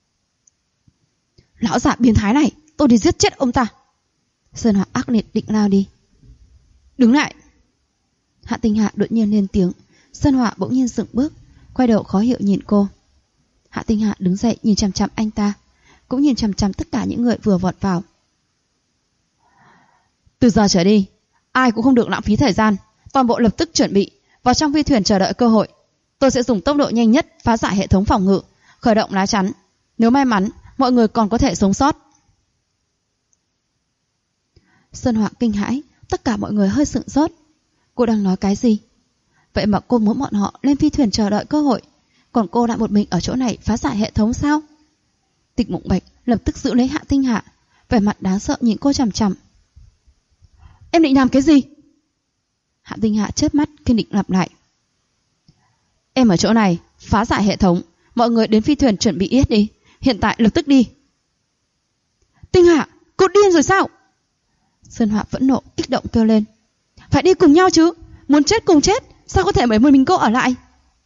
Lão giả biến thái này, tôi đi giết chết ông ta. Sơn Hòa ác liệt định lao đi. Đứng lại! Hạ Tinh Hạ đột nhiên lên tiếng. Sơn Hòa bỗng nhiên dừng bước, quay đầu khó hiểu nhìn cô. Hạ Tinh Hạ đứng dậy nhìn chằm chằm anh ta, cũng nhìn chằm chằm tất cả những người vừa vọt vào. Từ giờ trở đi, ai cũng không được lãng phí thời gian, toàn bộ lập tức chuẩn bị vào trong phi thuyền chờ đợi cơ hội. Tôi sẽ dùng tốc độ nhanh nhất phá giải hệ thống phòng ngự, khởi động lá chắn. Nếu may mắn, mọi người còn có thể sống sót. Sơn Hòa kinh hãi, tất cả mọi người hơi sững sốt. Cô đang nói cái gì? Vậy mà cô muốn bọn họ lên phi thuyền chờ đợi cơ hội, còn cô lại một mình ở chỗ này phá giải hệ thống sao? Tịch Mộng Bạch lập tức giữ lấy Hạ Tinh Hạ, vẻ mặt đáng sợ nhìn cô chằm chằm. Em định làm cái gì? Hạ Tinh Hạ chớp mắt kiên định lặp lại. Em ở chỗ này phá giải hệ thống, mọi người đến phi thuyền chuẩn bị yết đi, hiện tại lập tức đi. Tinh Hạ, cô điên rồi sao? Sơn Họa phẫn nộ kích động kêu lên. Phải đi cùng nhau chứ, muốn chết cùng chết, sao có thể mấy mình cô ở lại?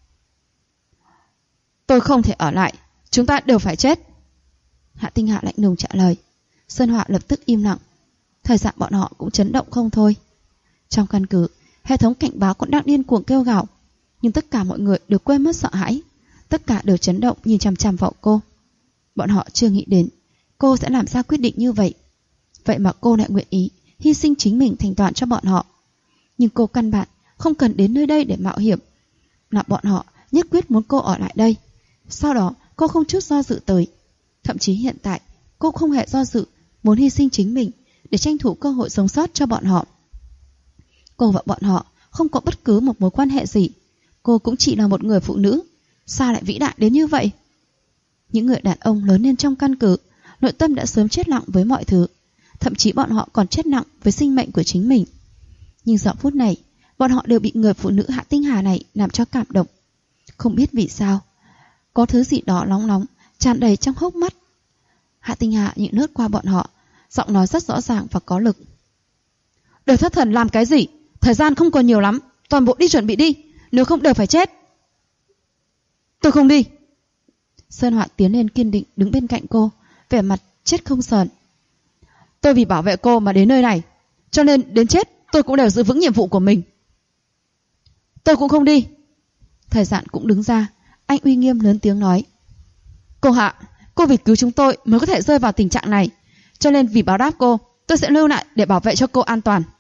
Tôi không thể ở lại, chúng ta đều phải chết. Hạ Tinh Hạ lạnh lùng trả lời. Sơn Họa lập tức im lặng. Thời gian bọn họ cũng chấn động không thôi. Trong căn cứ, hệ thống cảnh báo cũng đang điên cuồng kêu gào, nhưng tất cả mọi người đều quên mất sợ hãi. Tất cả đều chấn động nhìn chằm chằm vào cô. Bọn họ chưa nghĩ đến cô sẽ làm ra quyết định như vậy. Vậy mà cô lại nguyện ý hy sinh chính mình thành toàn cho bọn họ. Nhưng cô căn bản không cần đến nơi đây để mạo hiểm. Là bọn họ nhất quyết muốn cô ở lại đây. Sau đó cô không chút do dự tới. Thậm chí hiện tại cô không hề do dự, muốn hy sinh chính mình để tranh thủ cơ hội sống sót cho bọn họ. Cô và bọn họ không có bất cứ một mối quan hệ gì. Cô cũng chỉ là một người phụ nữ. Sao lại vĩ đại đến như vậy? Những người đàn ông lớn lên trong căn cứ, nội tâm đã sớm chết lặng với mọi thứ. Thậm chí bọn họ còn chết nặng với sinh mệnh của chính mình. Nhưng giờ phút này, bọn họ đều bị người phụ nữ Hạ Tinh Hà này làm cho cảm động. Không biết vì sao, có thứ gì đó nóng nóng tràn đầy trong hốc mắt. Hạ Tinh Hà nhìn lướt qua bọn họ, giọng nói rất rõ ràng và có lực. Đời thất thần làm cái gì? Thời gian không còn nhiều lắm, toàn bộ đi chuẩn bị đi, nếu không đều phải chết. Tôi không đi. Sơn Họa tiến lên kiên định đứng bên cạnh cô, vẻ mặt chết không sờn. Tôi vì bảo vệ cô mà đến nơi này, cho nên đến chết tôi cũng đều giữ vững nhiệm vụ của mình. Tôi cũng không đi. Thời gian cũng đứng ra, anh uy nghiêm lớn tiếng nói. Cô Hạ, cô vì cứu chúng tôi mới có thể rơi vào tình trạng này, cho nên vì báo đáp cô, tôi sẽ lưu lại để bảo vệ cho cô an toàn.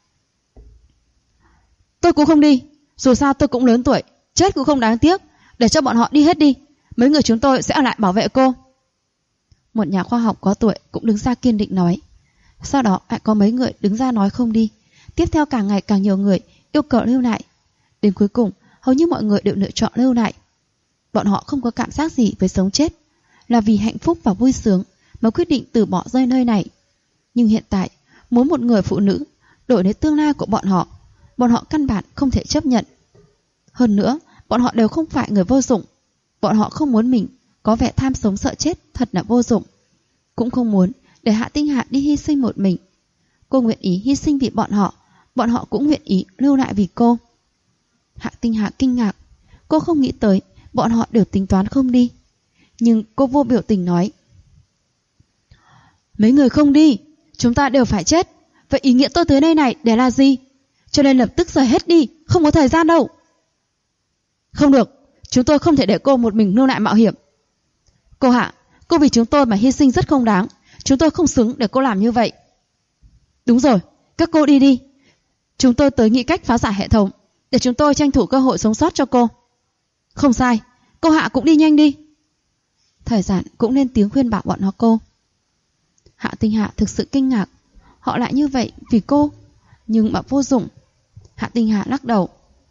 Tôi cũng không đi, dù sao tôi cũng lớn tuổi, chết cũng không đáng tiếc, để cho bọn họ đi hết đi, mấy người chúng tôi sẽ ở lại bảo vệ cô. Một nhà khoa học có tuổi cũng đứng ra kiên định nói. Sau đó lại có mấy người đứng ra nói không đi. Tiếp theo càng ngày càng nhiều người yêu cầu lưu lại. Đến cuối cùng hầu như mọi người đều lựa chọn lưu lại. Bọn họ không có cảm giác gì với sống chết, là vì hạnh phúc và vui sướng mà quyết định từ bỏ rơi nơi này. Nhưng hiện tại muốn một người phụ nữ đổi lấy tương lai của bọn họ căn bản không thể chấp nhận. Hơn nữa bọn họ đều không phải người vô dụng. Bọn họ không muốn mình có vẻ tham sống sợ chết thật là vô dụng. Cũng không muốn để Hạ Tinh Hạ đi hy sinh một mình. Cô nguyện ý hy sinh vì bọn họ cũng nguyện ý lưu lại vì cô. Hạ Tinh Hạ kinh ngạc. Cô không nghĩ tới bọn họ đều tính toán không đi. Nhưng cô vô biểu tình nói. Mấy người không đi, chúng ta đều phải chết. Vậy ý nghĩa tôi tới đây này để là gì? Cho nên lập tức rời hết đi, không có thời gian đâu. Không được, chúng tôi không thể để cô một mình lưu lại mạo hiểm. Cô Hạ, cô vì chúng tôi mà hy sinh rất không đáng. Chúng tôi không xứng để cô làm như vậy. Đúng rồi, các cô đi đi. Chúng tôi tới nghĩ cách phá giải hệ thống, để chúng tôi tranh thủ cơ hội sống sót cho cô. Không sai, cô Hạ cũng đi nhanh đi. Thời gian cũng lên tiếng khuyên bảo bọn họ cô. Hạ Tinh Hạ thực sự kinh ngạc. Họ lại như vậy vì cô, nhưng mà vô dụng. Hạ Tinh Hạ lắc đầu.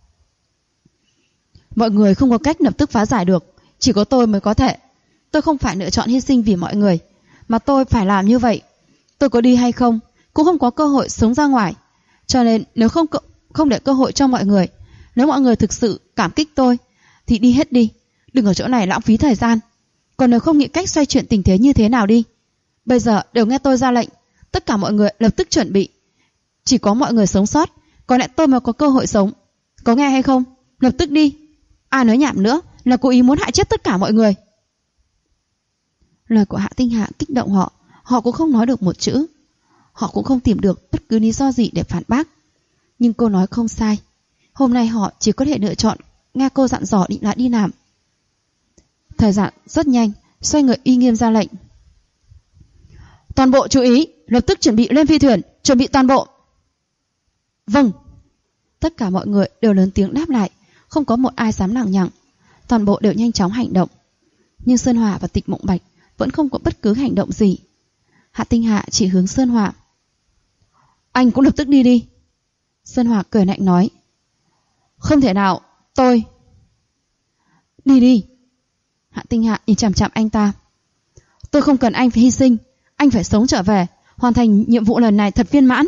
Mọi người không có cách lập tức phá giải được, chỉ có tôi mới có thể. Tôi không phải lựa chọn hy sinh vì mọi người, mà tôi phải làm như vậy. Tôi có đi hay không cũng không có cơ hội sống ra ngoài. Cho nên nếu không để cơ hội cho mọi người, nếu mọi người thực sự cảm kích tôi thì đi hết đi, đừng ở chỗ này lãng phí thời gian. Còn nếu không nghĩ cách xoay chuyển tình thế như thế nào đi. Bây giờ đều nghe tôi ra lệnh, tất cả mọi người lập tức chuẩn bị. Chỉ có mọi người sống sót, có lẽ tôi mới có cơ hội sống. Có nghe hay không? Lập tức đi. Ai nói nhảm nữa là cố ý muốn hại chết tất cả mọi người. Lời của Hạ Tinh Hạ kích động họ. Họ cũng không nói được một chữ. Họ cũng không tìm được bất cứ lý do gì để phản bác. Nhưng cô nói không sai. Hôm nay họ chỉ có thể lựa chọn nghe cô dặn dò định lại đi làm. Thời gian rất nhanh, xoay người uy nghiêm ra lệnh. Toàn bộ chú ý, lập tức chuẩn bị lên phi thuyền, chuẩn bị toàn bộ. Vâng. Tất cả mọi người đều lớn tiếng đáp lại, không có một ai dám lằng nhằng. Toàn bộ đều nhanh chóng hành động. Nhưng Sơn Hòa và Tịch Mộng Bạch vẫn không có bất cứ hành động gì. Hạ Tinh Hạ chỉ hướng Sơn Hòa. Anh cũng lập tức đi đi. Sơn Hòa cười lạnh nói. Không thể nào, tôi. Đi đi. Hạ Tinh Hạ nhìn chằm chằm anh ta. Tôi không cần anh phải hy sinh, anh phải sống trở về, hoàn thành nhiệm vụ lần này thật viên mãn.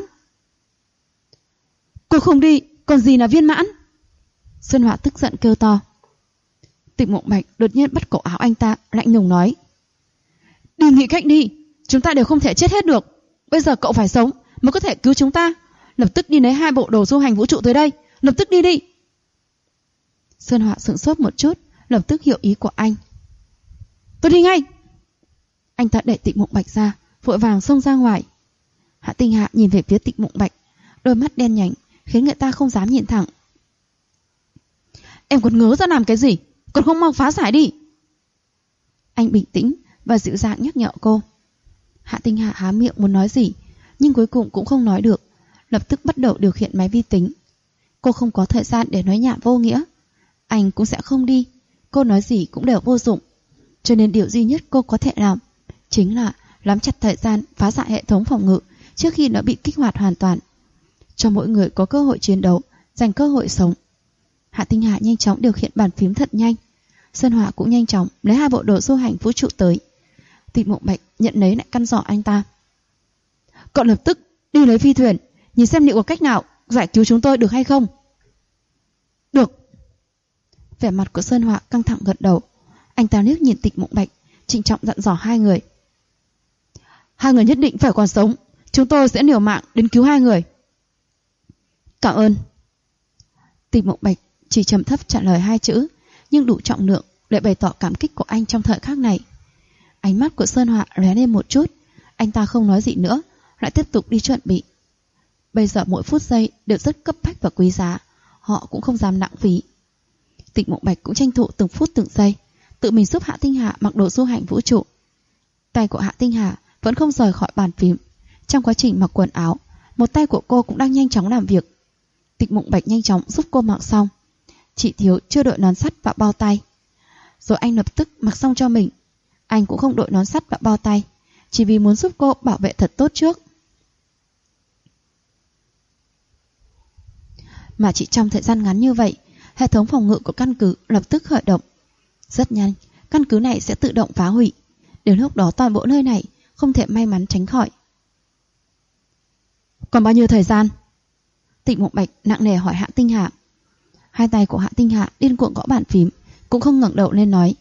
Cô không đi, còn gì là viên mãn? Sơn Hòa tức giận kêu to. Tịch Mộng Bạch đột nhiên bắt cổ áo anh ta, lạnh lùng nói. Đi nghĩ cách đi, chúng ta đều không thể chết hết được. Bây giờ cậu phải sống, mới có thể cứu chúng ta. Lập tức đi lấy 2 bộ đồ du hành vũ trụ tới đây. Lập tức đi đi. Sơn Họa sững sốt một chút, lập tức hiểu ý của anh. Tôi đi ngay. Anh ta đẩy Tịch Mộng Bạch ra, vội vàng xông ra ngoài. Hạ Tinh Hạ nhìn về phía Tịch Mộng Bạch, đôi mắt đen nhánh khiến người ta không dám nhìn thẳng. Em còn ngớ ra làm cái gì? Còn không mau phá giải đi. Anh bình tĩnh và dịu dàng nhắc nhở cô. Hạ Tinh Hạ há miệng muốn nói gì, nhưng cuối cùng cũng không nói được, lập tức bắt đầu điều khiển máy vi tính. Cô không có thời gian để nói nhảm vô nghĩa. Anh cũng sẽ không đi, cô nói gì cũng đều vô dụng. Cho nên điều duy nhất cô có thể làm chính là nắm chặt thời gian phá giải hệ thống phòng ngự trước khi nó bị kích hoạt hoàn toàn, cho mỗi người có cơ hội chiến đấu, giành cơ hội sống. Hạ Tinh Hạ nhanh chóng điều khiển bàn phím thật nhanh. Sơn Họa cũng nhanh chóng lấy 2 bộ đồ du hành vũ trụ tới. Tịch Mộng Bạch nhận lấy lại căn dò anh ta. Cậu lập tức đi lấy phi thuyền, nhìn xem liệu có cách nào giải cứu chúng tôi được hay không. Được. Vẻ mặt của Sơn Họa căng thẳng gật đầu. Anh ta liếc nhìn Tịch Mộng Bạch, trịnh trọng dặn dò 2 người. 2 người nhất định phải còn sống, chúng tôi sẽ liều mạng đến cứu 2 người. Cảm ơn. Tịch Mộng Bạch chỉ trầm thấp trả lời 2 chữ, nhưng đủ trọng lượng để bày tỏ cảm kích của anh trong thời khắc này. Ánh mắt của Sơn Họa lóe lên một chút, anh ta không nói gì nữa, lại tiếp tục đi chuẩn bị. Bây giờ mỗi phút giây đều rất cấp bách và quý giá, họ cũng không dám lãng phí. Tịch Mộng Bạch cũng tranh thủ từng phút từng giây, tự mình giúp Hạ Tinh Hà mặc đồ du hành vũ trụ. Tay của Hạ Tinh Hà vẫn không rời khỏi bàn phím. Trong quá trình mặc quần áo, một tay của cô cũng đang nhanh chóng làm việc. Tịch Mộng Bạch nhanh chóng giúp cô mặc xong, chỉ thiếu chưa đội nón sắt và bao tay. Rồi anh lập tức mặc xong cho mình. Anh cũng không đội nón sắt và bao tay, chỉ vì muốn giúp cô bảo vệ thật tốt trước. Mà chỉ trong thời gian ngắn như vậy, hệ thống phòng ngự của căn cứ lập tức khởi động. Rất nhanh, căn cứ này sẽ tự động phá hủy. Đến lúc đó toàn bộ nơi này không thể may mắn tránh khỏi. Còn bao nhiêu thời gian? Tịch Mộng Bạch nặng nề hỏi Hạ Tinh Hạ. 2 tay của Hạ Tinh Hạ điên cuồng gõ bàn phím, cũng không ngẩng đầu lên nói.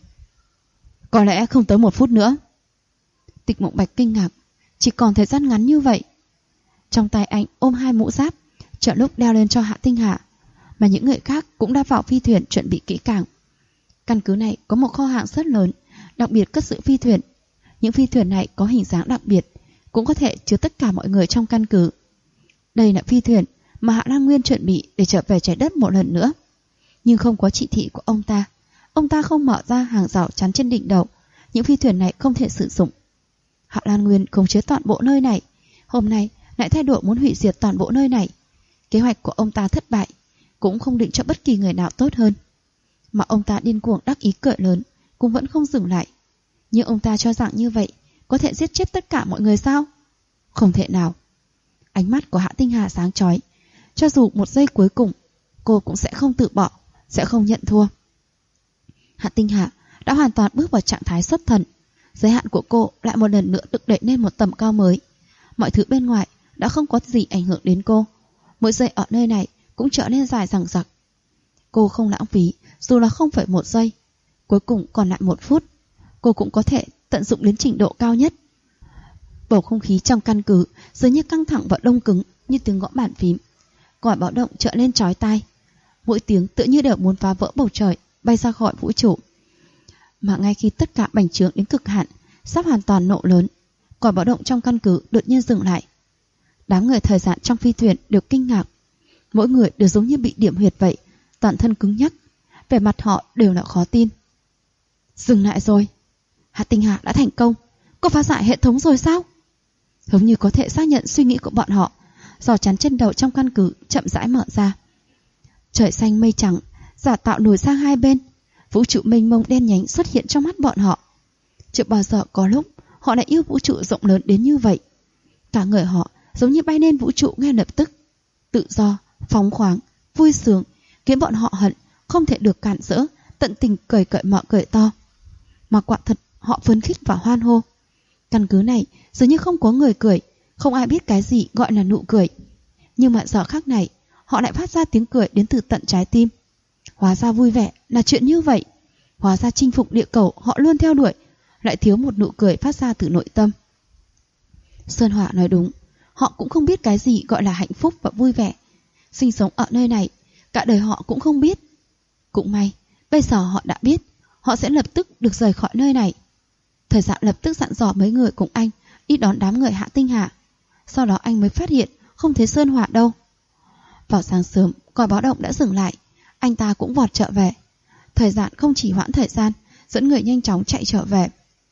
Có lẽ không tới 1 phút nữa. Tịch Mộng Bạch kinh ngạc, chỉ còn thời gian ngắn như vậy. Trong tay anh ôm 2 mũ giáp, chọn lúc đeo lên cho Hạ Tinh Hạ, mà những người khác cũng đã vào phi thuyền chuẩn bị kỹ càng. Căn cứ này có một kho hàng rất lớn, đặc biệt cất giữ phi thuyền. Những phi thuyền này có hình dáng đặc biệt, cũng có thể chứa tất cả mọi người trong căn cứ. Đây là phi thuyền mà Hạ Lan Nguyên chuẩn bị để trở về trái đất một lần nữa. Nhưng không có chỉ thị của ông ta không mở ra hàng rào chắn trên đỉnh đầu. Những phi thuyền này không thể sử dụng. Hạ Lan Nguyên khống chế toàn bộ nơi này, hôm nay lại thay đổi muốn hủy diệt toàn bộ nơi này. Kế hoạch của ông ta thất bại, cũng không định cho bất kỳ người nào tốt hơn. Mà ông ta điên cuồng đắc ý cười lớn, cũng vẫn không dừng lại. Nhưng ông ta cho rằng như vậy có thể giết chết tất cả mọi người sao? Không thể nào. Ánh mắt của Hạ Tinh Hà sáng chói. Cho dù 1 giây cuối cùng, cô cũng sẽ không từ bỏ, sẽ không nhận thua. Hạ Tinh Hà đã hoàn toàn bước vào trạng thái xuất thần. Giới hạn của cô lại một lần nữa được đẩy lên một tầm cao mới. Mọi thứ bên ngoài đã không có gì ảnh hưởng đến cô. Mỗi giây ở nơi này cũng trở nên dài dằng dặc. Cô không lãng phí, dù là 0,1 giây. Cuối cùng còn lại 1 phút, cô cũng có thể tận dụng đến trình độ cao nhất. Bầu không khí trong căn cứ dường như căng thẳng và đông cứng như tiếng gõ bàn phím. Còi báo động trở lên chói tai. Mỗi tiếng tựa như đều muốn phá vỡ bầu trời, bay ra khỏi vũ trụ. Mà ngay khi tất cả bành trướng đến cực hạn, sắp hoàn toàn nổ lớn, còi báo động trong căn cứ đột nhiên dừng lại. Đám người thời gian trong phi thuyền đều kinh ngạc. Mỗi người đều giống như bị điểm huyệt vậy, toàn thân cứng nhắc. Vẻ mặt họ đều là khó tin. Dừng lại rồi. Hạ Tinh Hà đã thành công. Cô phá giải hệ thống rồi sao? Giống như có thể xác nhận suy nghĩ của bọn họ, rào chắn chân đầu trong căn cứ chậm rãi mở ra. Trời xanh mây trắng giả tạo nổi sang hai bên. Vũ trụ mênh mông đen nhánh xuất hiện trong mắt bọn họ. Chưa bao giờ có lúc họ lại yêu vũ trụ rộng lớn đến như vậy. Cả người họ giống như bay lên vũ trụ ngay lập tức. Tự do, phóng khoáng, vui sướng khiến bọn họ hận không thể được cản rỡ, tận tình cười cợt mở cười to. Mà quả thật họ phấn khích và hoan hô. Căn cứ này dường như không có người cười, không ai biết cái gì gọi là nụ cười. Nhưng mà giờ khắc này họ lại phát ra tiếng cười đến từ tận trái tim. Hóa ra vui vẻ là chuyện như vậy. Hóa ra chinh phục địa cầu họ luôn theo đuổi lại thiếu một nụ cười phát ra từ nội tâm. Sơn Hỏa nói đúng, Họ cũng không biết cái gì gọi là hạnh phúc và vui vẻ. Sinh sống ở nơi này, cả đời họ cũng không biết. Cũng may, bây giờ họ đã biết, họ sẽ lập tức được rời khỏi nơi này. Thời Dạn lập tức dặn dò mấy người cùng anh đi đón đám người Hạ Tinh Hà. Sau đó anh mới phát hiện không thấy Sơn Hỏa đâu. Vào sáng sớm, còi báo động đã dừng lại, anh ta cũng vọt trở về. Thời Dạn không chỉ hoãn thời gian, dẫn người nhanh chóng chạy trở về.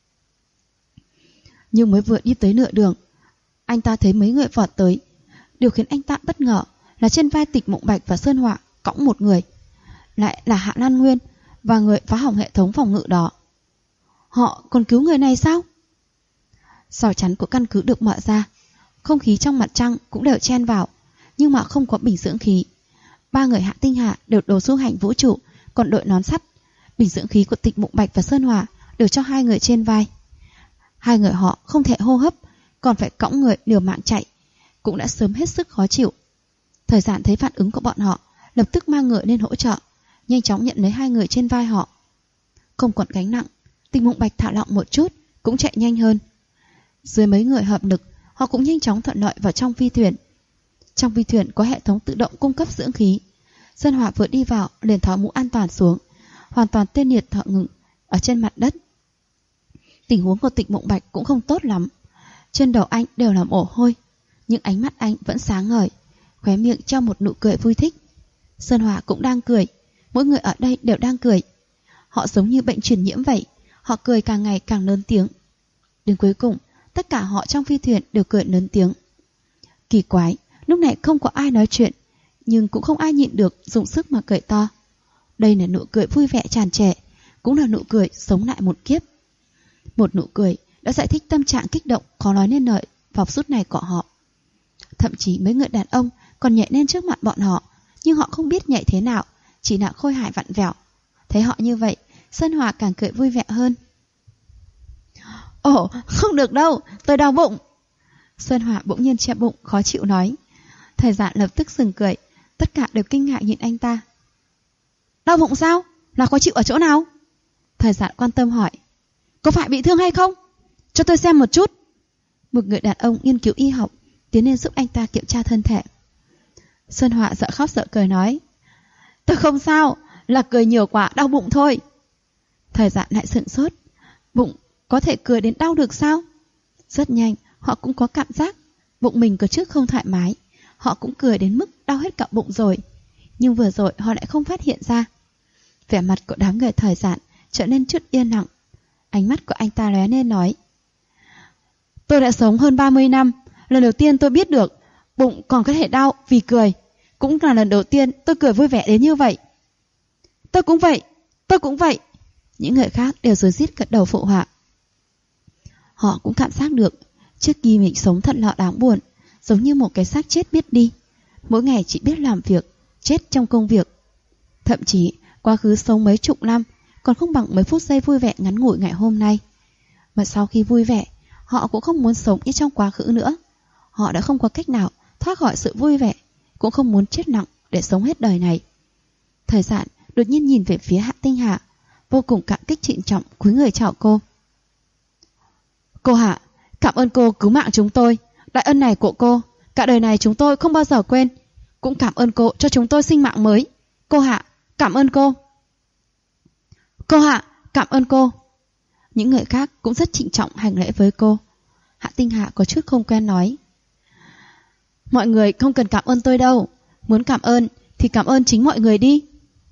Nhưng mới vừa đi tới nửa đường, anh ta thấy mấy người vọt tới. Điều khiến anh ta bất ngờ là trên vai Tịch Mộng Bạch và Sơn Hỏa cõng một người, lại là Hạ Lan Nguyên và người phá hỏng hệ thống phòng ngự đó. Họ còn cứu người này sao? Rào chắn của căn cứ được mở ra, không khí trong mặt trăng cũng đều chen vào, nhưng mà không có bình dưỡng khí. Ba người Hạ Tinh Hà đều đồ du hành vũ trụ, còn đội nón sắt. Bình dưỡng khí của Tịch Mộng Bạch và Sơn Hỏa đều cho hai người trên vai. Hai người họ không thể hô hấp, còn phải cõng người liều mạng chạy, cũng đã sớm hết sức khó chịu. Thời Dạn thấy phản ứng của bọn họ, lập tức mang người lên hỗ trợ, nhanh chóng nhận lấy hai người trên vai họ. Không còn gánh nặng, Tịch Mộng Bạch thả lỏng một chút, cũng chạy nhanh hơn. Dưới mấy người hợp lực, họ cũng nhanh chóng thuận lợi vào trong phi thuyền. Trong phi thuyền có hệ thống tự động cung cấp dưỡng khí. Sơn Hỏa vừa đi vào liền tháo mũ an toàn xuống, hoàn toàn tê liệt thở ngừng ở trên mặt đất. Tình huống của Tịch Mộng Bạch cũng không tốt lắm. Trên đầu anh đều là mồ hôi, nhưng ánh mắt anh vẫn sáng ngời, khóe miệng treo một nụ cười vui thích. Sơn Hỏa cũng đang cười, mỗi người ở đây đều đang cười. Họ giống như bệnh truyền nhiễm vậy, họ cười càng ngày càng lớn tiếng. Đến cuối cùng, tất cả họ trong phi thuyền đều cười lớn tiếng. Kỳ quái, lúc này không có ai nói chuyện, nhưng cũng không ai nhịn được dùng sức mà cười to. Đây là nụ cười vui vẻ tràn trề, cũng là nụ cười sống lại một kiếp. Một nụ cười đã giải thích tâm trạng kích động khó nói nên lời vào phút này của họ. Thậm chí mấy người đàn ông còn nhảy lên trước mặt bọn họ, nhưng họ không biết nhảy thế nào, chỉ là khôi hài vặn vẹo. Thấy họ như vậy, Sơn Hỏa càng cười vui vẻ hơn. Ồ, không được đâu, tôi đau bụng. Sơn Hỏa bỗng nhiên che bụng khó chịu nói. Thời Dạn lập tức dừng cười, tất cả đều kinh ngạc nhìn anh ta. Đau bụng sao? Là khó chịu ở chỗ nào? Thời Dạn quan tâm hỏi. Có phải bị thương hay không? Cho tôi xem một chút. Một người đàn ông nghiên cứu y học tiến lên giúp anh ta kiểm tra thân thể. Sơn Hỏa sợ khóc sợ cười nói. Tôi không sao, là cười nhiều quá đau bụng thôi. Thời Dạn lại sửng sốt. Bụng có thể cười đến đau được sao? Rất nhanh họ cũng có cảm giác bụng mình có chút không thoải mái. Họ cũng cười đến mức đau hết cả bụng rồi, nhưng vừa rồi họ lại không phát hiện ra. Vẻ mặt của đám người Thời Dạn trở nên chút yên lặng. Ánh mắt của anh ta lóe lên nói. Tôi đã sống hơn 30 năm, lần đầu tiên tôi biết được bụng còn có thể đau vì cười. Cũng là lần đầu tiên tôi cười vui vẻ đến như vậy. Tôi cũng vậy, tôi cũng vậy. Những người khác đều rối rít gật đầu phụ họa. Họ cũng cảm giác được trước khi mình sống thật là đáng buồn, giống như một cái xác chết biết đi, mỗi ngày chỉ biết làm việc, chết trong công việc. Thậm chí quá khứ sống mấy chục năm còn không bằng mấy phút giây vui vẻ ngắn ngủi ngày hôm nay. Mà sau khi vui vẻ, họ cũng không muốn sống như trong quá khứ nữa. Họ đã không có cách nào thoát khỏi sự vui vẻ, cũng không muốn chết nặng để sống hết đời này. Thời Dạn đột nhiên nhìn về phía Hạ Tinh Hà, vô cùng cảm kích trịnh trọng cúi người chào cô. Cô Hạ, cảm ơn cô cứu mạng chúng tôi. Đại ân này của cô, cả đời này chúng tôi không bao giờ quên. Cũng cảm ơn cô cho chúng tôi sinh mạng mới. Cô Hạ, cảm ơn cô. Cô Hạ, cảm ơn cô. Những người khác cũng rất trịnh trọng hành lễ với cô. Hạ Tinh Hạ có chút không quen nói. Mọi người không cần cảm ơn tôi đâu. Muốn cảm ơn thì cảm ơn chính mọi người đi.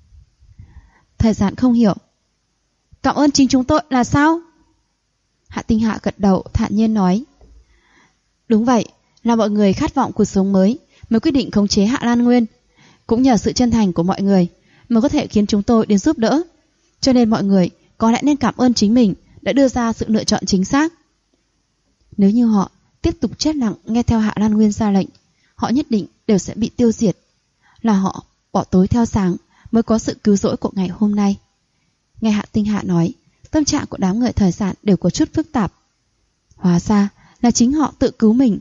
Thời Dạn không hiểu. Cảm ơn chính chúng tôi là sao? Hạ Tinh Hạ gật đầu thản nhiên nói. Đúng vậy, là mọi người khát vọng cuộc sống mới quyết định khống chế Hạ Lan Nguyên. Cũng nhờ sự chân thành của mọi người mới có thể khiến chúng tôi đến giúp đỡ. Cho nên mọi người có lẽ nên cảm ơn chính mình đã đưa ra sự lựa chọn chính xác. Nếu như họ tiếp tục chết lặng nghe theo Hạ Lan Nguyên ra lệnh, họ nhất định đều sẽ bị tiêu diệt. Là họ bỏ tối theo sáng mới có sự cứu rỗi của ngày hôm nay. Nghe Hạ Tinh Hạ nói, tâm trạng của đám người Thời Dạn đều có chút phức tạp. Hóa ra là chính họ tự cứu mình.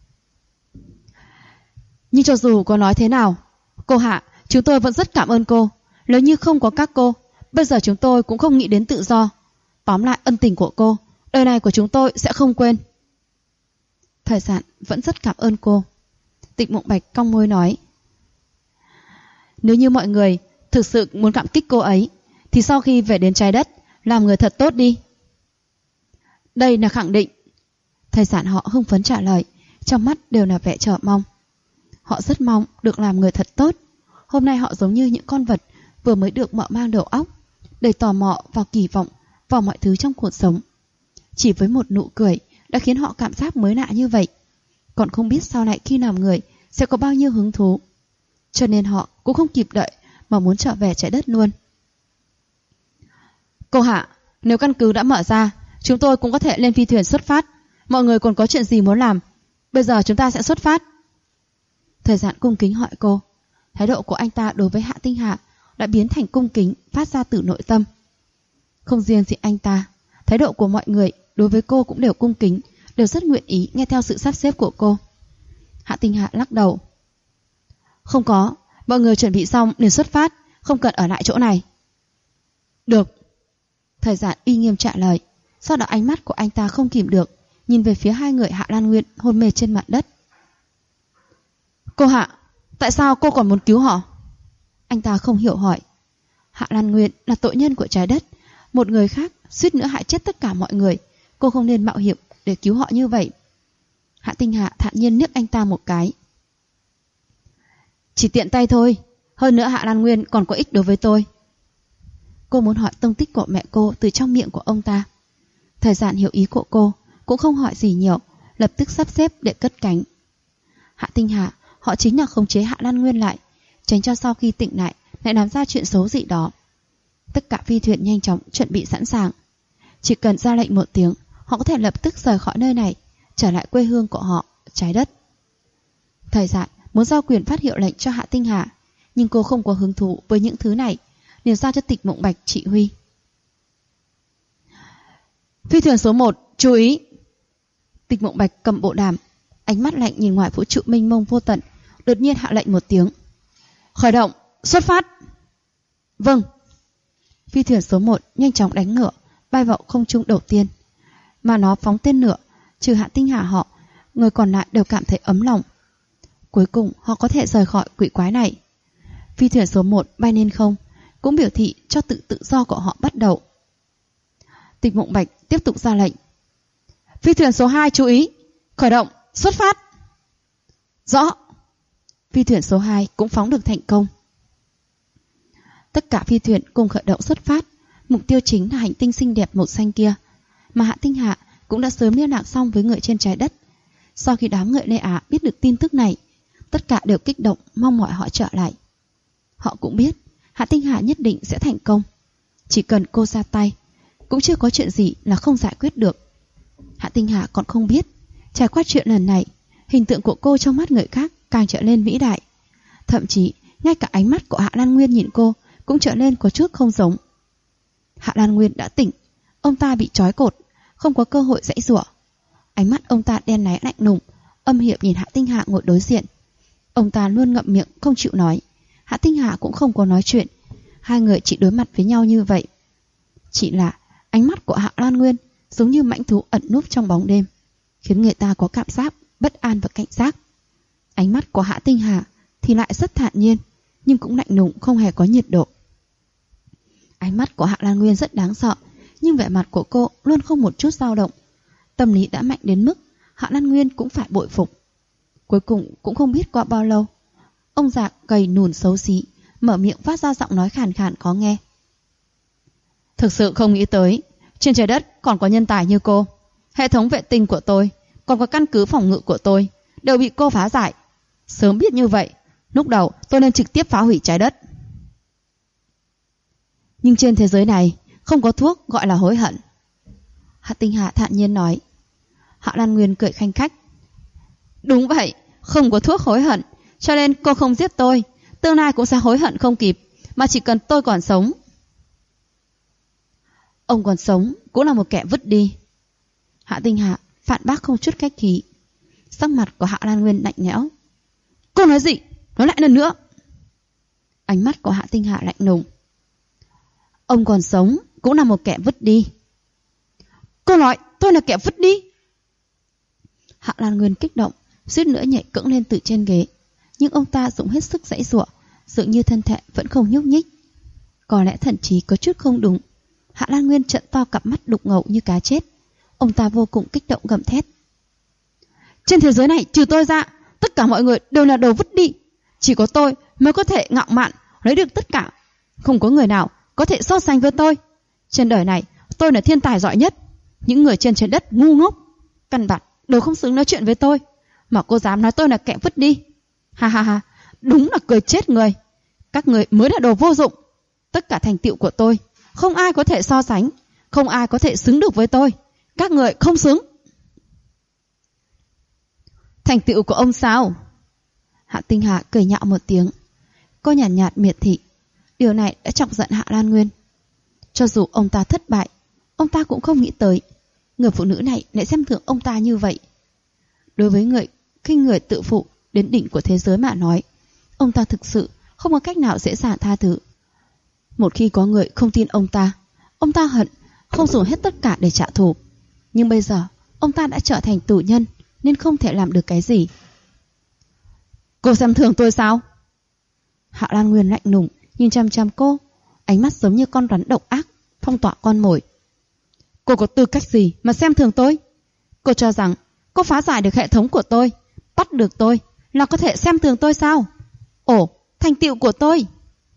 Nhưng cho dù có nói thế nào, cô Hạ, chúng tôi vẫn rất cảm ơn cô. Nếu như không có các cô, bây giờ chúng tôi cũng không nghĩ đến tự do. Tóm lại ân tình của cô, đời này của chúng tôi sẽ không quên. Thời Dạn vẫn rất cảm ơn cô. Tịch Mộng Bạch cong môi nói, nếu như mọi người thực sự muốn cảm kích cô ấy thì sau khi về đến trái đất làm người thật tốt đi. Đây là khẳng định. Thời Dạn họ hưng phấn trả lời, trong mắt đều là vẻ chờ mong. Họ rất mong được làm người thật tốt. Hôm nay họ giống như những con vật vừa mới được mở mang đầu óc, đầy tò mò và kỳ vọng vào mọi thứ trong cuộc sống. Chỉ với một nụ cười đã khiến họ cảm giác mới lạ như vậy. Còn không biết sau này khi làm người sẽ có bao nhiêu hứng thú. Cho nên họ cũng không kịp đợi mà muốn trở về trái đất luôn. Cô Hạ, nếu căn cứ đã mở ra, chúng tôi cũng có thể lên phi thuyền xuất phát. Mọi người còn có chuyện gì muốn làm? Bây giờ chúng ta sẽ xuất phát. Thời Dạn cung kính hỏi cô. Thái độ của anh ta đối với Hạ Tinh Hạ đã biến thành cung kính phát ra từ nội tâm. Không riêng gì anh ta, thái độ của mọi người đối với cô cũng đều cung kính, đều rất nguyện ý nghe theo sự sắp xếp của cô. Hạ Tinh Hạ lắc đầu. Không có, mọi người chuẩn bị xong liền xuất phát, không cần ở lại chỗ này. Được. Thời Dạn uy nghiêm trả lời. Sau đó ánh mắt của anh ta không kìm được, nhìn về phía hai người Hạ Lan Nguyên hôn mê trên mặt đất. Cô Hạ, tại sao cô còn muốn cứu họ? Anh ta không hiểu hỏi. Hạ Lan Nguyên là tội nhân của trái đất, một người khác suýt nữa hại chết tất cả mọi người. Cô không nên mạo hiểm để cứu họ như vậy. Hạ Tinh Hạ thản nhiên liếc anh ta một cái. Chỉ tiện tay thôi, hơn nữa Hạ Lan Nguyên còn có ích đối với tôi. Cô muốn hỏi tông tích của mẹ cô từ trong miệng của ông ta. Thời Dạn hiểu ý của cô, cũng không hỏi gì nhiều, lập tức sắp xếp để cất cánh. Hạ Tinh Hạ, họ chính là khống chế Hạ Lan Nguyên lại, tránh cho sau khi tỉnh lại làm ra chuyện xấu gì đó. Tất cả phi thuyền nhanh chóng chuẩn bị sẵn sàng. Chỉ cần ra lệnh một tiếng, họ có thể lập tức rời khỏi nơi này, trở lại quê hương của họ, trái đất. Thời Dạn muốn giao quyền phát hiệu lệnh cho Hạ Tinh Hạ, nhưng cô không có hứng thú với những thứ này, liền giao cho Tịch Mộng Bạch chỉ huy. Phi thuyền số 1, chú ý. Tịch Mộng Bạch cầm bộ đàm, ánh mắt lạnh nhìn ngoài vũ trụ mênh mông vô tận, đột nhiên hạ lệnh một tiếng. Khởi động, xuất phát. Vâng. Phi thuyền số 1 nhanh chóng đánh ngựa, bay vào không trung đầu tiên. Mà nó phóng tên lửa, trừ Hạ Tinh Hạ họ, người còn lại đều cảm thấy ấm lòng. Cuối cùng họ có thể rời khỏi quỷ quái này. Phi thuyền số 1 bay lên không, cũng biểu thị cho tự do của họ bắt đầu. Tịch Mộng Bạch tiếp tục ra lệnh. Phi thuyền số 2 chú ý, khởi động, xuất phát. Rõ. Phi thuyền số 2 cũng phóng được thành công. Tất cả phi thuyền cùng khởi động xuất phát, mục tiêu chính là hành tinh xinh đẹp màu xanh kia, mà Hạ Tinh Hạ cũng đã sớm liên lạc xong với người trên trái đất. Sau khi đám người Lê Á biết được tin tức này, tất cả đều kích động mong mỏi họ trở lại. Họ cũng biết Hạ Tinh Hạ nhất định sẽ thành công. Chỉ cần cô ra tay, cũng chưa có chuyện gì là không giải quyết được. Hạ Tinh Hạ còn không biết, trải qua chuyện lần này, hình tượng của cô trong mắt người khác càng trở nên vĩ đại. Thậm chí, ngay cả ánh mắt của Hạ Lan Nguyên nhìn cô cũng trở nên có chút không giống. Hạ Lan Nguyên đã tỉnh, ông ta bị trói cột, không có cơ hội giãy giụa. Ánh mắt ông ta đen láy lạnh lùng, âm hiểm nhìn Hạ Tinh Hạ ngồi đối diện. Ông ta luôn ngậm miệng không chịu nói. Hạ Tinh Hạ cũng không có nói chuyện. Hai người chỉ đối mặt với nhau như vậy. Chỉ là ánh mắt của Hạ Lan Nguyên giống như mãnh thú ẩn núp trong bóng đêm, khiến người ta có cảm giác bất an và cảnh giác. Ánh mắt của Hạ Tinh Hạ thì lại rất thản nhiên, nhưng cũng lạnh lùng, không hề có nhiệt độ. Ánh mắt của Hạ Lan Nguyên rất đáng sợ, nhưng vẻ mặt của cô luôn không một chút dao động. Tâm lý đã mạnh đến mức Hạ Lan Nguyên cũng phải bội phục. Cuối cùng cũng không biết qua bao lâu, ông già gầy nùn xấu xí mở miệng phát ra giọng nói khàn khàn khó nghe. Thực sự không nghĩ tới trên trái đất còn có nhân tài như cô. Hệ thống vệ tinh của tôi, còn có căn cứ phòng ngự của tôi đều bị cô phá giải. Sớm biết như vậy, lúc đầu tôi nên trực tiếp phá hủy trái đất. Nhưng trên thế giới này không có thuốc gọi là hối hận. Hạ Tinh Hạ thản nhiên nói. Hạ Lan Nguyên cười khanh khách. Đúng vậy, không có thuốc hối hận, cho nên cô không giết tôi, tương lai cũng sẽ hối hận không kịp, mà chỉ cần tôi còn sống. Ông còn sống cũng là một kẻ vứt đi. Hạ Tinh Hạ phản bác không chút khách khí. Sắc mặt của Hạ Lan Nguyên lạnh lẽo. Cô nói gì? Nói lại lần nữa. Ánh mắt của Hạ Tinh Hạ lạnh lùng. Ông còn sống cũng là một kẻ vứt đi. Cô nói tôi là kẻ vứt đi? Hạ Lan Nguyên kích động, suýt nữa nhảy cẫng lên từ trên ghế, nhưng ông ta dùng hết sức giãy giụa, dường như thân thể vẫn không nhúc nhích. Có lẽ thần trí có chút không đúng. Hạ Lan Nguyên trợn to cặp mắt đục ngầu như cá chết. Ông ta vô cùng kích động gầm thét: trên thế giới này trừ tôi ra, tất cả mọi người đều là đồ vứt đi. Chỉ có tôi mới có thể ngạo mạn lấy được tất cả. Không có người nào có thể so sánh với tôi. Trên đời này tôi là thiên tài giỏi nhất. Những người trên trái đất ngu ngốc, căn bản đều không xứng nói chuyện với tôi, mà cô dám nói tôi là kẻ vứt đi. Ha ha ha, đúng là cười chết người. Các người mới là đồ vô dụng. Tất cả thành tựu của tôi không ai có thể so sánh, không ai có thể xứng được với tôi. Các người không xứng. Thành tựu của ông sao? Hạ Tinh Hà cười nhạo một tiếng. Cô nhàn nhạt miệt thị. Điều này đã chọc giận Hạ Lan Nguyên. Cho dù ông ta thất bại, ông ta cũng không nghĩ tới người phụ nữ này lại xem thường ông ta như vậy. Đối với người khinh người tự phụ đến đỉnh của thế giới mà nói, ông ta thực sự không có cách nào dễ dàng tha thứ. Một khi có người không tin ông ta hận không dùng hết tất cả để trả thù. Nhưng bây giờ ông ta đã trở thành tù nhân, nên không thể làm được cái gì. Cô xem thường tôi sao? Hạ Lan Nguyên lạnh lùng nhìn chăm chăm cô, ánh mắt giống như con rắn độc ác phong tỏa con mồi. Cô có tư cách gì mà xem thường tôi? Cô cho rằng cô phá giải được hệ thống của tôi, bắt được tôi là có thể xem thường tôi sao? Ồ, thành tựu của tôi.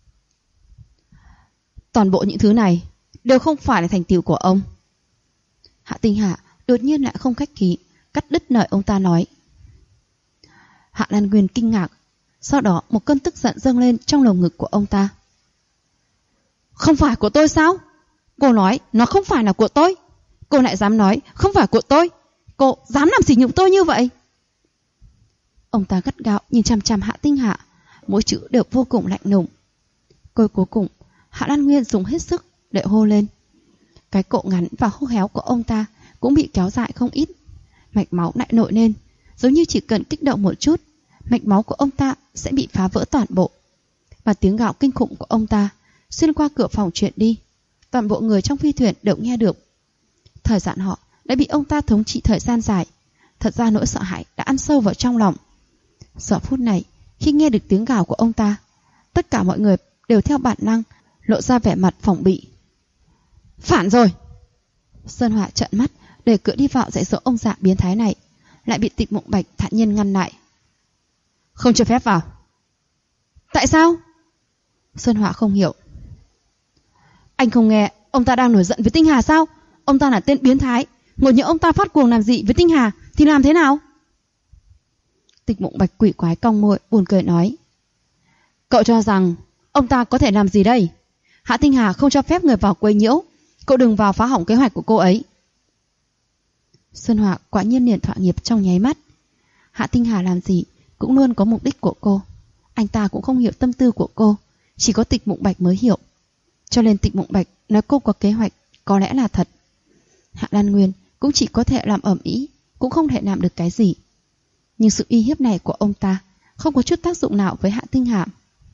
Toàn bộ những thứ này đều không phải là thành tựu của ông. Hạ Tinh Hà đột nhiên lại không khách khí, cắt đứt lời ông ta nói. Hạ Lan Nguyên kinh ngạc, sau đó một cơn tức giận dâng lên trong lồng ngực của ông ta. Không phải của tôi sao? Cô nói nó không phải là của tôi. Cô lại dám nói không phải của tôi. Cô dám làm sỉ nhục tôi như vậy? Ông ta gắt gao nhìn chằm chằm Hạ Tinh Hà, mỗi chữ đều vô cùng lạnh lùng. Cuối cùng Hạ Lan Nguyên dùng hết sức để hô lên. Cái cổ ngắn và khô héo của ông ta cũng bị kéo dài không ít. Mạch máu lại nổi lên, giống như chỉ cần kích động một chút, mạch máu của ông ta sẽ bị phá vỡ toàn bộ. Và tiếng gào kinh khủng của ông ta xuyên qua cửa phòng truyền đi, toàn bộ người trong phi thuyền đều nghe được. Thời gian họ đã bị ông ta thống trị thời gian dài. Thật ra nỗi sợ hãi đã ăn sâu vào trong lòng. Giờ phút này, khi nghe được tiếng gào của ông ta, tất cả mọi người đều theo bản năng lộ ra vẻ mặt phòng bị. Phản rồi! Sơn Hỏa trợn mắt để cửa đi vào dạy dỗ ông già biến thái này, lại bị Tịch Mộng Bạch thản nhiên ngăn lại. Không cho phép vào. Tại sao? Sơn Hỏa không hiểu. Anh không nghe ông ta đang nổi giận với Tinh Hà sao? Ông ta là tên biến thái, ngồi nhỡ ông ta phát cuồng làm gì với Tinh Hà thì làm thế nào? Tịch Mộng Bạch quỷ quái cong môi buồn cười nói. Cậu cho rằng ông ta có thể làm gì đây? Hạ Tinh Hà không cho phép người vào quấy nhiễu, cậu đừng vào phá hỏng kế hoạch của cô ấy. Sơn Hỏa quả nhiên liền thỏa nghiệp trong nháy mắt. Hạ Tinh Hà làm gì cũng luôn có mục đích của cô. Anh ta cũng không hiểu tâm tư của cô, chỉ có Tịch Mộng Bạch mới hiểu. Cho nên Tịch Mộng Bạch nói cô có kế hoạch có lẽ là thật. Hạ Lan Nguyên cũng chỉ có thể làm ầm ĩ, cũng không thể làm được cái gì. Nhưng sự uy hiếp này của ông ta không có chút tác dụng nào với Hạ Tinh Hà.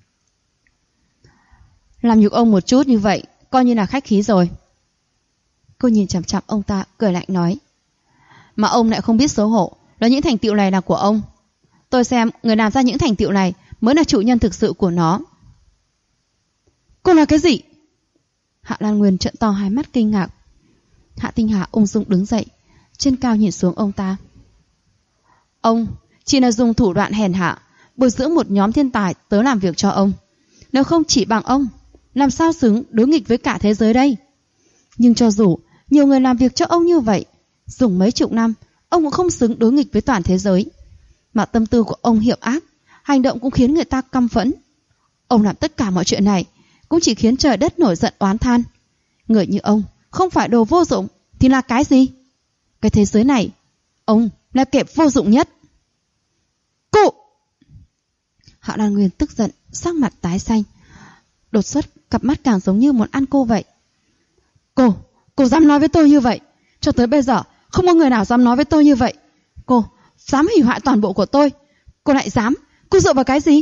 Làm nhục ông một chút như vậy coi như là khách khí rồi. Cô nhìn chằm chằm ông ta cười lạnh nói. Mà ông lại không biết xấu hổ, là những thành tựu này là của ông. Tôi xem người làm ra những thành tựu này mới là chủ nhân thực sự của nó. Cô nói cái gì? Hạ Lan Nguyên trợn to hai mắt kinh ngạc. Hạ Tinh Hà ung dung đứng dậy, trên cao nhìn xuống ông ta. Ông chỉ là dùng thủ đoạn hèn hạ bồi dưỡng một nhóm thiên tài tới làm việc cho ông. Nếu không chỉ bằng ông, làm sao xứng đối nghịch với cả thế giới đây? Nhưng cho dù nhiều người làm việc cho ông như vậy, dùng mấy chục năm, ông cũng không xứng đối nghịch với toàn thế giới. Mà tâm tư của ông hiểm ác, hành động cũng khiến người ta căm phẫn. Ông làm tất cả mọi chuyện này cũng chỉ khiến trời đất nổi giận oán than. Người như ông không phải đồ vô dụng thì là cái gì? Cái thế giới này, ông là kẻ vô dụng nhất. Cụ! Hạ Lan Nguyên tức giận, sắc mặt tái xanh. Đột xuất, cặp mắt càng giống như muốn ăn cô vậy. Cô dám nói với tôi như vậy? Cho tới bây giờ, không có người nào dám nói với tôi như vậy. Cô dám hủy hoại toàn bộ của tôi. Cô lại dám? Cô dựa vào cái gì?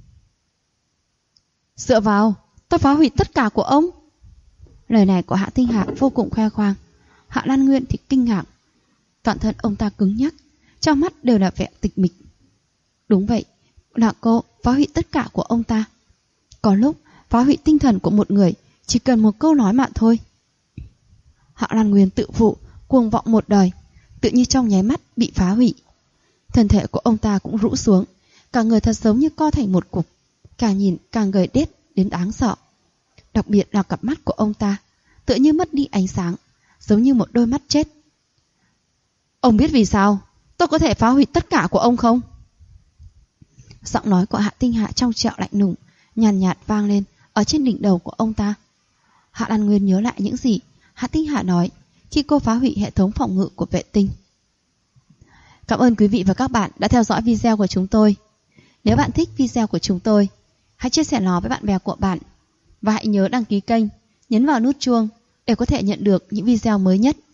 Dựa vào, tôi phá hủy tất cả của ông. Lời này của Hạ Tinh Hà vô cùng khoe khoang. Hạ Lan Nguyên thì kinh ngạc. Toàn thân ông ta cứng nhắc, trong mắt đều là vẻ tịch mịch. Đúng vậy, là cô phá hủy tất cả của ông ta. Có lúc phá hủy tinh thần của một người chỉ cần một câu nói mà thôi. Hạ Lan Nguyên tự phụ, cuồng vọng một đời, tự như trong nháy mắt bị phá hủy. Thân thể của ông ta cũng rũ xuống, cả người thật giống như co thành một cục, càng nhìn càng gầy đét đến đáng sợ. Đặc biệt là cặp mắt của ông ta, tựa như mất đi ánh sáng, giống như một đôi mắt chết. Ông biết vì sao tôi có thể phá hủy tất cả của ông không? Giọng nói của Hạ Tinh Hạ trong trẻo lạnh lùng, nhàn nhạt vang lên ở trên đỉnh đầu của ông ta. Hạ Lan Nguyên nhớ lại những gì Hạ Tinh Hạ nói khi cô phá hủy hệ thống phòng ngự của vệ tinh. Cảm ơn quý vị và các bạn đã theo dõi video của chúng tôi. Nếu bạn thích video của chúng tôi, hãy chia sẻ nó với bạn bè của bạn. Và hãy nhớ đăng ký kênh, nhấn vào nút chuông để có thể nhận được những video mới nhất.